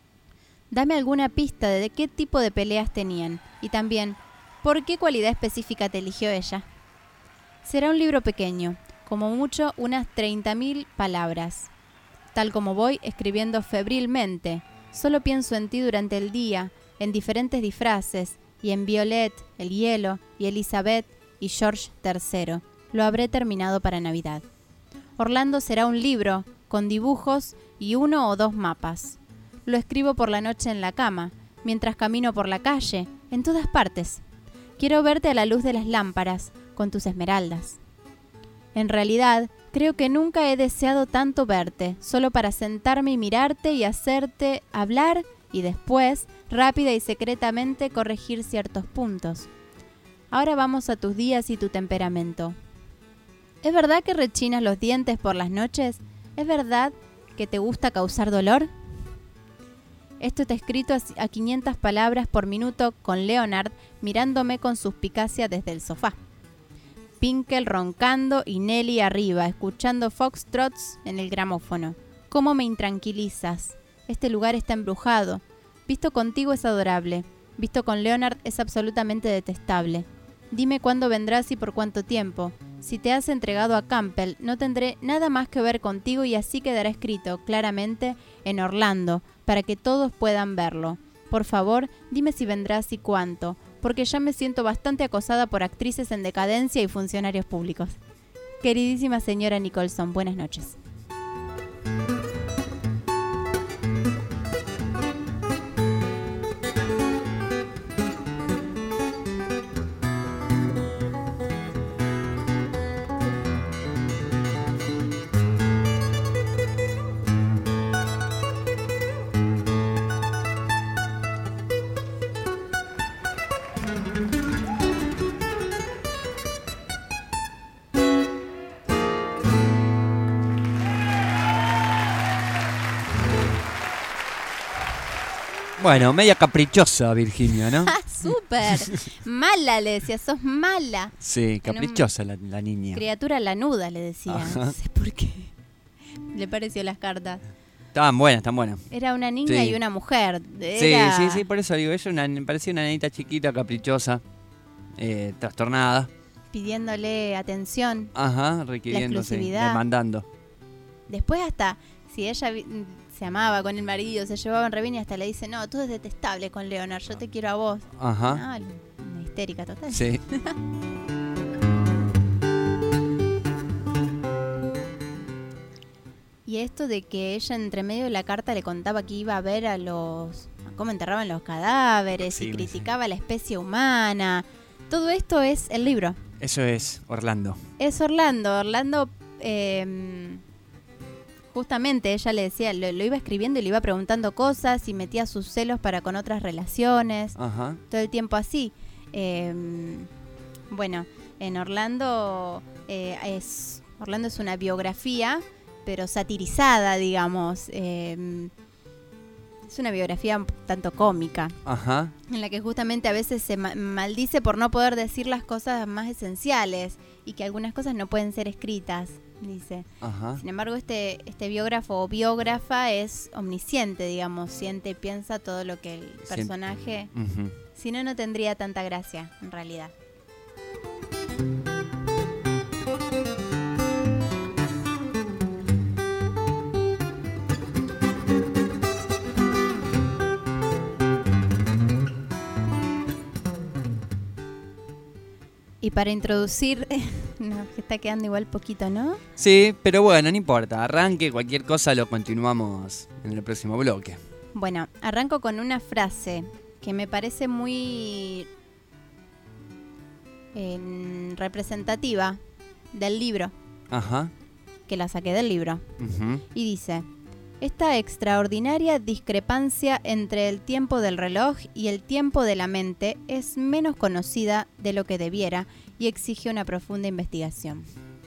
Dame alguna pista de qué tipo de peleas tenían y también, ¿por qué cualidad específica te eligió ella? Será un libro pequeño, como mucho unas treinta mil palabras. Tal como voy escribiendo febrilmente, solo pienso en ti durante el día, en diferentes disfraces, y en Violet, el hielo, y Elizabeth, y George tercero. Lo habré terminado para Navidad. Orlando será un libro, con dibujos y uno o dos mapas. Lo escribo por la noche en la cama, mientras camino por la calle, en todas partes. Quiero verte a la luz de las lámparas, con tus esmeraldas. En realidad, creo que nunca he deseado tanto verte, solo para sentarme y mirarte y hacerte hablar y después, rápida y secretamente, corregir ciertos puntos. Ahora vamos a tus días y tu temperamento. ¿Es verdad que rechinas los dientes por las noches? ¿Es verdad que te gusta causar dolor? Esto está escrito a quinientas palabras por minuto con Leonard mirándome con suspicacia desde el sofá. Pinkel roncando y Nelly arriba, escuchando foxtrots en el gramófono. ¿Cómo me intranquilizas? Este lugar está embrujado. Visto contigo es adorable. Visto con Leonard es absolutamente detestable. Dime cuándo vendrás y por cuánto tiempo. Si te has entregado a Campbell, no tendré nada más que ver contigo y así quedará escrito claramente en Orlando, para que todos puedan verlo. Por favor, dime si vendrás y cuánto, porque ya me siento bastante acosada por actrices en decadencia y funcionarios públicos. Queridísima señora Nicholson, buenas noches. Bueno, media caprichosa Virginia, ¿no? Súper. Mala, le decía, sos mala. Sí, caprichosa la, la niña. Criatura lanuda, le decía. Ajá. No sé por qué. Le pareció las cartas. Estaban buenas, están buenas. Era una niña Sí. y una mujer. Era... Sí, sí, sí, por eso digo, ella una, me parecía una nenita chiquita, caprichosa, eh, trastornada. Pidiéndole atención. Ajá, requiriéndose, exclusividad. demandando. Después hasta, si ella vi- se amaba con el marido, se llevaban re bien y hasta le dice, no, tú eres detestable con Leonard, yo te quiero a vos. Ajá. Ah, una histérica total. Sí. Y esto de que ella entre medio de la carta le contaba que iba a ver a los... a cómo enterraban los cadáveres Sí, y sí. criticaba a la especie humana. Todo esto es el libro. Eso es Orlando. Es Orlando. Orlando, eh, justamente ella le decía, lo, lo iba escribiendo y le iba preguntando cosas y metía sus celos para con otras relaciones. Ajá. Todo el tiempo así. Eh, bueno, en Orlando eh, es Orlando es una biografía, pero satirizada, digamos. Eh, es una biografía un tanto cómica, Ajá. en la que justamente a veces se ma- maldice por no poder decir las cosas más esenciales y que algunas cosas no pueden ser escritas, dice. Ajá. Sin embargo, este, este biógrafo o biógrafa es omnisciente, digamos, siente y piensa todo lo que el Sien- personaje... Ujú. Si no, no tendría tanta gracia, en realidad. Y para introducir... no, que está quedando igual poquito, ¿no? Sí, pero bueno, no importa. Arranque, cualquier cosa lo continuamos en el próximo bloque. Bueno, arranco con una frase que me parece muy eh, representativa del libro, Ajá. que la saqué del libro. Ujú. Y dice, esta extraordinaria discrepancia entre el tiempo del reloj y el tiempo de la mente es menos conocida de lo que debiera y exige una profunda investigación.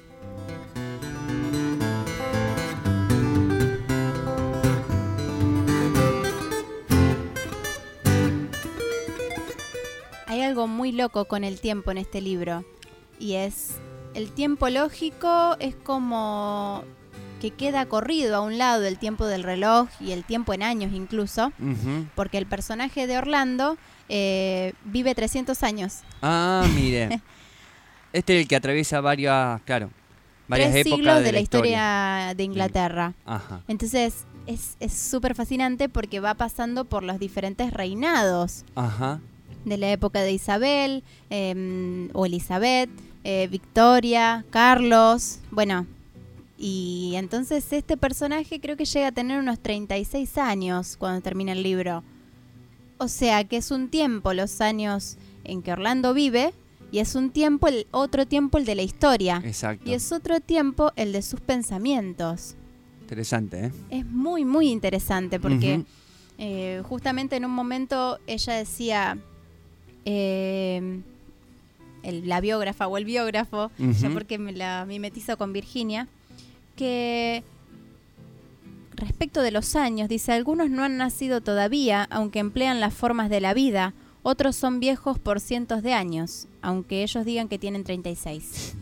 Hay algo muy loco con el tiempo en este libro y es el tiempo lógico es como que queda corrido a un lado el tiempo del reloj y el tiempo en años incluso, Ujú. porque el personaje de Orlando eh, vive trescientos años. Ah, mire. Este es el que atraviesa varias, claro, varias Tres épocas siglos de, de la historia de Inglaterra. Ajá. Entonces es es súper fascinante porque va pasando por los diferentes reinados Ajá. de la época de Isabel eh, o Elizabeth, eh, Victoria, Carlos, bueno, y entonces este personaje creo que llega a tener unos treinta y seis años cuando termina el libro. O sea que es un tiempo los años en que Orlando vive y es un tiempo, el otro tiempo el de la historia. Exacto. Y es otro tiempo el de sus pensamientos. Interesante, ¿eh? Es muy, muy interesante porque Ujú. eh, justamente en un momento ella decía, eh, el- la biógrafa o el biógrafo, Ujú. ya porque me la mimetizo con Virginia, que respecto de los años, dice, algunos no han nacido todavía, aunque emplean las formas de la vida, otros son viejos por cientos de años, aunque ellos digan que tienen treinta y seis.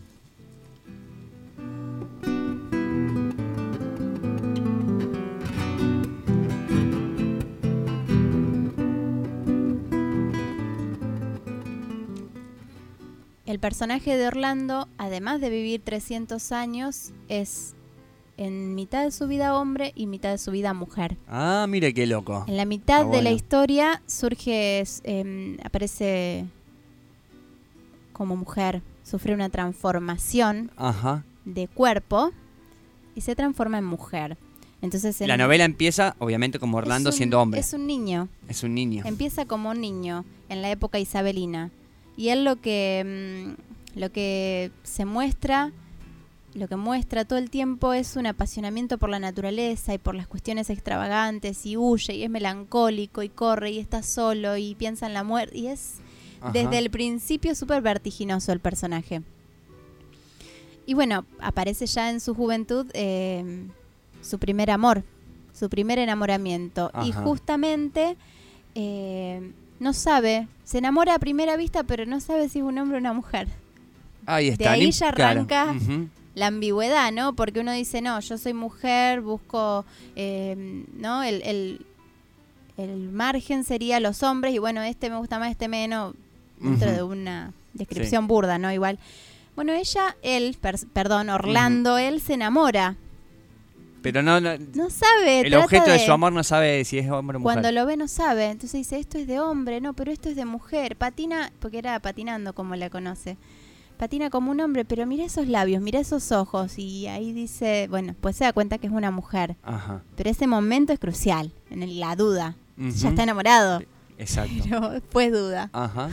El personaje de Orlando, además de vivir trescientos años, es en mitad de su vida hombre y mitad de su vida mujer. Ah, mire qué loco. En la mitad Está de la bueno. historia surge, eh, aparece como mujer, sufre una transformación Ajá. de cuerpo y se transforma en mujer. Entonces en- La novela empieza, obviamente, como Orlando es un- siendo hombre. Es un niño. Es un niño. Empieza como un niño en la época isabelina. Y él lo que, mm, lo que se muestra, lo que muestra todo el tiempo es un apasionamiento por la naturaleza y por las cuestiones extravagantes y huye y es melancólico y corre y está solo y piensa en la muerte y es Ajá. desde el principio súper vertiginoso el personaje. Y bueno, aparece ya en su juventud eh, su primer amor, su primer enamoramiento. Y Ajá. justamente eh, no sabe, se enamora a primera vista, pero no sabe si es un hombre o una mujer. Ahí está. De ahí ni- ya claro. arranca Ujú. la ambigüedad, ¿no? Porque uno dice, no, yo soy mujer, busco, eh, ¿no? El, el, el margen sería los hombres, y bueno, este me gusta más, este menos, dentro Ujú. de una descripción Sí. burda, ¿no? Igual. Bueno, ella, él, per- perdón, Orlando, él se enamora. Pero no, no- No sabe. el trata objeto de su amor no sabe si es hombre o mujer. Cuando lo ve no sabe. Entonces dice, esto es de hombre, no, pero esto es de mujer. Patina, porque era patinando como la conoce. Patina como un hombre, pero mira esos labios, mira esos ojos. Y ahí dice, bueno, pues se da cuenta que es una mujer. Ajá. Pero ese momento es crucial, en el- la duda. Ujú. Ya está enamorado. Exacto. Pero después duda. Ajá.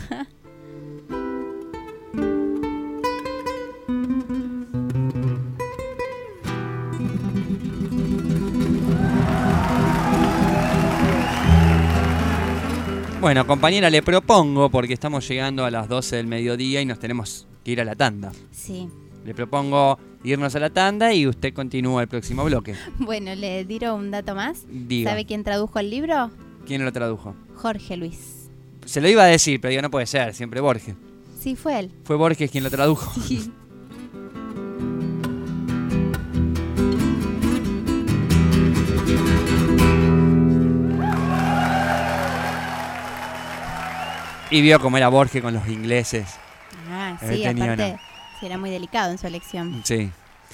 Bueno, compañera, le propongo, porque estamos llegando a las doce del mediodía y nos tenemos que ir a la tanda. Sí. Le propongo irnos a la tanda y usted continúa el próximo bloque. Bueno, le tiro un dato más. Diga. ¿Sabe quién tradujo el libro? ¿Quién lo tradujo? Jorge Luis. Se lo iba a decir, pero digo, no puede ser, siempre Borges. Sí, fue él. Fue Borges quien lo tradujo. Sí. Y vio cómo era Borges con los ingleses. Ah, Él sí, tenía aparte, una- sí, era muy delicado en su elección. Sí.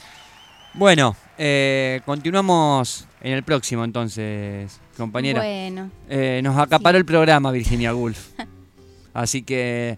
Bueno, eh, continuamos en el próximo entonces, compañera. Bueno. Eh, nos acaparó el programa Virginia Woolf. Así que,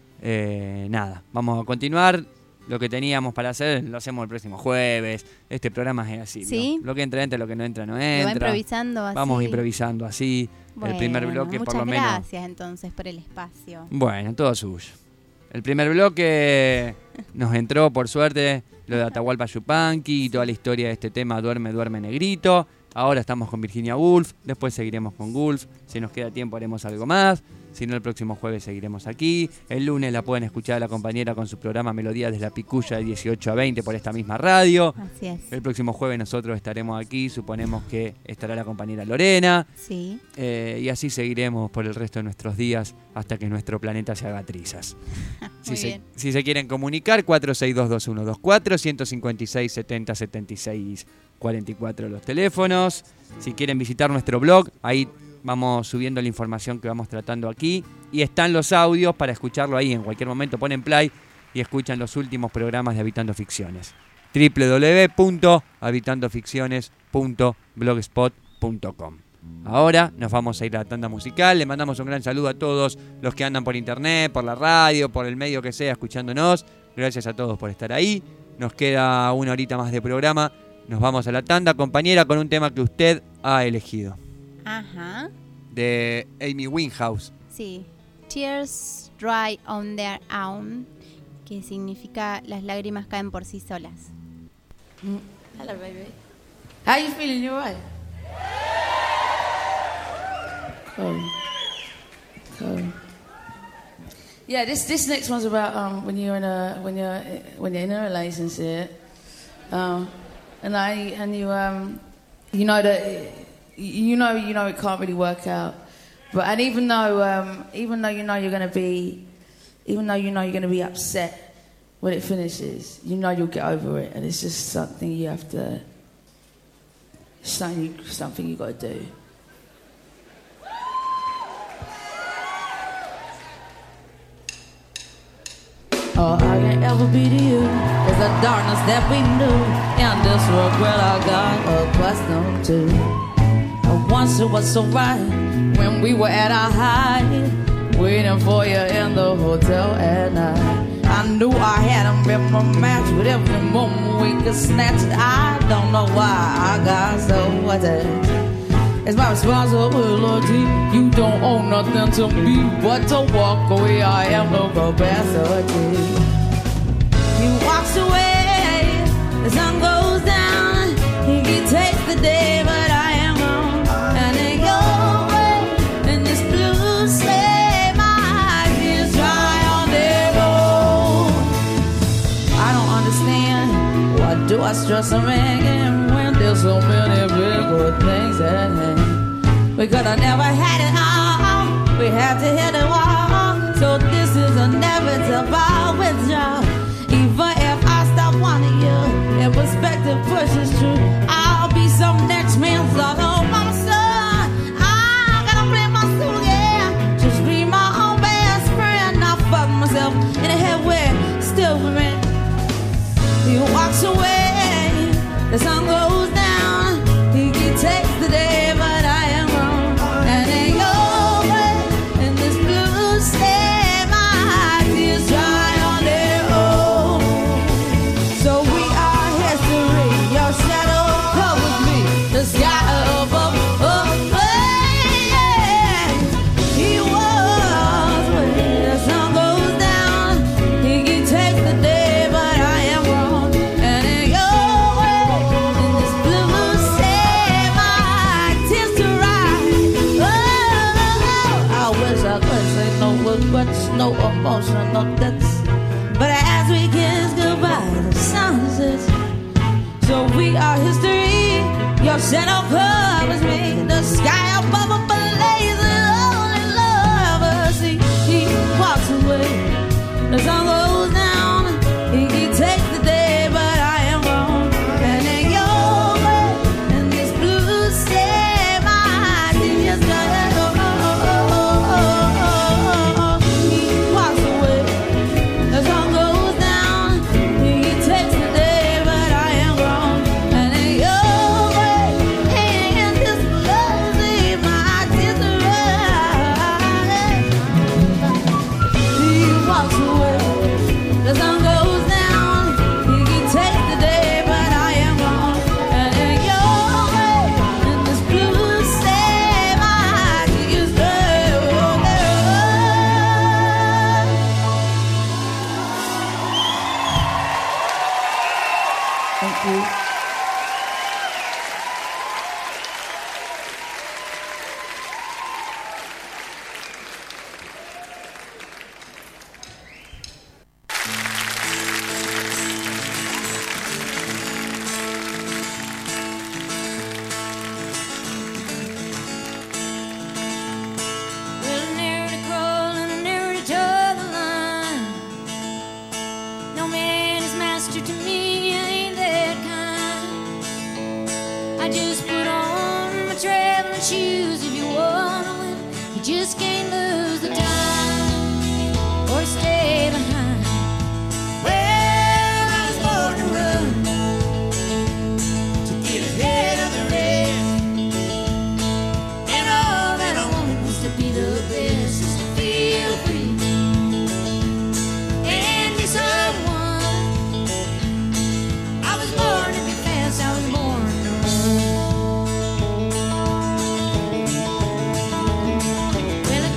eh, nada, vamos a continuar. Lo que teníamos para hacer lo hacemos el próximo jueves. Este programa es así. Sí. ¿no? Lo que entra, entra, lo que no entra, no Lo va entra. improvisando así. Vamos improvisando así. el primer Bueno, bloque, por muchas lo menos. gracias entonces por el espacio. Bueno, todo suyo. El primer bloque nos entró, por suerte, lo de Atahualpa Yupanqui y toda la historia de este tema Duerme, Duerme Negrito. Ahora estamos con Virginia Woolf, después seguiremos con Woolf. Si nos queda tiempo haremos algo más. Si no, el próximo jueves seguiremos aquí. El lunes la pueden escuchar a la compañera con su programa Melodía desde la Piculla de dieciocho a veinte por esta misma radio. Así es. El próximo jueves nosotros estaremos aquí. Suponemos que estará la compañera Lorena. Sí. Eh, y así seguiremos por el resto de nuestros días hasta que nuestro planeta se haga trizas. si, Muy se, bien. si se quieren comunicar, cuatro seis dos dos uno dos cuatro, ciento cincuenta y seis, setenta, setenta y seis, cuarenta y cuatro los teléfonos. Si quieren visitar nuestro blog, ahí vamos subiendo la información que vamos tratando aquí. Y están los audios para escucharlo ahí. En cualquier momento ponen play y escuchan los últimos programas de Habitando Ficciones. doble u doble u doble u punto habitando ficciones punto blogspot punto com. Ahora nos vamos a ir a la tanda musical. Le mandamos un gran saludo a todos los que andan por internet, por la radio, por el medio que sea, escuchándonos. Gracias a todos por estar ahí. Nos queda una horita más de programa. Nos vamos a la tanda, compañera, con un tema que usted ha elegido. Ajá. De Amy Winehouse. Sí. Tears dry on their own, que significa las lágrimas caen por sí solas. Hello, baby. How you feeling? You alright? Cool. Cool. Yeah, this this next one's about um, when you're in a when you're when you're in a relationship, um, and I and you um, you know that you know you know it can't really work out, but and even though um, even though you know you're gonna be, even though you know you're gonna be upset when it finishes, you know you'll get over it, and it's just something you have to, something you, something you got to do. All I can ever be to you is the darkness that we knew, and this regret I got accustomed to. And once it was so right when we were at our height, waiting for you in the hotel at night. I knew I had him in my match with every moment we could snatch it. I don't know why I got so attached. It's my responsibility. You don't owe nothing to me but to walk away. I have no capacity. He walks away, the sun goes down. He takes the day, but I am on. And in your way, and this blue say my eyes is dry on their own. I don't understand. Why do I stress a man when there's so many big good things at hand? Because I never had it all. emotional debts. But as we kiss goodbye, the sun sets. So we are history. Your shadow covers me. The sky above a blaze with only lovers. He, he walks away. The sun goes down. He, he takes the day, but I am gone. And in your way, in this blue sky, my tears go. He walks away. The sun goes down. He, he takes the day, but I am gone. And in your way, in this blue sky, my tears go. He walks away. The sun goes down, he can take the day, but I am gone. And in your way, in this blue sky, my tears flow. Thank you. Well, I never to crawl and I never to toe the line. No man is master to me, I ain't that kind. I just put on my traveling shoes. If you wanna win, you just can't lose the time or stay behind. Well, I was born to run, to get ahead of the rest. And all that I wanted was to be the best, just to feel free and be someone. I was born to be fast, I was born to run. Well, I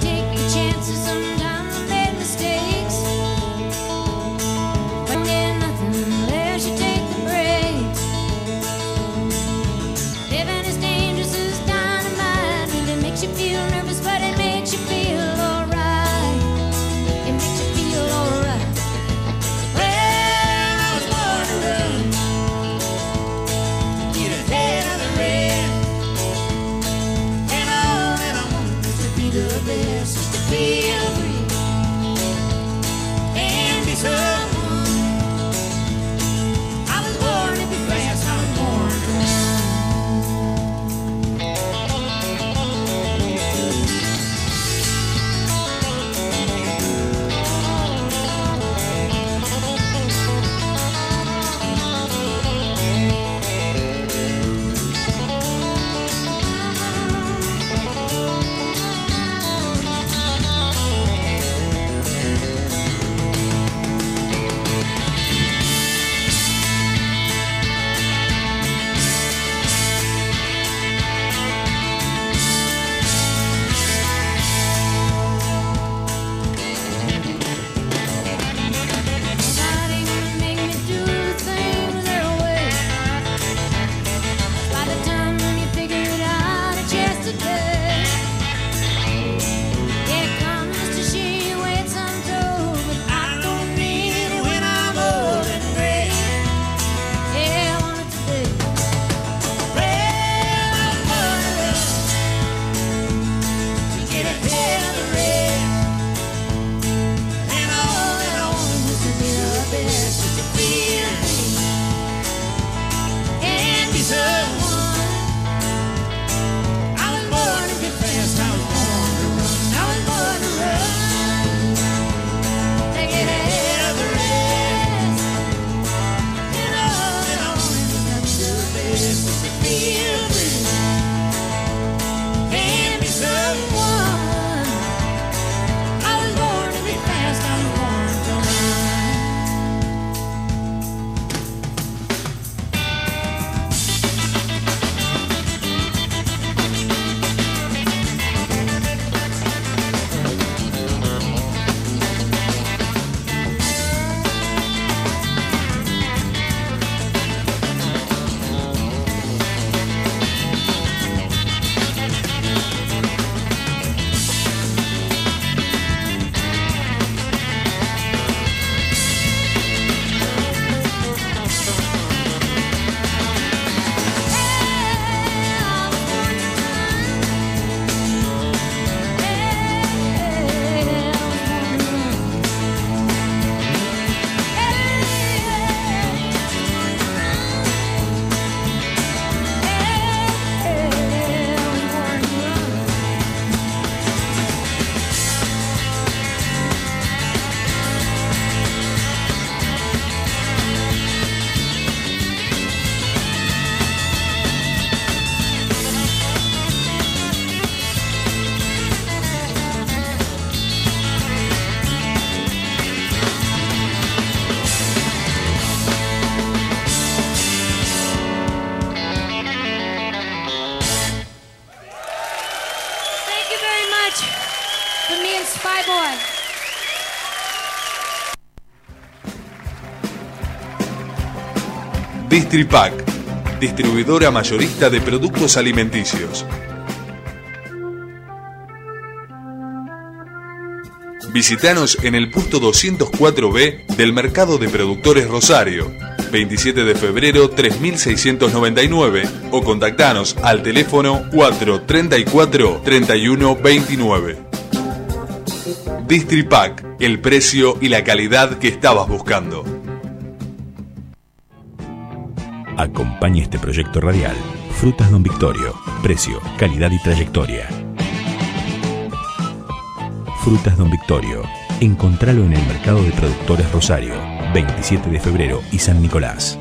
Bye, boy. Distripac, distribuidora mayorista de productos alimenticios. Visítanos en el puesto doscientos cuatro B del Mercado de Productores Rosario, veintisiete de febrero tres mil seiscientos noventa y nueve, o contactanos al teléfono cuatro treinta y cuatro treinta y uno veintinueve. Distripac, el precio y la calidad que estabas buscando. Acompaña este proyecto radial. Frutas Don Victorio. Precio, calidad y trayectoria. Frutas Don Victorio. Encontralo en el Mercado de Productores Rosario, veintisiete de febrero y San Nicolás.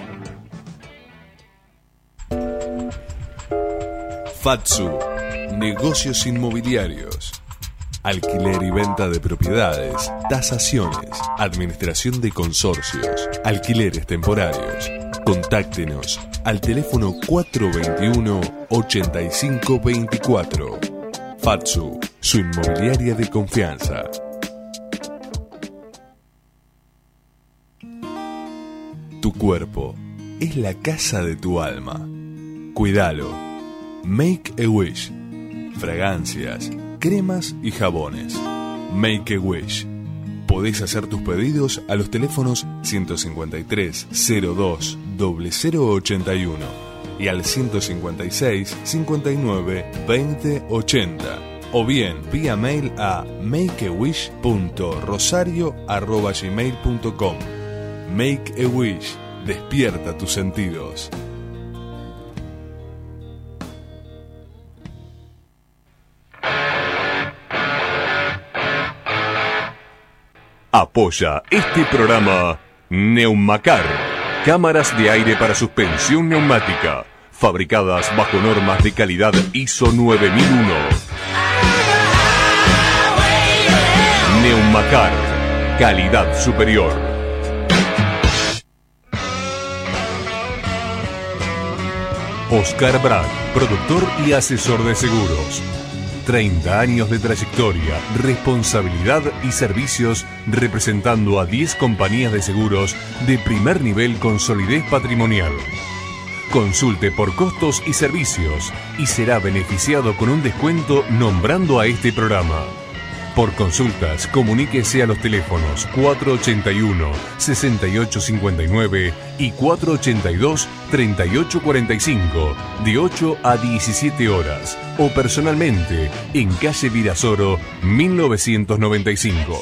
Fatsu, negocios inmobiliarios. Alquiler y venta de propiedades, tasaciones, administración de consorcios, alquileres temporarios. Contáctenos al teléfono cuatro veintiuno ochenta y cinco veinticuatro. Fatsu, su inmobiliaria de confianza. Tu cuerpo es la casa de tu alma. Cuídalo. Make a Wish. Fragancias, cremas y jabones. Make a Wish. Podés hacer tus pedidos a los teléfonos ciento cincuenta y tres cero dos cero cero ochenta y uno y al ciento cincuenta y seis cincuenta y nueve veinte ochenta, o bien vía mail a make a wish punto rosario arroba gmail punto com. Make a Wish, despierta tus sentidos. Apoya este programa Neumacar, cámaras de aire para suspensión neumática, fabricadas bajo normas de calidad I S O nueve mil uno. Neumacar, calidad superior. Oscar Brad, productor y asesor de seguros. treinta años de trayectoria, responsabilidad y servicios representando a diez compañías de seguros de primer nivel con solidez patrimonial. Consulte por costos y servicios y será beneficiado con un descuento nombrando a este programa. Por consultas, comuníquese a los teléfonos cuatro ochenta y uno sesenta y ocho cincuenta y nueve y cuatro ochenta y dos treinta y ocho cuarenta y cinco de ocho a diecisiete horas o personalmente en calle Virasoro mil novecientos noventa y cinco.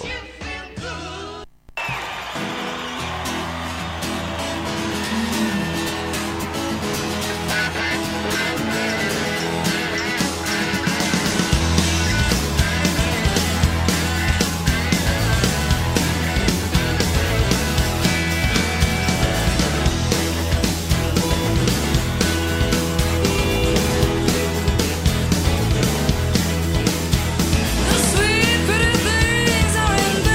Sweet pretty things are in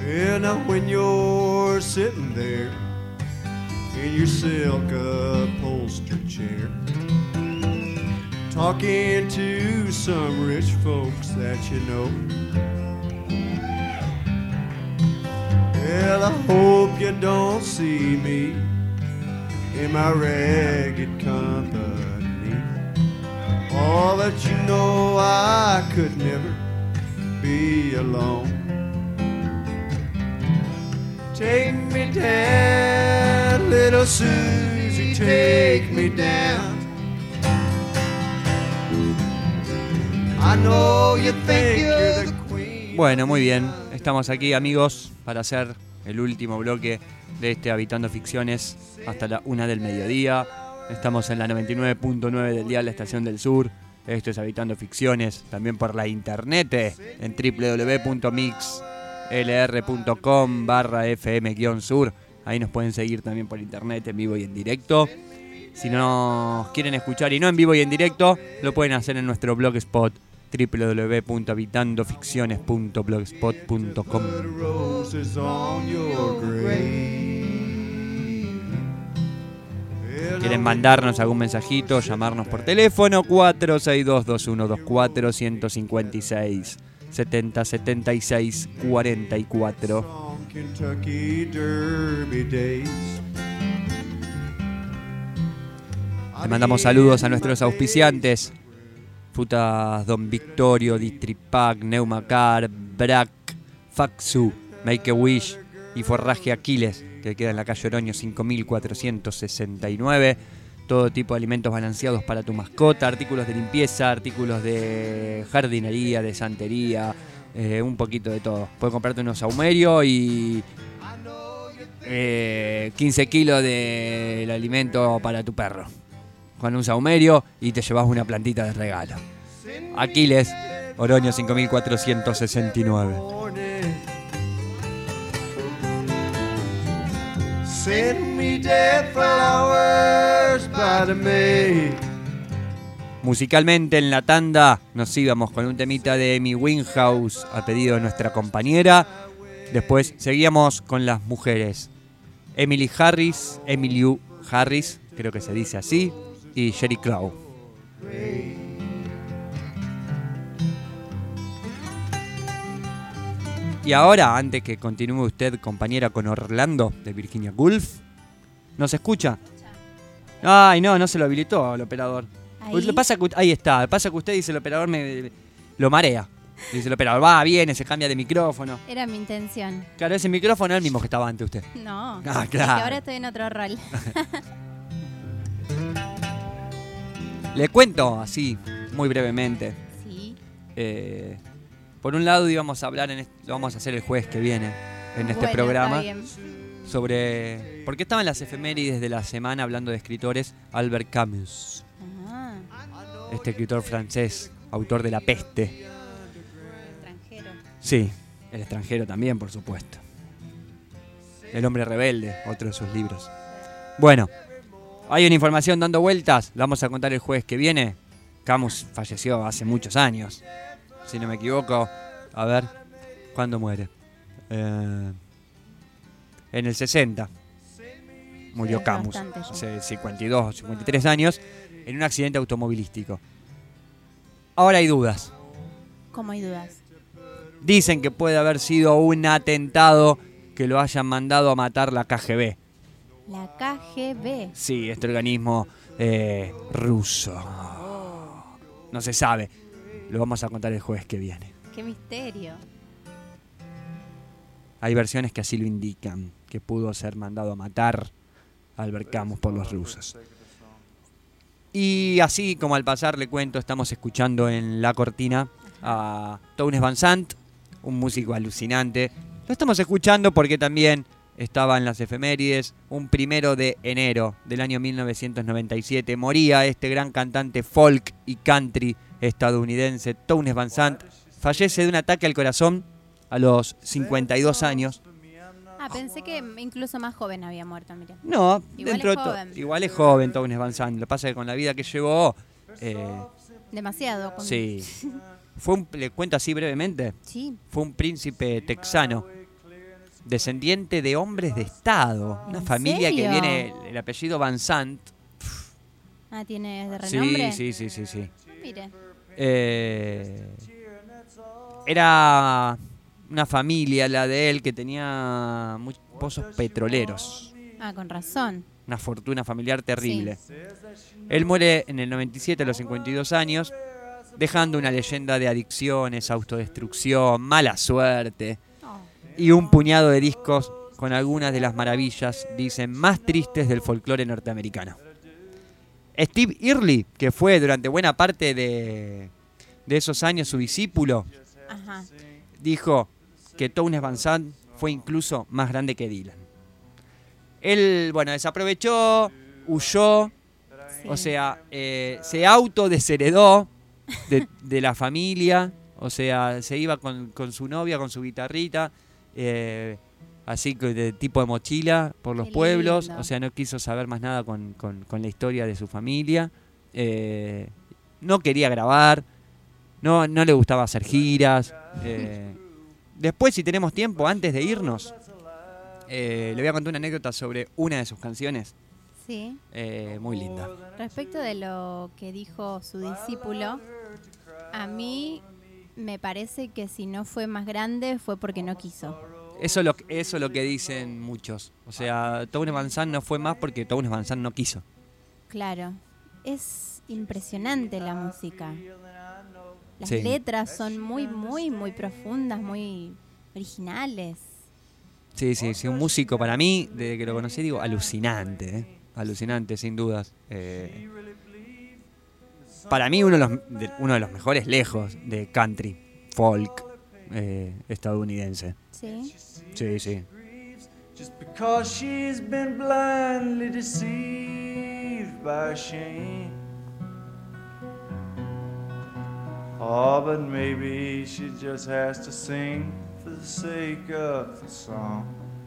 And now when you're sitting there in your silk upholstered chair, talking to some rich folks that you know, well, I hope you don't see me in my ragged company. All that you know, I could never be alone. Take me down, little Susie, take me down. I know you think you're the queen. Bueno, muy bien. Estamos aquí, amigos, para hacer el último bloque de este Habitando Ficciones hasta la una del mediodía. Estamos en la noventa y nueve punto nueve del dial, la estación del sur. Esto es Habitando Ficciones, también por la internet en doble u doble u doble u punto mixlr punto com barra fm guión sur. Ahí nos pueden seguir también por internet en vivo y en directo. Si no nos quieren escuchar y no en vivo y en directo, lo pueden hacer en nuestro blogspot doble u doble u doble u punto habitando ficciones punto blogspot punto com. Quieren mandarnos algún mensajito, llamarnos por teléfono cuatro seis dos, dos uno dos cuatro, uno cinco seis, setenta setenta y seis cuarenta y cuatro. Le mandamos saludos a nuestros auspiciantes: Frutas Don Victorio, Distripac, Neumacar, Brac, Faxu, Make a Wish y Forraje Aquiles, que queda en la calle Oroño cinco mil cuatrocientos sesenta y nueve. Todo tipo de alimentos balanceados para tu mascota, artículos de limpieza, artículos de jardinería, de santería, eh, un poquito de todo. Puedes comprarte unos saumerios y eh, quince kilos del alimento para tu perro, con un saumerio, y te llevas una plantita de regalo. Aquiles, Oroño cinco mil cuatrocientos sesenta y nueve. Send me dead flowers by the May. Musicalmente en la tanda nos íbamos con un temita de Amy Winehouse a pedido de nuestra compañera. Después seguíamos con las mujeres: Emily Harris, Emily Harris, creo que se dice así, y Jerry Crow. Y ahora, antes que continúe usted, compañera, con Orlando de Virginia Woolf, ¿nos escucha? Ay, no, no se lo habilitó el operador. Ahí, Lo pasa que, ahí está, pasa que usted dice el operador me lo marea. Dice el operador, va, viene, se cambia de micrófono. era mi intención. Claro, ese micrófono es el mismo que estaba ante usted. No, Ah, es que claro. ahora estoy en otro rol. Le cuento así, muy brevemente. Sí. Eh, por un lado íbamos a hablar, en este, lo vamos a hacer el jueves que viene, en este Bueno, programa, está bien. sobre... Porque estaban las efemérides de la semana hablando de escritores. Albert Camus, Ah, este escritor francés, autor de La Peste. extranjero. Sí, El extranjero también, por supuesto. El hombre rebelde, otro de sus libros. Bueno, hay una información dando vueltas, la vamos a contar el jueves que viene. Camus falleció hace muchos años, si no me equivoco. A ver, ¿cuándo muere? Eh, en el sesenta murió Sí, es Camus, bastante ya. hace cincuenta y dos o cincuenta y tres años, en un accidente automovilístico. Ahora hay dudas. ¿Cómo hay dudas? Dicen que puede haber sido un atentado, que lo hayan mandado a matar la K G B. La K G B. Sí, este organismo eh, ruso. No se sabe. Lo vamos a contar el jueves que viene. Qué misterio. Hay versiones que así lo indican, que pudo ser mandado a matar a Albert Camus por los rusos. Y así como al pasar le cuento, estamos escuchando en la cortina a Townes Van Sant, un músico alucinante. Lo estamos escuchando porque también estaba en las efemérides. Un primero de enero del año mil novecientos noventa y siete moría este gran cantante folk y country estadounidense, Townes Van Sant. Fallece de un ataque al corazón a los cincuenta y dos años. Ah, pensé que incluso más joven había muerto, mira. No, Igual dentro es de todo. joven. Igual es joven Townes Van Sant. Lo que pasa es que con la vida que llevó, eh, Demasiado. con- sí. Fue un, le cuento así brevemente, Sí. fue un príncipe texano descendiente de hombres de Estado. Una ¿En familia serio? que viene, el apellido Van Sant. Ah, ¿tiene de Sí, renombre? sí, sí, sí, sí. Mire. Eh, era una familia, la de él, que tenía muchos pozos petroleros. Ah, con razón. Una fortuna familiar terrible. Él muere en el noventa y siete a los cincuenta y dos años, dejando una leyenda de adicciones, autodestrucción, mala suerte y un puñado de discos con algunas de las maravillas, dicen, más tristes del folclore norteamericano. Steve Early, que fue durante buena parte de, de esos años su discípulo, Ajá. dijo que Townes Van Sant fue incluso más grande que Dylan. Él, bueno, desaprovechó, huyó, Sí. o sea, eh, se autodesheredó de, de la familia, o sea, se iba con, con su novia, con su guitarrita, eh, así que de tipo de mochila por los Qué pueblos, lindo. o sea, no quiso saber más nada con, con- con la historia de su familia, eh, no quería grabar, no, no le gustaba hacer giras. eh. Después, si tenemos tiempo, antes de irnos, eh, le voy a contar una anécdota sobre una de sus canciones, Sí. eh, muy linda. Respecto de lo que dijo su discípulo, a mí me parece que si no fue más grande fue porque no quiso. Eso es lo, eso es lo que dicen muchos. O sea, Townes Van Sant no fue más porque Townes Van Sant no quiso. Claro. Es impresionante la música. Las Sí. letras son muy, muy, muy profundas, muy originales. Sí, sí, sí, un músico para mí, desde que lo conocí, digo, alucinante, ¿eh? Alucinante, sin dudas. Eh, para mí, uno de, los, de, uno de los mejores lejos de country, folk, eh, estadounidense. Sí. Sí, sí. Just because she's been blindly deceived by shame. Oh, but maybe she just has to sing for the sake of the song.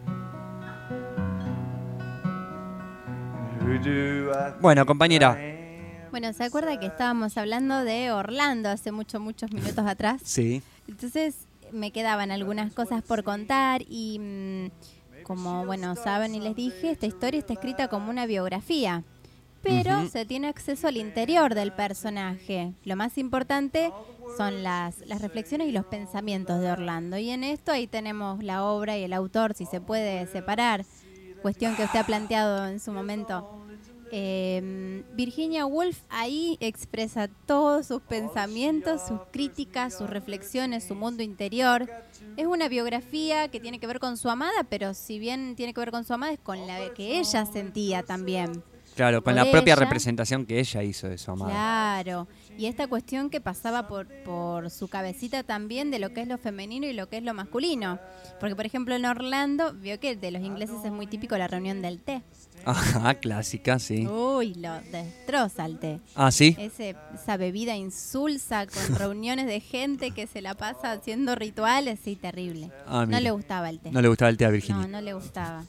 Who do I think Bueno, compañera. I am? Bueno, ¿se acuerda que estábamos hablando de Orlando hace muchos, muchos minutos atrás? Sí. Entonces me quedaban algunas cosas por contar y mm, como, bueno, saben y les dije, esta historia está escrita como una biografía, pero Ujú. se tiene acceso al interior del personaje. Lo más importante son las, las reflexiones y los pensamientos de Orlando. Y en esto ahí tenemos la obra y el autor, si se puede separar, cuestión que usted ha planteado en su momento. Eh, Virginia Woolf ahí expresa todos sus pensamientos, sus críticas, sus reflexiones, su mundo interior. Es una biografía que tiene que ver con su amada, pero si bien tiene que ver con su amada, es con la que ella sentía también. Claro, con Por la propia ella. representación que ella hizo de su amada. Claro, y esta cuestión que pasaba por, por su cabecita también de lo que es lo femenino y lo que es lo masculino. Porque, por ejemplo, en Orlando, vio que de los ingleses es muy típico la reunión del té. Ajá, clásica, sí. Uy, lo destroza el té. Ah, ¿sí? Ese, esa bebida insulsa con reuniones de gente que se la pasa haciendo rituales, sí, terrible. Ah, no mira. le gustaba el té. No le gustaba el té a Virginia. No, no le gustaba.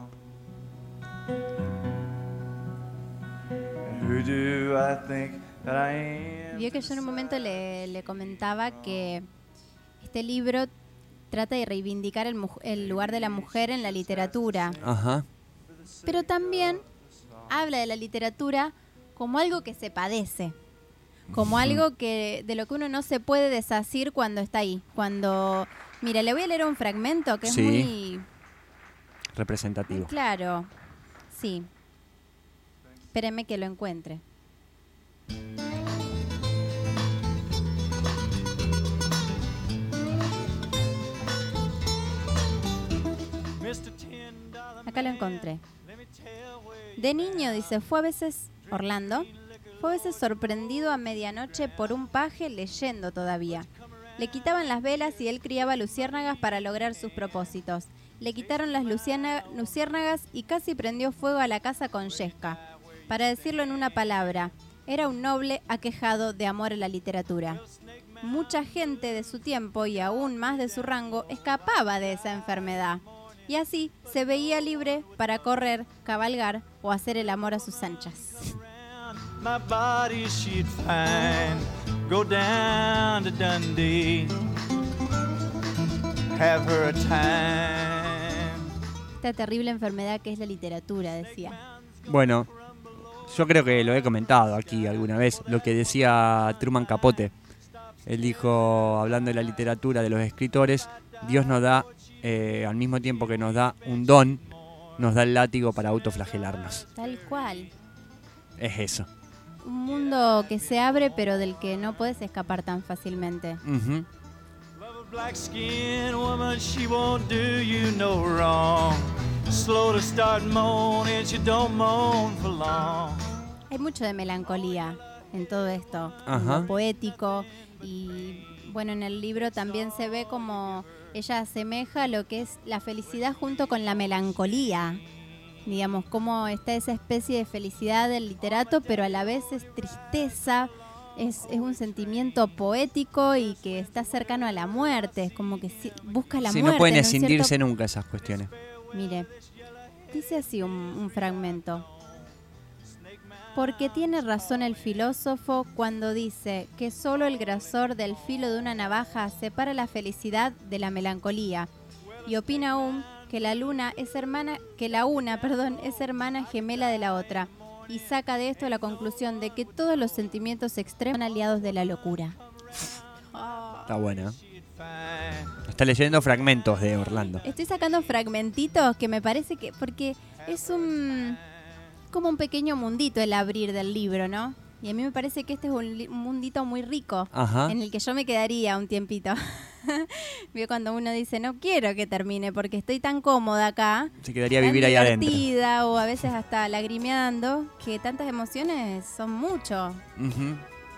Who do I think that I am? Vio que yo en un momento le, le comentaba que este libro trata de reivindicar el, mu- el lugar de la mujer en la literatura, Ajá. pero también habla de la literatura como algo que se padece, como algo que de lo que uno no se puede deshacer cuando está ahí. Cuando, mira, le voy a leer un fragmento que es Sí. muy Representativo. claro. Sí. Espéreme que lo encuentre. Acá lo encontré. De niño, dice, fue a veces, Orlando, fue a veces sorprendido a medianoche por un paje leyendo todavía. Le quitaban las velas y él criaba luciérnagas para lograr sus propósitos. Le quitaron las luciana- luciérnagas y casi prendió fuego a la casa con yesca. Para decirlo en una palabra, era un noble aquejado de amor a la literatura. Mucha gente de su tiempo y aún más de su rango escapaba de esa enfermedad. Y así se veía libre para correr, cabalgar o hacer el amor a sus anchas. My body she'd find. Go down to Dundee. Have her a time. esta terrible enfermedad que es la literatura, decía. Bueno, yo creo que lo he comentado aquí alguna vez, lo que decía Truman Capote. Él dijo, hablando de la literatura, de los escritores, Dios nos da, eh, al mismo tiempo que nos da un don, nos da el látigo para autoflagelarnos. Tal cual. Es eso. Un mundo que se abre, pero del que no puedes escapar tan fácilmente. Uh-huh. Black skin woman, she won't do you no wrong. Slow to start moaning, she don't moan for long. Hay mucho de melancolía en todo esto, en lo poético, y bueno, en el libro también se ve como ella asemeja lo que es la felicidad junto con la melancolía. Digamos, cómo está esa especie de felicidad del literato, pero a la vez es tristeza, es, es un sentimiento poético y que está cercano a la muerte, es como que si, busca la sí, muerte. No pueden ¿no? escindirse cierto... nunca esas cuestiones. Mire, dice así un, un fragmento. Porque tiene razón el filósofo cuando dice que solo el grosor del filo de una navaja separa la felicidad de la melancolía, y opina aún que la luna es hermana, que la una, perdón, es hermana gemela de la otra, y saca de esto la conclusión de que todos los sentimientos extremos son aliados de la locura. Está buena. Está leyendo fragmentos de Orlando. Estoy sacando fragmentitos que me parece que, porque es un como un pequeño mundito el abrir del libro, ¿no? Y a mí me parece que este es un, li- un mundito muy rico. Ajá. En el que yo me quedaría un tiempito. Vio cuando uno dice, no quiero que termine porque estoy tan cómoda acá. Se quedaría a vivir ahí adentro. O a veces hasta lagrimeando, que tantas emociones son mucho. Uh-huh.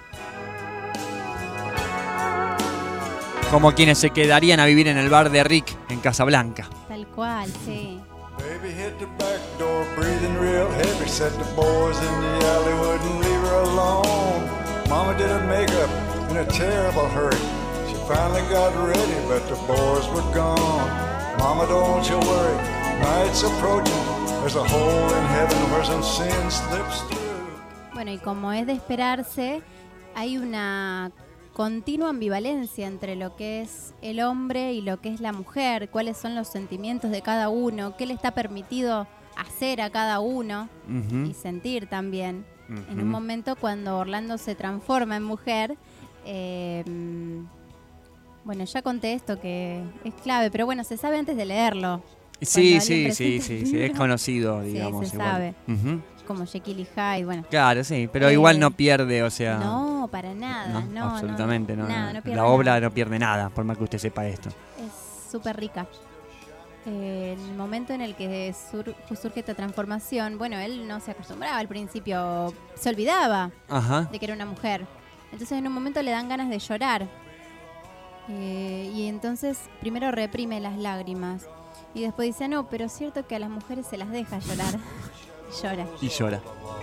Como quienes se quedarían a vivir en el bar de Rick en Casablanca. Tal cual, sí. Baby hit the back door, breathing real heavy, said the boys in the alley wouldn't leave her alone. Mama did her makeup in a terrible hurry. She finally got ready, but the boys were gone. Mama, don't you worry, night's approaching. There's a hole in heaven where some sin slips through. Bueno, y como es de esperarse, hay una continua ambivalencia entre lo que es el hombre y lo que es la mujer, cuáles son los sentimientos de cada uno, qué le está permitido hacer a cada uno uh-huh. y sentir también. Uh-huh. En un momento cuando Orlando se transforma en mujer, eh, bueno, ya conté esto que es clave, pero bueno, se sabe antes de leerlo. Sí, sí, sí, sí, sí, es conocido, digamos. Sí, se igual. sabe. Uh-huh. Como Jekyll y Hyde, bueno. Claro, sí, pero eh, igual no pierde, o sea... No, para nada, no, no absolutamente, no, no. Nada, no pierde la obra nada. no pierde nada, por más que usted sepa esto. Es súper rica. Eh, el momento en el que sur, surge esta transformación, bueno, él no se acostumbraba al principio, se olvidaba Ajá. de que era una mujer. Entonces en un momento le dan ganas de llorar. Eh, y entonces primero reprime las lágrimas. Y después dice, no, pero es cierto que a las mujeres se las deja llorar. Llora. Y llora.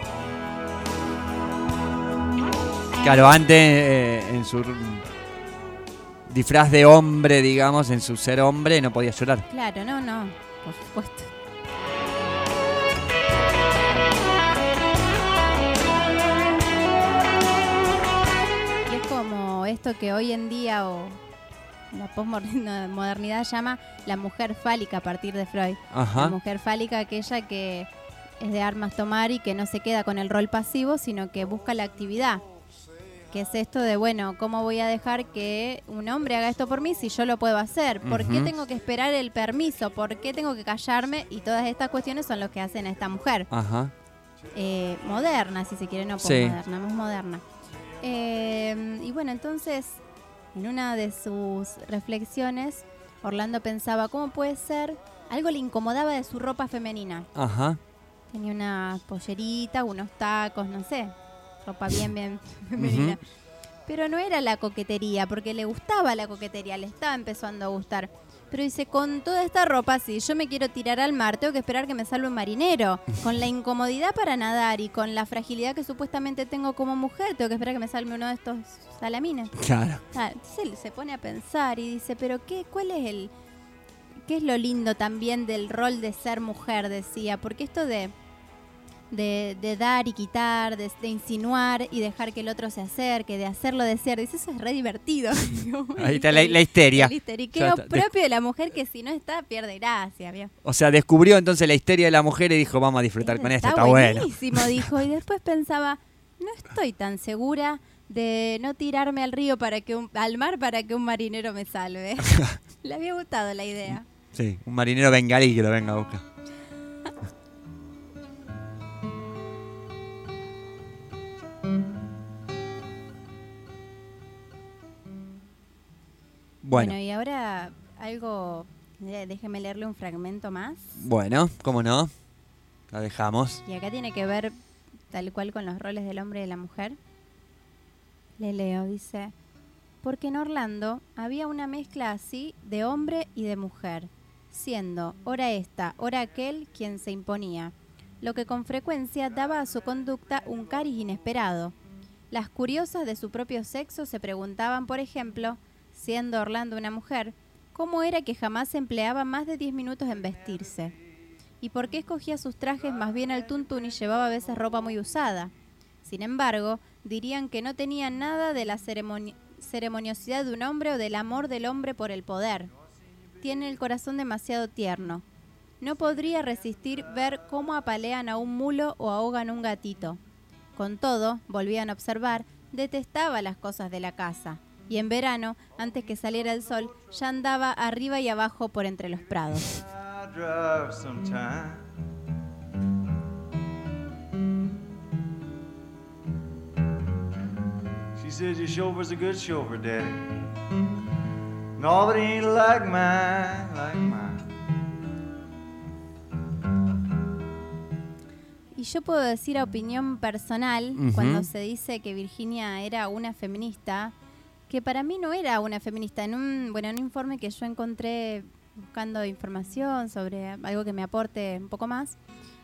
Claro, antes eh, en su disfraz de hombre, digamos, en su ser hombre, no podía llorar. Claro, no, no, por supuesto. Y es como esto que hoy en día, o la posmodernidad llama la mujer fálica a partir de Freud. Ajá. La mujer fálica, aquella que es de armas tomar y que no se queda con el rol pasivo, sino que busca la actividad. Que es esto de, bueno, ¿cómo voy a dejar que un hombre haga esto por mí si yo lo puedo hacer? ¿Por qué Ujú. tengo que esperar el permiso? ¿Por qué tengo que callarme? Y todas estas cuestiones son lo que hacen a esta mujer. Ajá. Eh, moderna, si se quiere, no Sí. posmoderna, más moderna. Eh, y bueno, entonces, en una de sus reflexiones, Orlando pensaba, ¿cómo puede ser? Algo le incomodaba de su ropa femenina. Ajá. Tenía una pollerita, unos tacos, no sé, ropa bien, bien femenina. Ujú. Pero no era la coquetería, porque le gustaba la coquetería, le estaba empezando a gustar. Pero dice, con toda esta ropa, si yo me quiero tirar al mar, tengo que esperar que me salve un marinero. Con la incomodidad para nadar y con la fragilidad que supuestamente tengo como mujer, tengo que esperar que me salve uno de estos salamines. Claro. Ah, entonces él se pone a pensar y dice, pero qué, ¿cuál es el, qué es lo lindo también del rol de ser mujer? Decía, porque esto de de, de dar y quitar, de, de insinuar y dejar que el otro se acerque, de hacerlo desear. Dice, eso es re divertido. Ahí está la, la histeria. El histeriqueo O sea, está- propio de la mujer que si no está, pierde gracia. ¿Vio? O sea, descubrió entonces la histeria de la mujer y dijo, vamos a disfrutar con esta, está bueno. buenísimo, dijo. Y después pensaba, no estoy tan segura de no tirarme al río para que un, al mar para que un marinero me salve. Le había gustado la idea. Sí, un marinero bengalí que lo venga a buscar. Bueno. Bueno, y ahora algo, eh, déjeme leerle un fragmento más. bueno, cómo no, la dejamos. Y acá tiene que ver tal cual con los roles del hombre y de la mujer. Le leo, dice, porque en Orlando había una mezcla así de hombre y de mujer, siendo ora esta, ora aquel quien se imponía, lo que con frecuencia daba a su conducta un cariz inesperado. Las curiosas de su propio sexo se preguntaban, por ejemplo, siendo Orlando una mujer, cómo era que jamás se empleaba más de diez minutos en vestirse, y por qué escogía sus trajes más bien al tuntún y llevaba a veces ropa muy usada. Sin embargo, dirían que no tenía nada de la ceremoni- ceremoniosidad de un hombre o del amor del hombre por el poder. Tiene el corazón demasiado tierno. No podría resistir ver cómo apalean a un mulo o ahogan a un gatito. Con todo, volvían a observar, detestaba las cosas de la casa. Y en verano, antes que saliera el sol, ya andaba arriba y abajo por entre los prados. I drive sometime. She says your chauffeur's a good chauffeur, Daddy. No, but he ain't like mine, like mine. Y yo puedo decir a opinión personal, Ujú. cuando se dice que Virginia era una feminista, que para mí no era una feminista. En un, bueno, en un informe que yo encontré buscando información sobre algo que me aporte un poco más,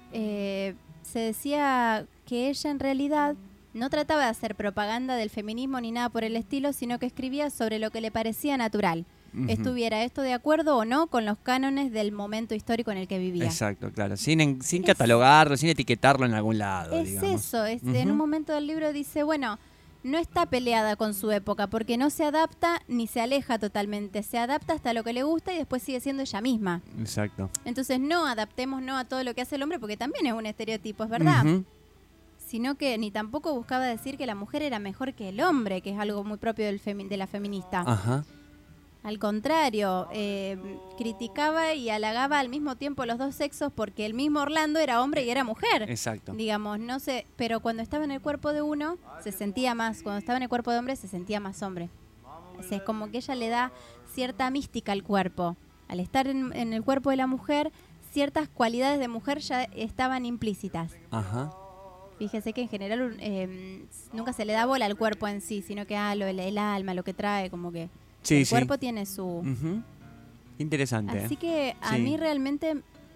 eh, se decía que ella en realidad no trataba de hacer propaganda del feminismo ni nada por el estilo, sino que escribía sobre lo que le parecía natural. Ujú. Estuviera esto de acuerdo o no con los cánones del momento histórico en el que vivía. Exacto, claro, sin, en- sin catalogarlo, sin etiquetarlo en algún lado. Es digamos. eso, es, Ujú. en un momento del libro dice, bueno, no está peleada con su época porque no se adapta ni se aleja totalmente, se adapta hasta lo que le gusta y después sigue siendo ella misma. Exacto. Entonces no adaptemos no a todo lo que hace el hombre porque también es un estereotipo, es verdad. Ujú. Sino que ni tampoco buscaba decir que la mujer era mejor que el hombre, que es algo muy propio del femi- de la feminista. Ajá. Al contrario, eh, criticaba y halagaba al mismo tiempo los dos sexos porque el mismo Orlando era hombre y era mujer. Exacto. Digamos, no sé, pero cuando estaba en el cuerpo de uno se sentía más, cuando estaba en el cuerpo de hombre se sentía más hombre. O sea, es como que ella le da cierta mística al cuerpo. Al estar en, en el cuerpo de la mujer, ciertas cualidades de mujer ya estaban implícitas. Ajá. Fíjese que en general eh, nunca se le da bola al cuerpo en sí, sino que ah, lo, el, el alma, lo que trae, como que Sí, el sí. cuerpo tiene su... Ujú. Interesante. Así que a Sí. mí realmente,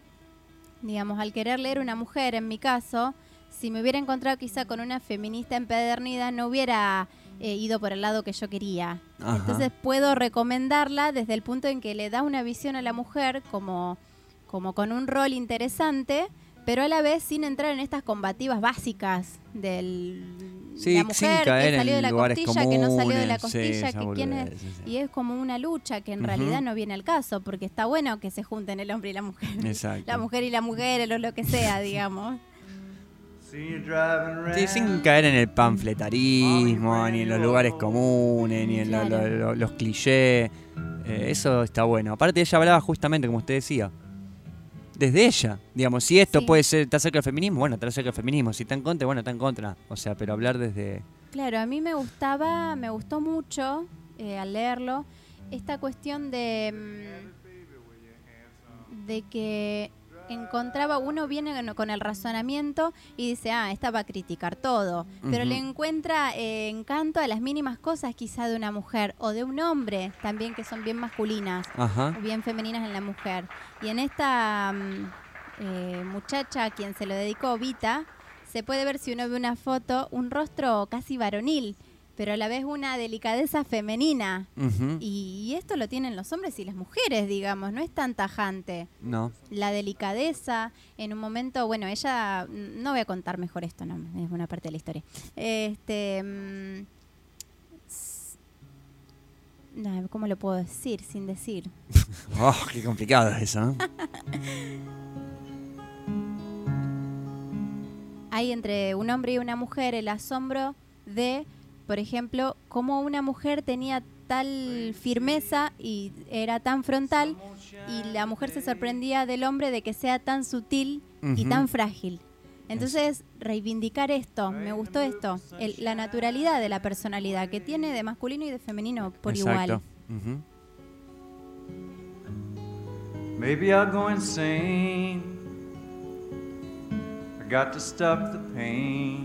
digamos, al querer leer una mujer, en mi caso, si me hubiera encontrado quizá con una feminista empedernida, no hubiera eh, ido por el lado que yo quería. Ajá. Entonces puedo recomendarla desde el punto en que le da una visión a la mujer como, como con un rol interesante, pero a la vez sin entrar en estas combativas básicas del Sí, la sin mujer caer que salió en de la lugares costilla, que no salió de la comunes, sí, costilla, esa que quién es, boludez, sí, sí. y es como una lucha que en Ujú. realidad no viene al caso, porque está bueno que se junten el hombre y la mujer. Exacto. La mujer y la mujer, o lo que sea, digamos. Sí, sin caer en el panfletarismo, ni en los lugares comunes, ni en lo- lo- lo- los clichés. Eh, eso está bueno. Aparte ella hablaba justamente, como usted decía, desde ella. Digamos, si esto Sí. puede ser, está cerca del feminismo, bueno, está cerca del feminismo. Si está en contra, bueno, está en contra. O sea, pero hablar desde... Claro, a mí me gustaba, me gustó mucho eh, al leerlo, esta cuestión de, mm, de que encontraba, uno viene con- con el razonamiento y dice, ah, esta va a criticar todo, pero Ujú. le encuentra eh, encanto a las mínimas cosas quizá de una mujer o de un hombre también que son bien masculinas, Ajá. o bien femeninas en la mujer. Y en esta mm, eh, muchacha a quien se lo dedicó, Vita, se puede ver, si uno ve una foto, un rostro casi varonil, pero a la vez una delicadeza femenina. Ujú. y, y esto lo tienen los hombres y las mujeres, digamos, no es tan tajante. No. La delicadeza, en un momento, bueno, ella, no voy a contar mejor esto, no, es una parte de la historia. Este, mm, s- no, ¿cómo lo puedo decir sin decir? Oh, qué complicado es eso, ¿no? Hay entre un hombre y una mujer el asombro de, por ejemplo, cómo una mujer tenía tal firmeza y era tan frontal y la mujer se sorprendía del hombre de que sea tan sutil y Ujú. tan frágil. Entonces, reivindicar esto, me gustó esto, el- la naturalidad de la personalidad que tiene de masculino y de femenino por igual. Exacto. Ujú. Maybe I'll go insane. I got to stop the pain.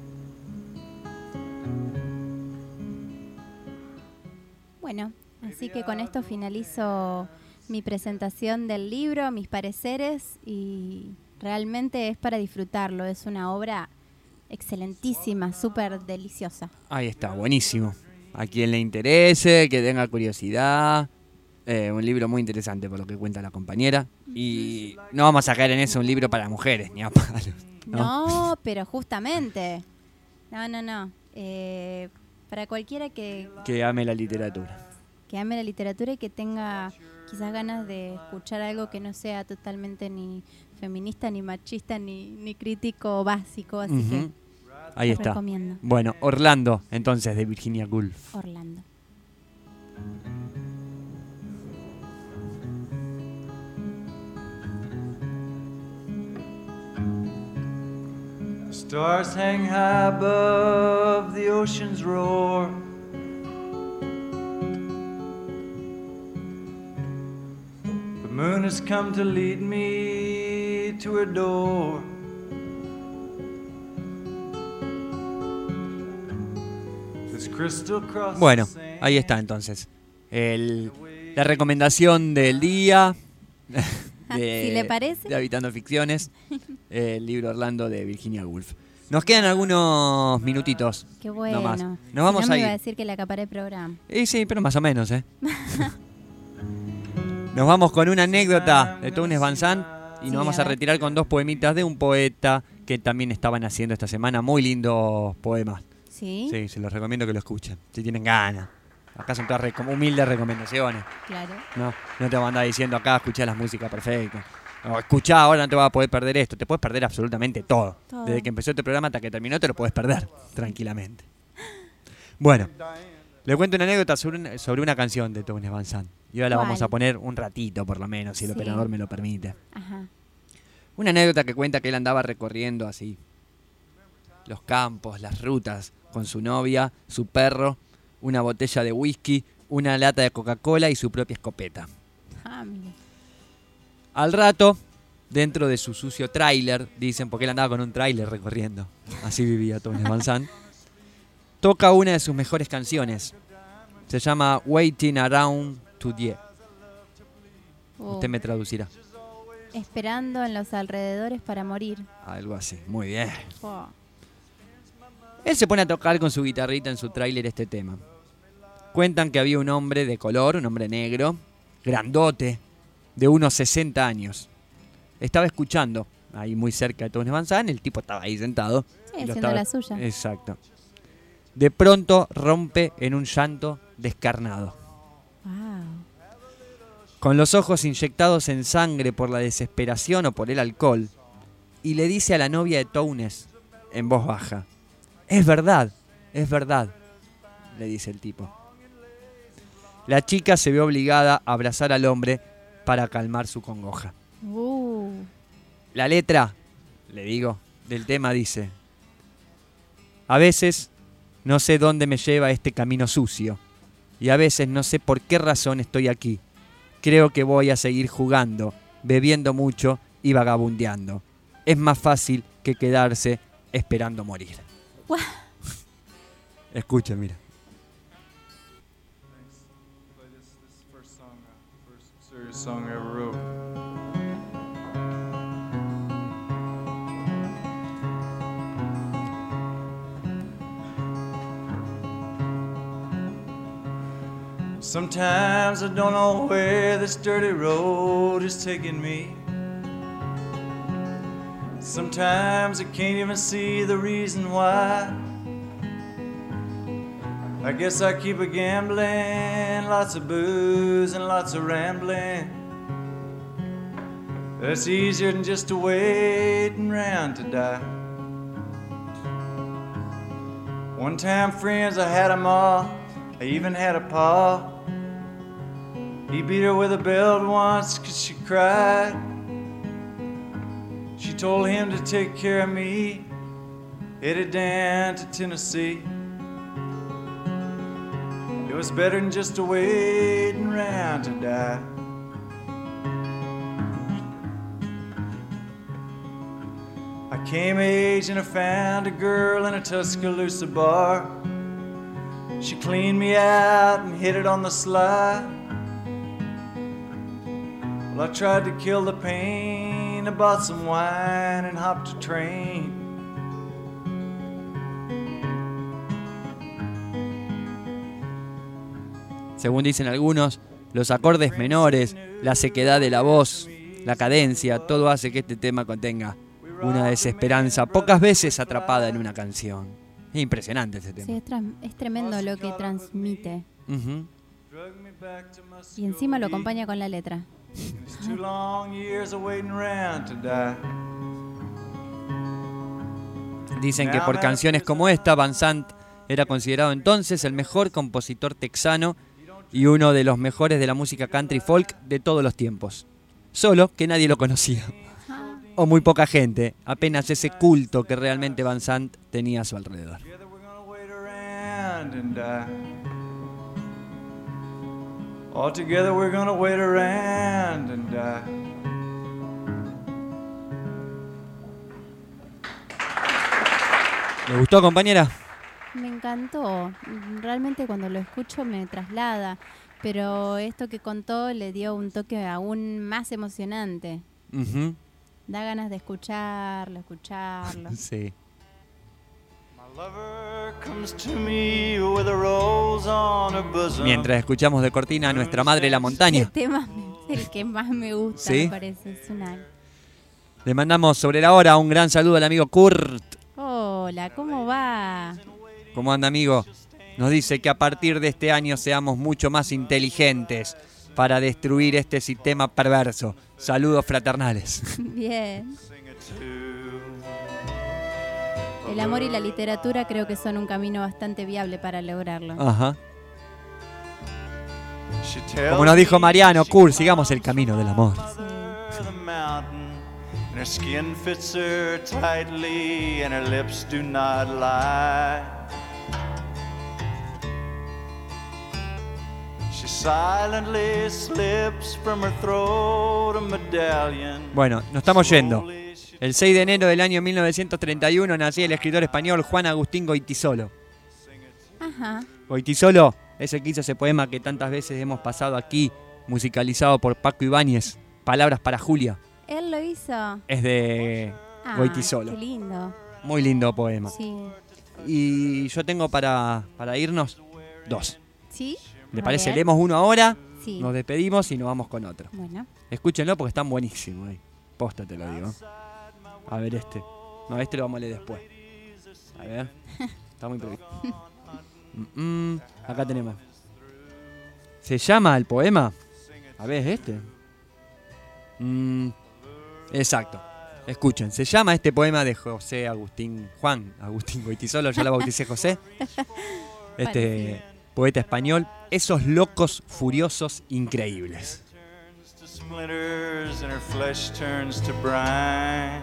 Bueno, así que con esto finalizo mi presentación del libro, mis pareceres, y realmente es para disfrutarlo. Es una obra excelentísima, súper deliciosa. Ahí está, buenísimo. A quien le interese, que tenga curiosidad. Eh, un libro muy interesante por lo que cuenta la compañera. Y no vamos a caer en eso, un libro para mujeres, ni a palos. No, ¿no? pero justamente. No, no, no. Eh, para cualquiera que, Que ame la literatura. que ame la literatura y que tenga quizás ganas de escuchar algo que no sea totalmente ni feminista, ni machista, ni, ni crítico básico. Así Ujú. que Ahí lo está. recomiendo. Bueno, Orlando, entonces, de Virginia Woolf. Orlando. Stars hang high above the ocean's roar. The moon has come to lead me to her door. This crystal cross Bueno, the sand. ahí está entonces. El- la recomendación del día. de, Si le parece. De Habitando Ficciones. El libro Orlando de Virginia Woolf. Nos quedan algunos minutitos. Qué bueno. No más. Nos Si vamos no me a iba a ir. decir que le acaparé el programa. Y sí, pero más o menos, ¿eh? Nos vamos con una anécdota de Townes Van Sant y Sí, nos vamos a a ver. retirar con dos poemitas de un poeta que también estaban haciendo esta semana. Muy lindos poemas. ¿Sí? Sí, se los recomiendo que lo escuchen, si tienen ganas. Acá son todas re- humildes recomendaciones. Claro. No, no te van a andar diciendo acá, escuchá la música perfecta. O escuchá, ahora no te vas a poder perder esto. Te puedes perder absolutamente todo. Todo. Desde que empezó este programa hasta que terminó te lo puedes perder tranquilamente. Bueno, le cuento una anécdota sobre una, sobre una canción de Townes Van Sant. Y ahora la ¿Cuál? vamos a poner un ratito por lo menos, si el Sí. operador me lo permite. Ajá. Una anécdota que cuenta que él andaba recorriendo así los campos, las rutas, con su novia, su perro, una botella de whisky, una lata de Coca-Cola y su propia escopeta. Ah, mira. Al rato, dentro de su sucio tráiler, dicen, porque él andaba con un tráiler recorriendo, así vivía Townes Van Sant, toca una de sus mejores canciones. Se llama Waiting Around to Die. Oh. Usted me traducirá. Esperando en los alrededores para morir. Algo así, muy bien. Oh. Él se pone a tocar con su guitarrita en su tráiler este tema. Cuentan que había un hombre de color, un hombre negro, grandote, de unos sesenta años. Estaba escuchando, ahí muy cerca de Townes Van Sant, el tipo estaba ahí sentado. Sí, y lo haciendo la suya. Exacto. De pronto rompe en un llanto descarnado. Wow. Con los ojos inyectados en sangre por la desesperación o por el alcohol, y le dice a la novia de Townes, en voz baja, «Es verdad, es verdad», le dice el tipo. La chica se ve obligada a abrazar al hombre para calmar su congoja. Uh. La letra, le digo, del tema dice, «A veces no sé dónde me lleva este camino sucio, y a veces no sé por qué razón estoy aquí. Creo que voy a seguir jugando, bebiendo mucho y vagabundeando. Es más fácil que quedarse esperando morir». What? Escucha, mira. This is the first song, uh, first serious song I ever wrote. Sometimes I don't know where this dirty road is taking me. Sometimes I can't even see the reason why. I guess I keep a gambling, lots of booze and lots of rambling. That's easier than just to waiting around to die. One time, friends, I had 'em all. I even had a pa. He beat her with a belt once 'cause she cried. She told him to take care of me. Headed down to Tennessee. It was better than just to waiting around to die. I came of age and I found a girl in a Tuscaloosa bar. She cleaned me out and hit it on the sly. Well, I tried to kill the pain. I bought some wine and hopped a train. Según dicen algunos, los acordes menores, la sequedad de la voz, la cadencia, todo hace que este tema contenga una desesperanza pocas veces atrapada en una canción. Es impresionante este tema. Sí, es, tra- es tremendo lo que transmite. Uh-huh. Y encima lo acompaña con la letra. Too long years of waiting around to die. Dicen que por canciones como esta, Van Sant era considerado entonces el mejor compositor texano y uno de los mejores de la música country folk de todos los tiempos. Solo que nadie lo conocía. O muy poca gente, apenas ese culto que realmente Van Sant tenía a su alrededor. All together we're gonna wait around and die. ¿Le gustó, compañera? Me encantó. Realmente cuando lo escucho me traslada. Pero esto que contó le dio un toque aún más emocionante. Uh-huh. Da ganas de escucharlo, escucharlo. Sí. Mientras escuchamos de cortina a Nuestra Madre la Montaña. Este tema es el que más me gusta, ¿Sí? me parece. Es una... Le mandamos sobre la hora un gran saludo al amigo Kurt. Hola, ¿cómo va? ¿Cómo anda, amigo? Nos dice que a partir de este año seamos mucho más inteligentes para destruir este sistema perverso. Saludos fraternales. Bien. El amor y la literatura creo que son un camino bastante viable para lograrlo. Ajá. Como nos dijo Mariano, Kurt, sigamos el camino del amor. And her skin fits her tightly, and her lips do not lie. She silently slips from her throat a medallion. Bueno, nos estamos yendo. El seis de enero del año mil novecientos treinta y uno nacía el escritor español Juan Agustín Goytisolo. Ajá. Goytisolo es el que hizo ese poema que tantas veces hemos pasado aquí, musicalizado por Paco Ibáñez, Palabras para Julia. Él lo hizo. Es de Ah, Goytisolo. qué lindo. Muy lindo poema. Sí. Y yo tengo para, para irnos dos. ¿Sí? ¿Le A parece? ver. Leemos uno ahora, Sí. nos despedimos y nos vamos con otro. Bueno. Escúchenlo porque están buenísimos. eh. Posta te lo digo. A ver este. No, este lo vamos a leer después. A ver. Está muy previsto. Mm, mm, acá tenemos. ¿Se llama el poema? A ver, ¿es este? Mm, exacto. Escuchen, se llama este poema de José Agustín, Juan Agustín Goytisolo, yo la bauticé José. Este poeta español, Esos locos furiosos increíbles. Splinters and her flesh turns to brine.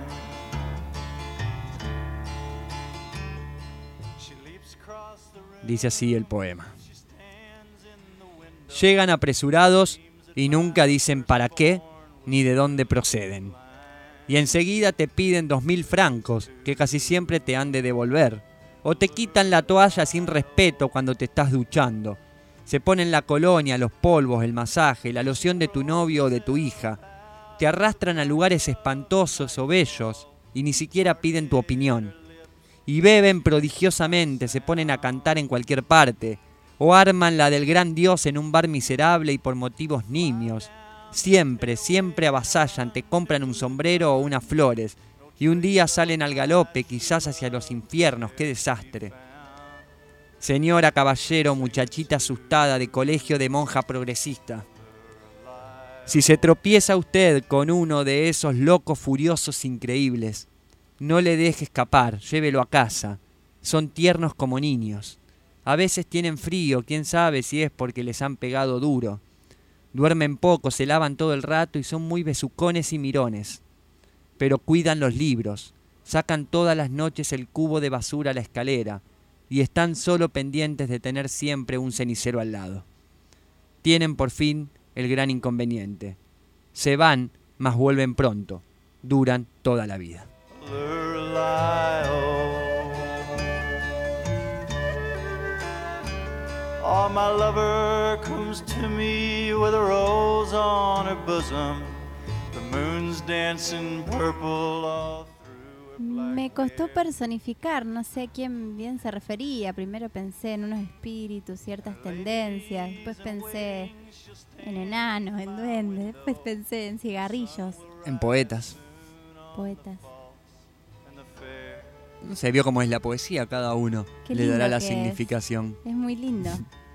Dice así el poema. Llegan apresurados y nunca dicen para qué ni de dónde proceden. Y enseguida te piden dos mil francos que casi siempre te han de devolver. O te quitan la toalla sin respeto cuando te estás duchando. Se ponen la colonia, los polvos, el masaje, la loción de tu novio o de tu hija. Te arrastran a lugares espantosos o bellos y ni siquiera piden tu opinión. Y beben prodigiosamente, se ponen a cantar en cualquier parte. o arman la del gran dios en un bar miserable y por motivos nimios. Siempre, siempre avasallan, te compran un sombrero o unas flores, y un día salen al galope, quizás hacia los infiernos. ¡Qué desastre! Señora, caballero, muchachita asustada de colegio de monja progresista. Si se tropieza usted con uno de esos locos furiosos increíbles, no le deje escapar, llévelo a casa. Son tiernos como niños. A veces tienen frío, quién sabe si es porque les han pegado duro. Duermen poco, se lavan todo el rato y son muy besucones y mirones. Pero cuidan los libros, sacan todas las noches el cubo de basura a la escalera y están solo pendientes de tener siempre un cenicero al lado. Tienen por fin el gran inconveniente. Se van, mas vuelven pronto. Duran toda la vida. Oh, my lover comes to me with a rose on her bosom. The moon's dancing purple all Me costó personificar, no sé a quién bien se refería. Primero pensé en unos espíritus, ciertas tendencias. Después pensé en enanos, en duendes. Después pensé en cigarrillos. En poetas. Poetas. No sé, vio cómo es la poesía, cada uno Qué le dará lindo la que significación. Es. es muy lindo.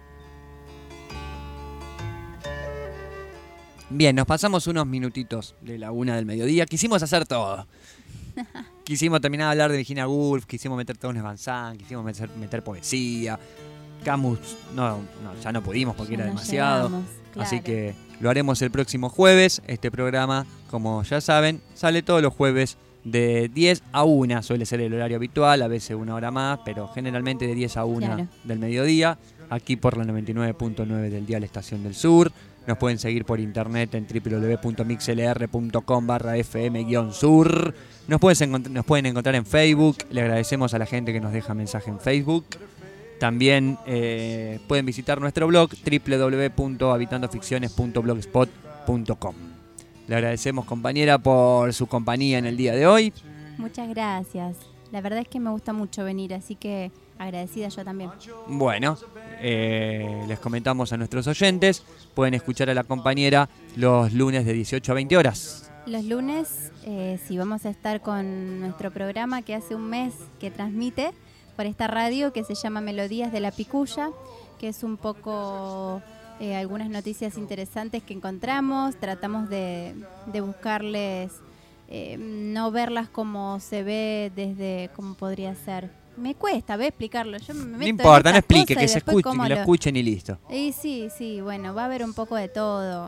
Bien, nos pasamos unos minutitos de la una del mediodía. Quisimos hacer todo. Quisimos terminar de hablar de Virginia Woolf, quisimos meter Townes Van Sant, quisimos meter, meter poesía. Camus, no, no, ya no pudimos porque Ya era no demasiado. llegamos, claro. Así que lo haremos el próximo jueves. Este programa, como ya saben, sale todos los jueves de diez a una. Suele ser el horario habitual, a veces una hora más, pero generalmente de diez a una Claro. del mediodía. Aquí por la noventa y nueve punto nueve del dial Estación del Sur. Nos pueden seguir por internet en w w w punto mixlr punto com barra f m guion sur. Nos pueden, encont- nos pueden encontrar en Facebook. Le agradecemos a la gente que nos deja mensaje en Facebook. También eh, pueden visitar nuestro blog w w w punto habitando ficciones punto blogspot punto com. Le agradecemos, compañera, por su compañía en el día de hoy. Muchas gracias. La verdad es que me gusta mucho venir, así que agradecida yo también. Bueno, eh, les comentamos a nuestros oyentes, pueden escuchar a la compañera los lunes de dieciocho a veinte horas. Los lunes, eh, sí, vamos a estar con nuestro programa que hace un mes que transmite por esta radio que se llama Melodías de la Picuya, que es un poco eh, algunas noticias interesantes que encontramos. Tratamos de, de buscarles, eh, no verlas como se ve desde, como podría ser. Me cuesta, ¿ves? Explicarlo. Yo me meto No en importa, no estas explique, cosas que y se después escuche, cómo que lo lo- escuchen y listo. Y sí, sí, bueno, va a haber un poco de todo.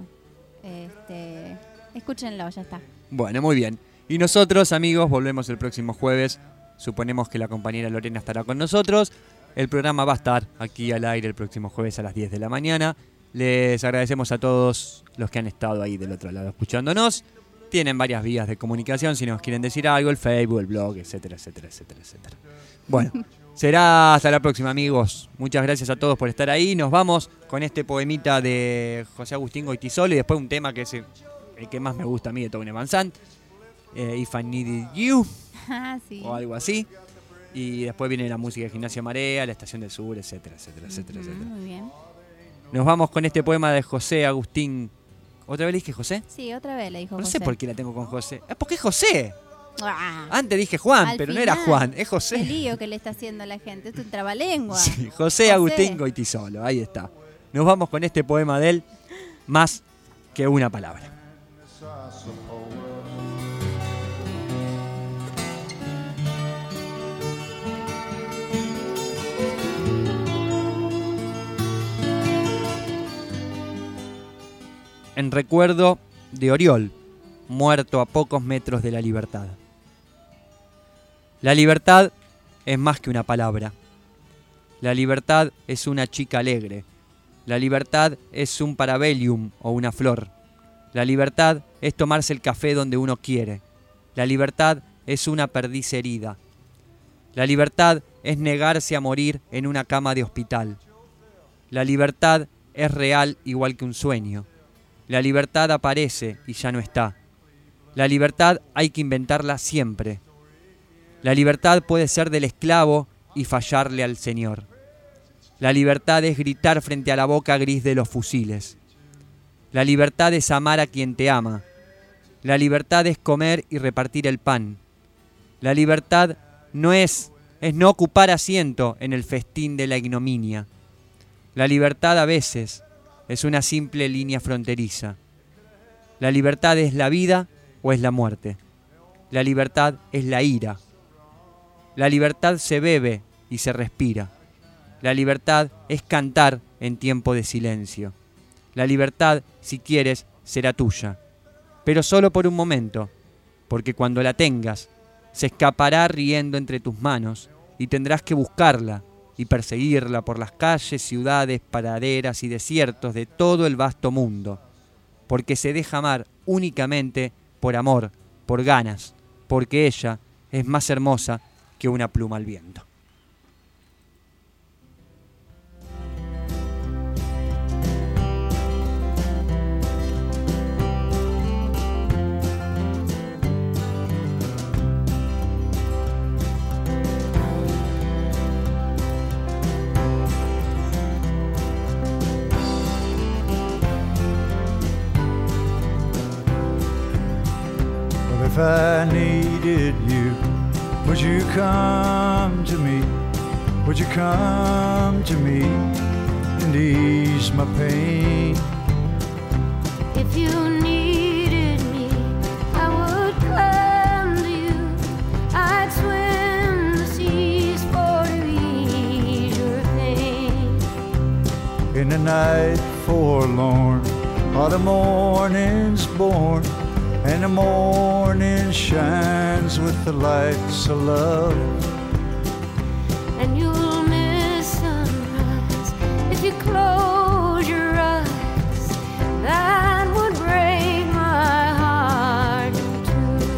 Este, escúchenlo, ya está. Bueno, muy bien. Y nosotros, amigos, volvemos el próximo jueves. Suponemos que la compañera Lorena estará con nosotros. El programa va a estar aquí al aire el próximo jueves a las diez de la mañana. Les agradecemos a todos los que han estado ahí del otro lado escuchándonos. Tienen varias vías de comunicación si nos quieren decir algo, el Facebook, el blog, etcétera, etcétera, etcétera, etcétera. Bueno, será hasta la próxima, amigos. Muchas gracias a todos por estar ahí. Nos vamos con este poemita de José Agustín Goytisolo y después un tema que es el el que más me gusta a mí de Townes Van Sant, eh, If I Needed You, Ah, sí. o algo así. Y después viene la música de Gimnasia Marea, la Estación del Sur, etcétera, etcétera, etcétera, Ujú, etcétera. muy bien. Nos vamos con este poema de José Agustín. ¿Otra vez le dije José? Sí, otra vez le dijo No José. sé por qué la tengo con José. Es porque es José. Ah, Antes dije Juan, al pero no era final, Juan, es Qué José. lío que le está haciendo la gente. Es un trabalengua. Sí, José Agustín Goytisolo, ahí está. Nos vamos con este poema de él, Más que una palabra. En recuerdo de Oriol, muerto a pocos metros de la libertad. La libertad es más que una palabra. La libertad es una chica alegre. La libertad es un parabellum o una flor. La libertad es tomarse el café donde uno quiere. La libertad es una perdiz herida. La libertad es negarse a morir en una cama de hospital. La libertad es real igual que un sueño. La libertad aparece y ya no está. La libertad hay que inventarla siempre. La libertad puede ser del esclavo y fallarle al Señor. La libertad es gritar frente a la boca gris de los fusiles. La libertad es amar a quien te ama. La libertad es comer y repartir el pan. La libertad no es, es no ocupar asiento en el festín de la ignominia. La libertad a veces es una simple línea fronteriza. La libertad es la vida o es la muerte. La libertad es la ira. La libertad se bebe y se respira. La libertad es cantar en tiempo de silencio. La libertad, si quieres, será tuya, pero solo por un momento, porque cuando la tengas, se escapará riendo entre tus manos y tendrás que buscarla y perseguirla por las calles, ciudades, praderas y desiertos de todo el vasto mundo, porque se deja amar únicamente por amor, por ganas, porque ella es más hermosa que una pluma al viento. If I needed you, would you come to me? Would you come to me and ease my pain? If you needed me, I would come to you. I'd swim the seas for to ease your pain. In the night forlorn, are the mornings born, and the morning shines with the lights of love. And you'll miss sunrise if you close your eyes. That would break my heart in two.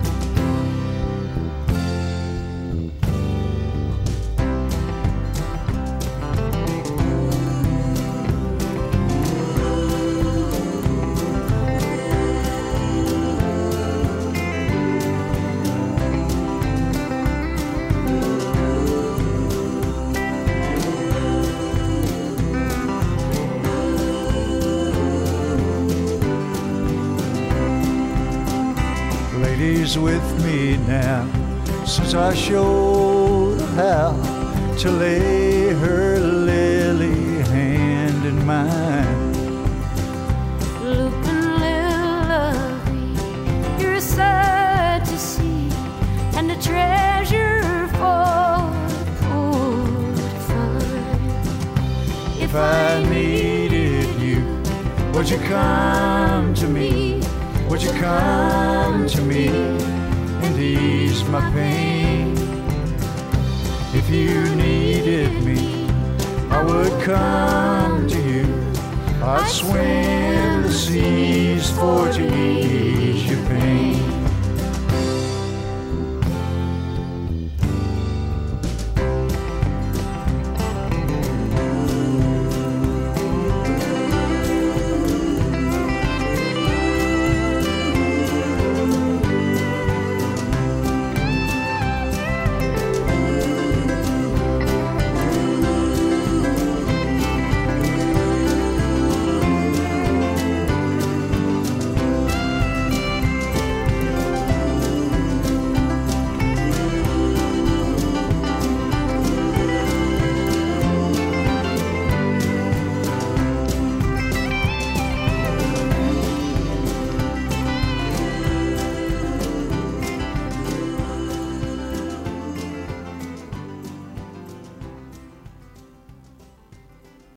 Ladies with me now, since I showed her how to lay her lily hand in mine. Lupin, little lovey, you're a sight to see, and a treasure for the poor to find. If I needed you, would you come to me? Would you come to me and ease my pain? If you needed me, I would come to you. I'd swim the seas for to ease your pain.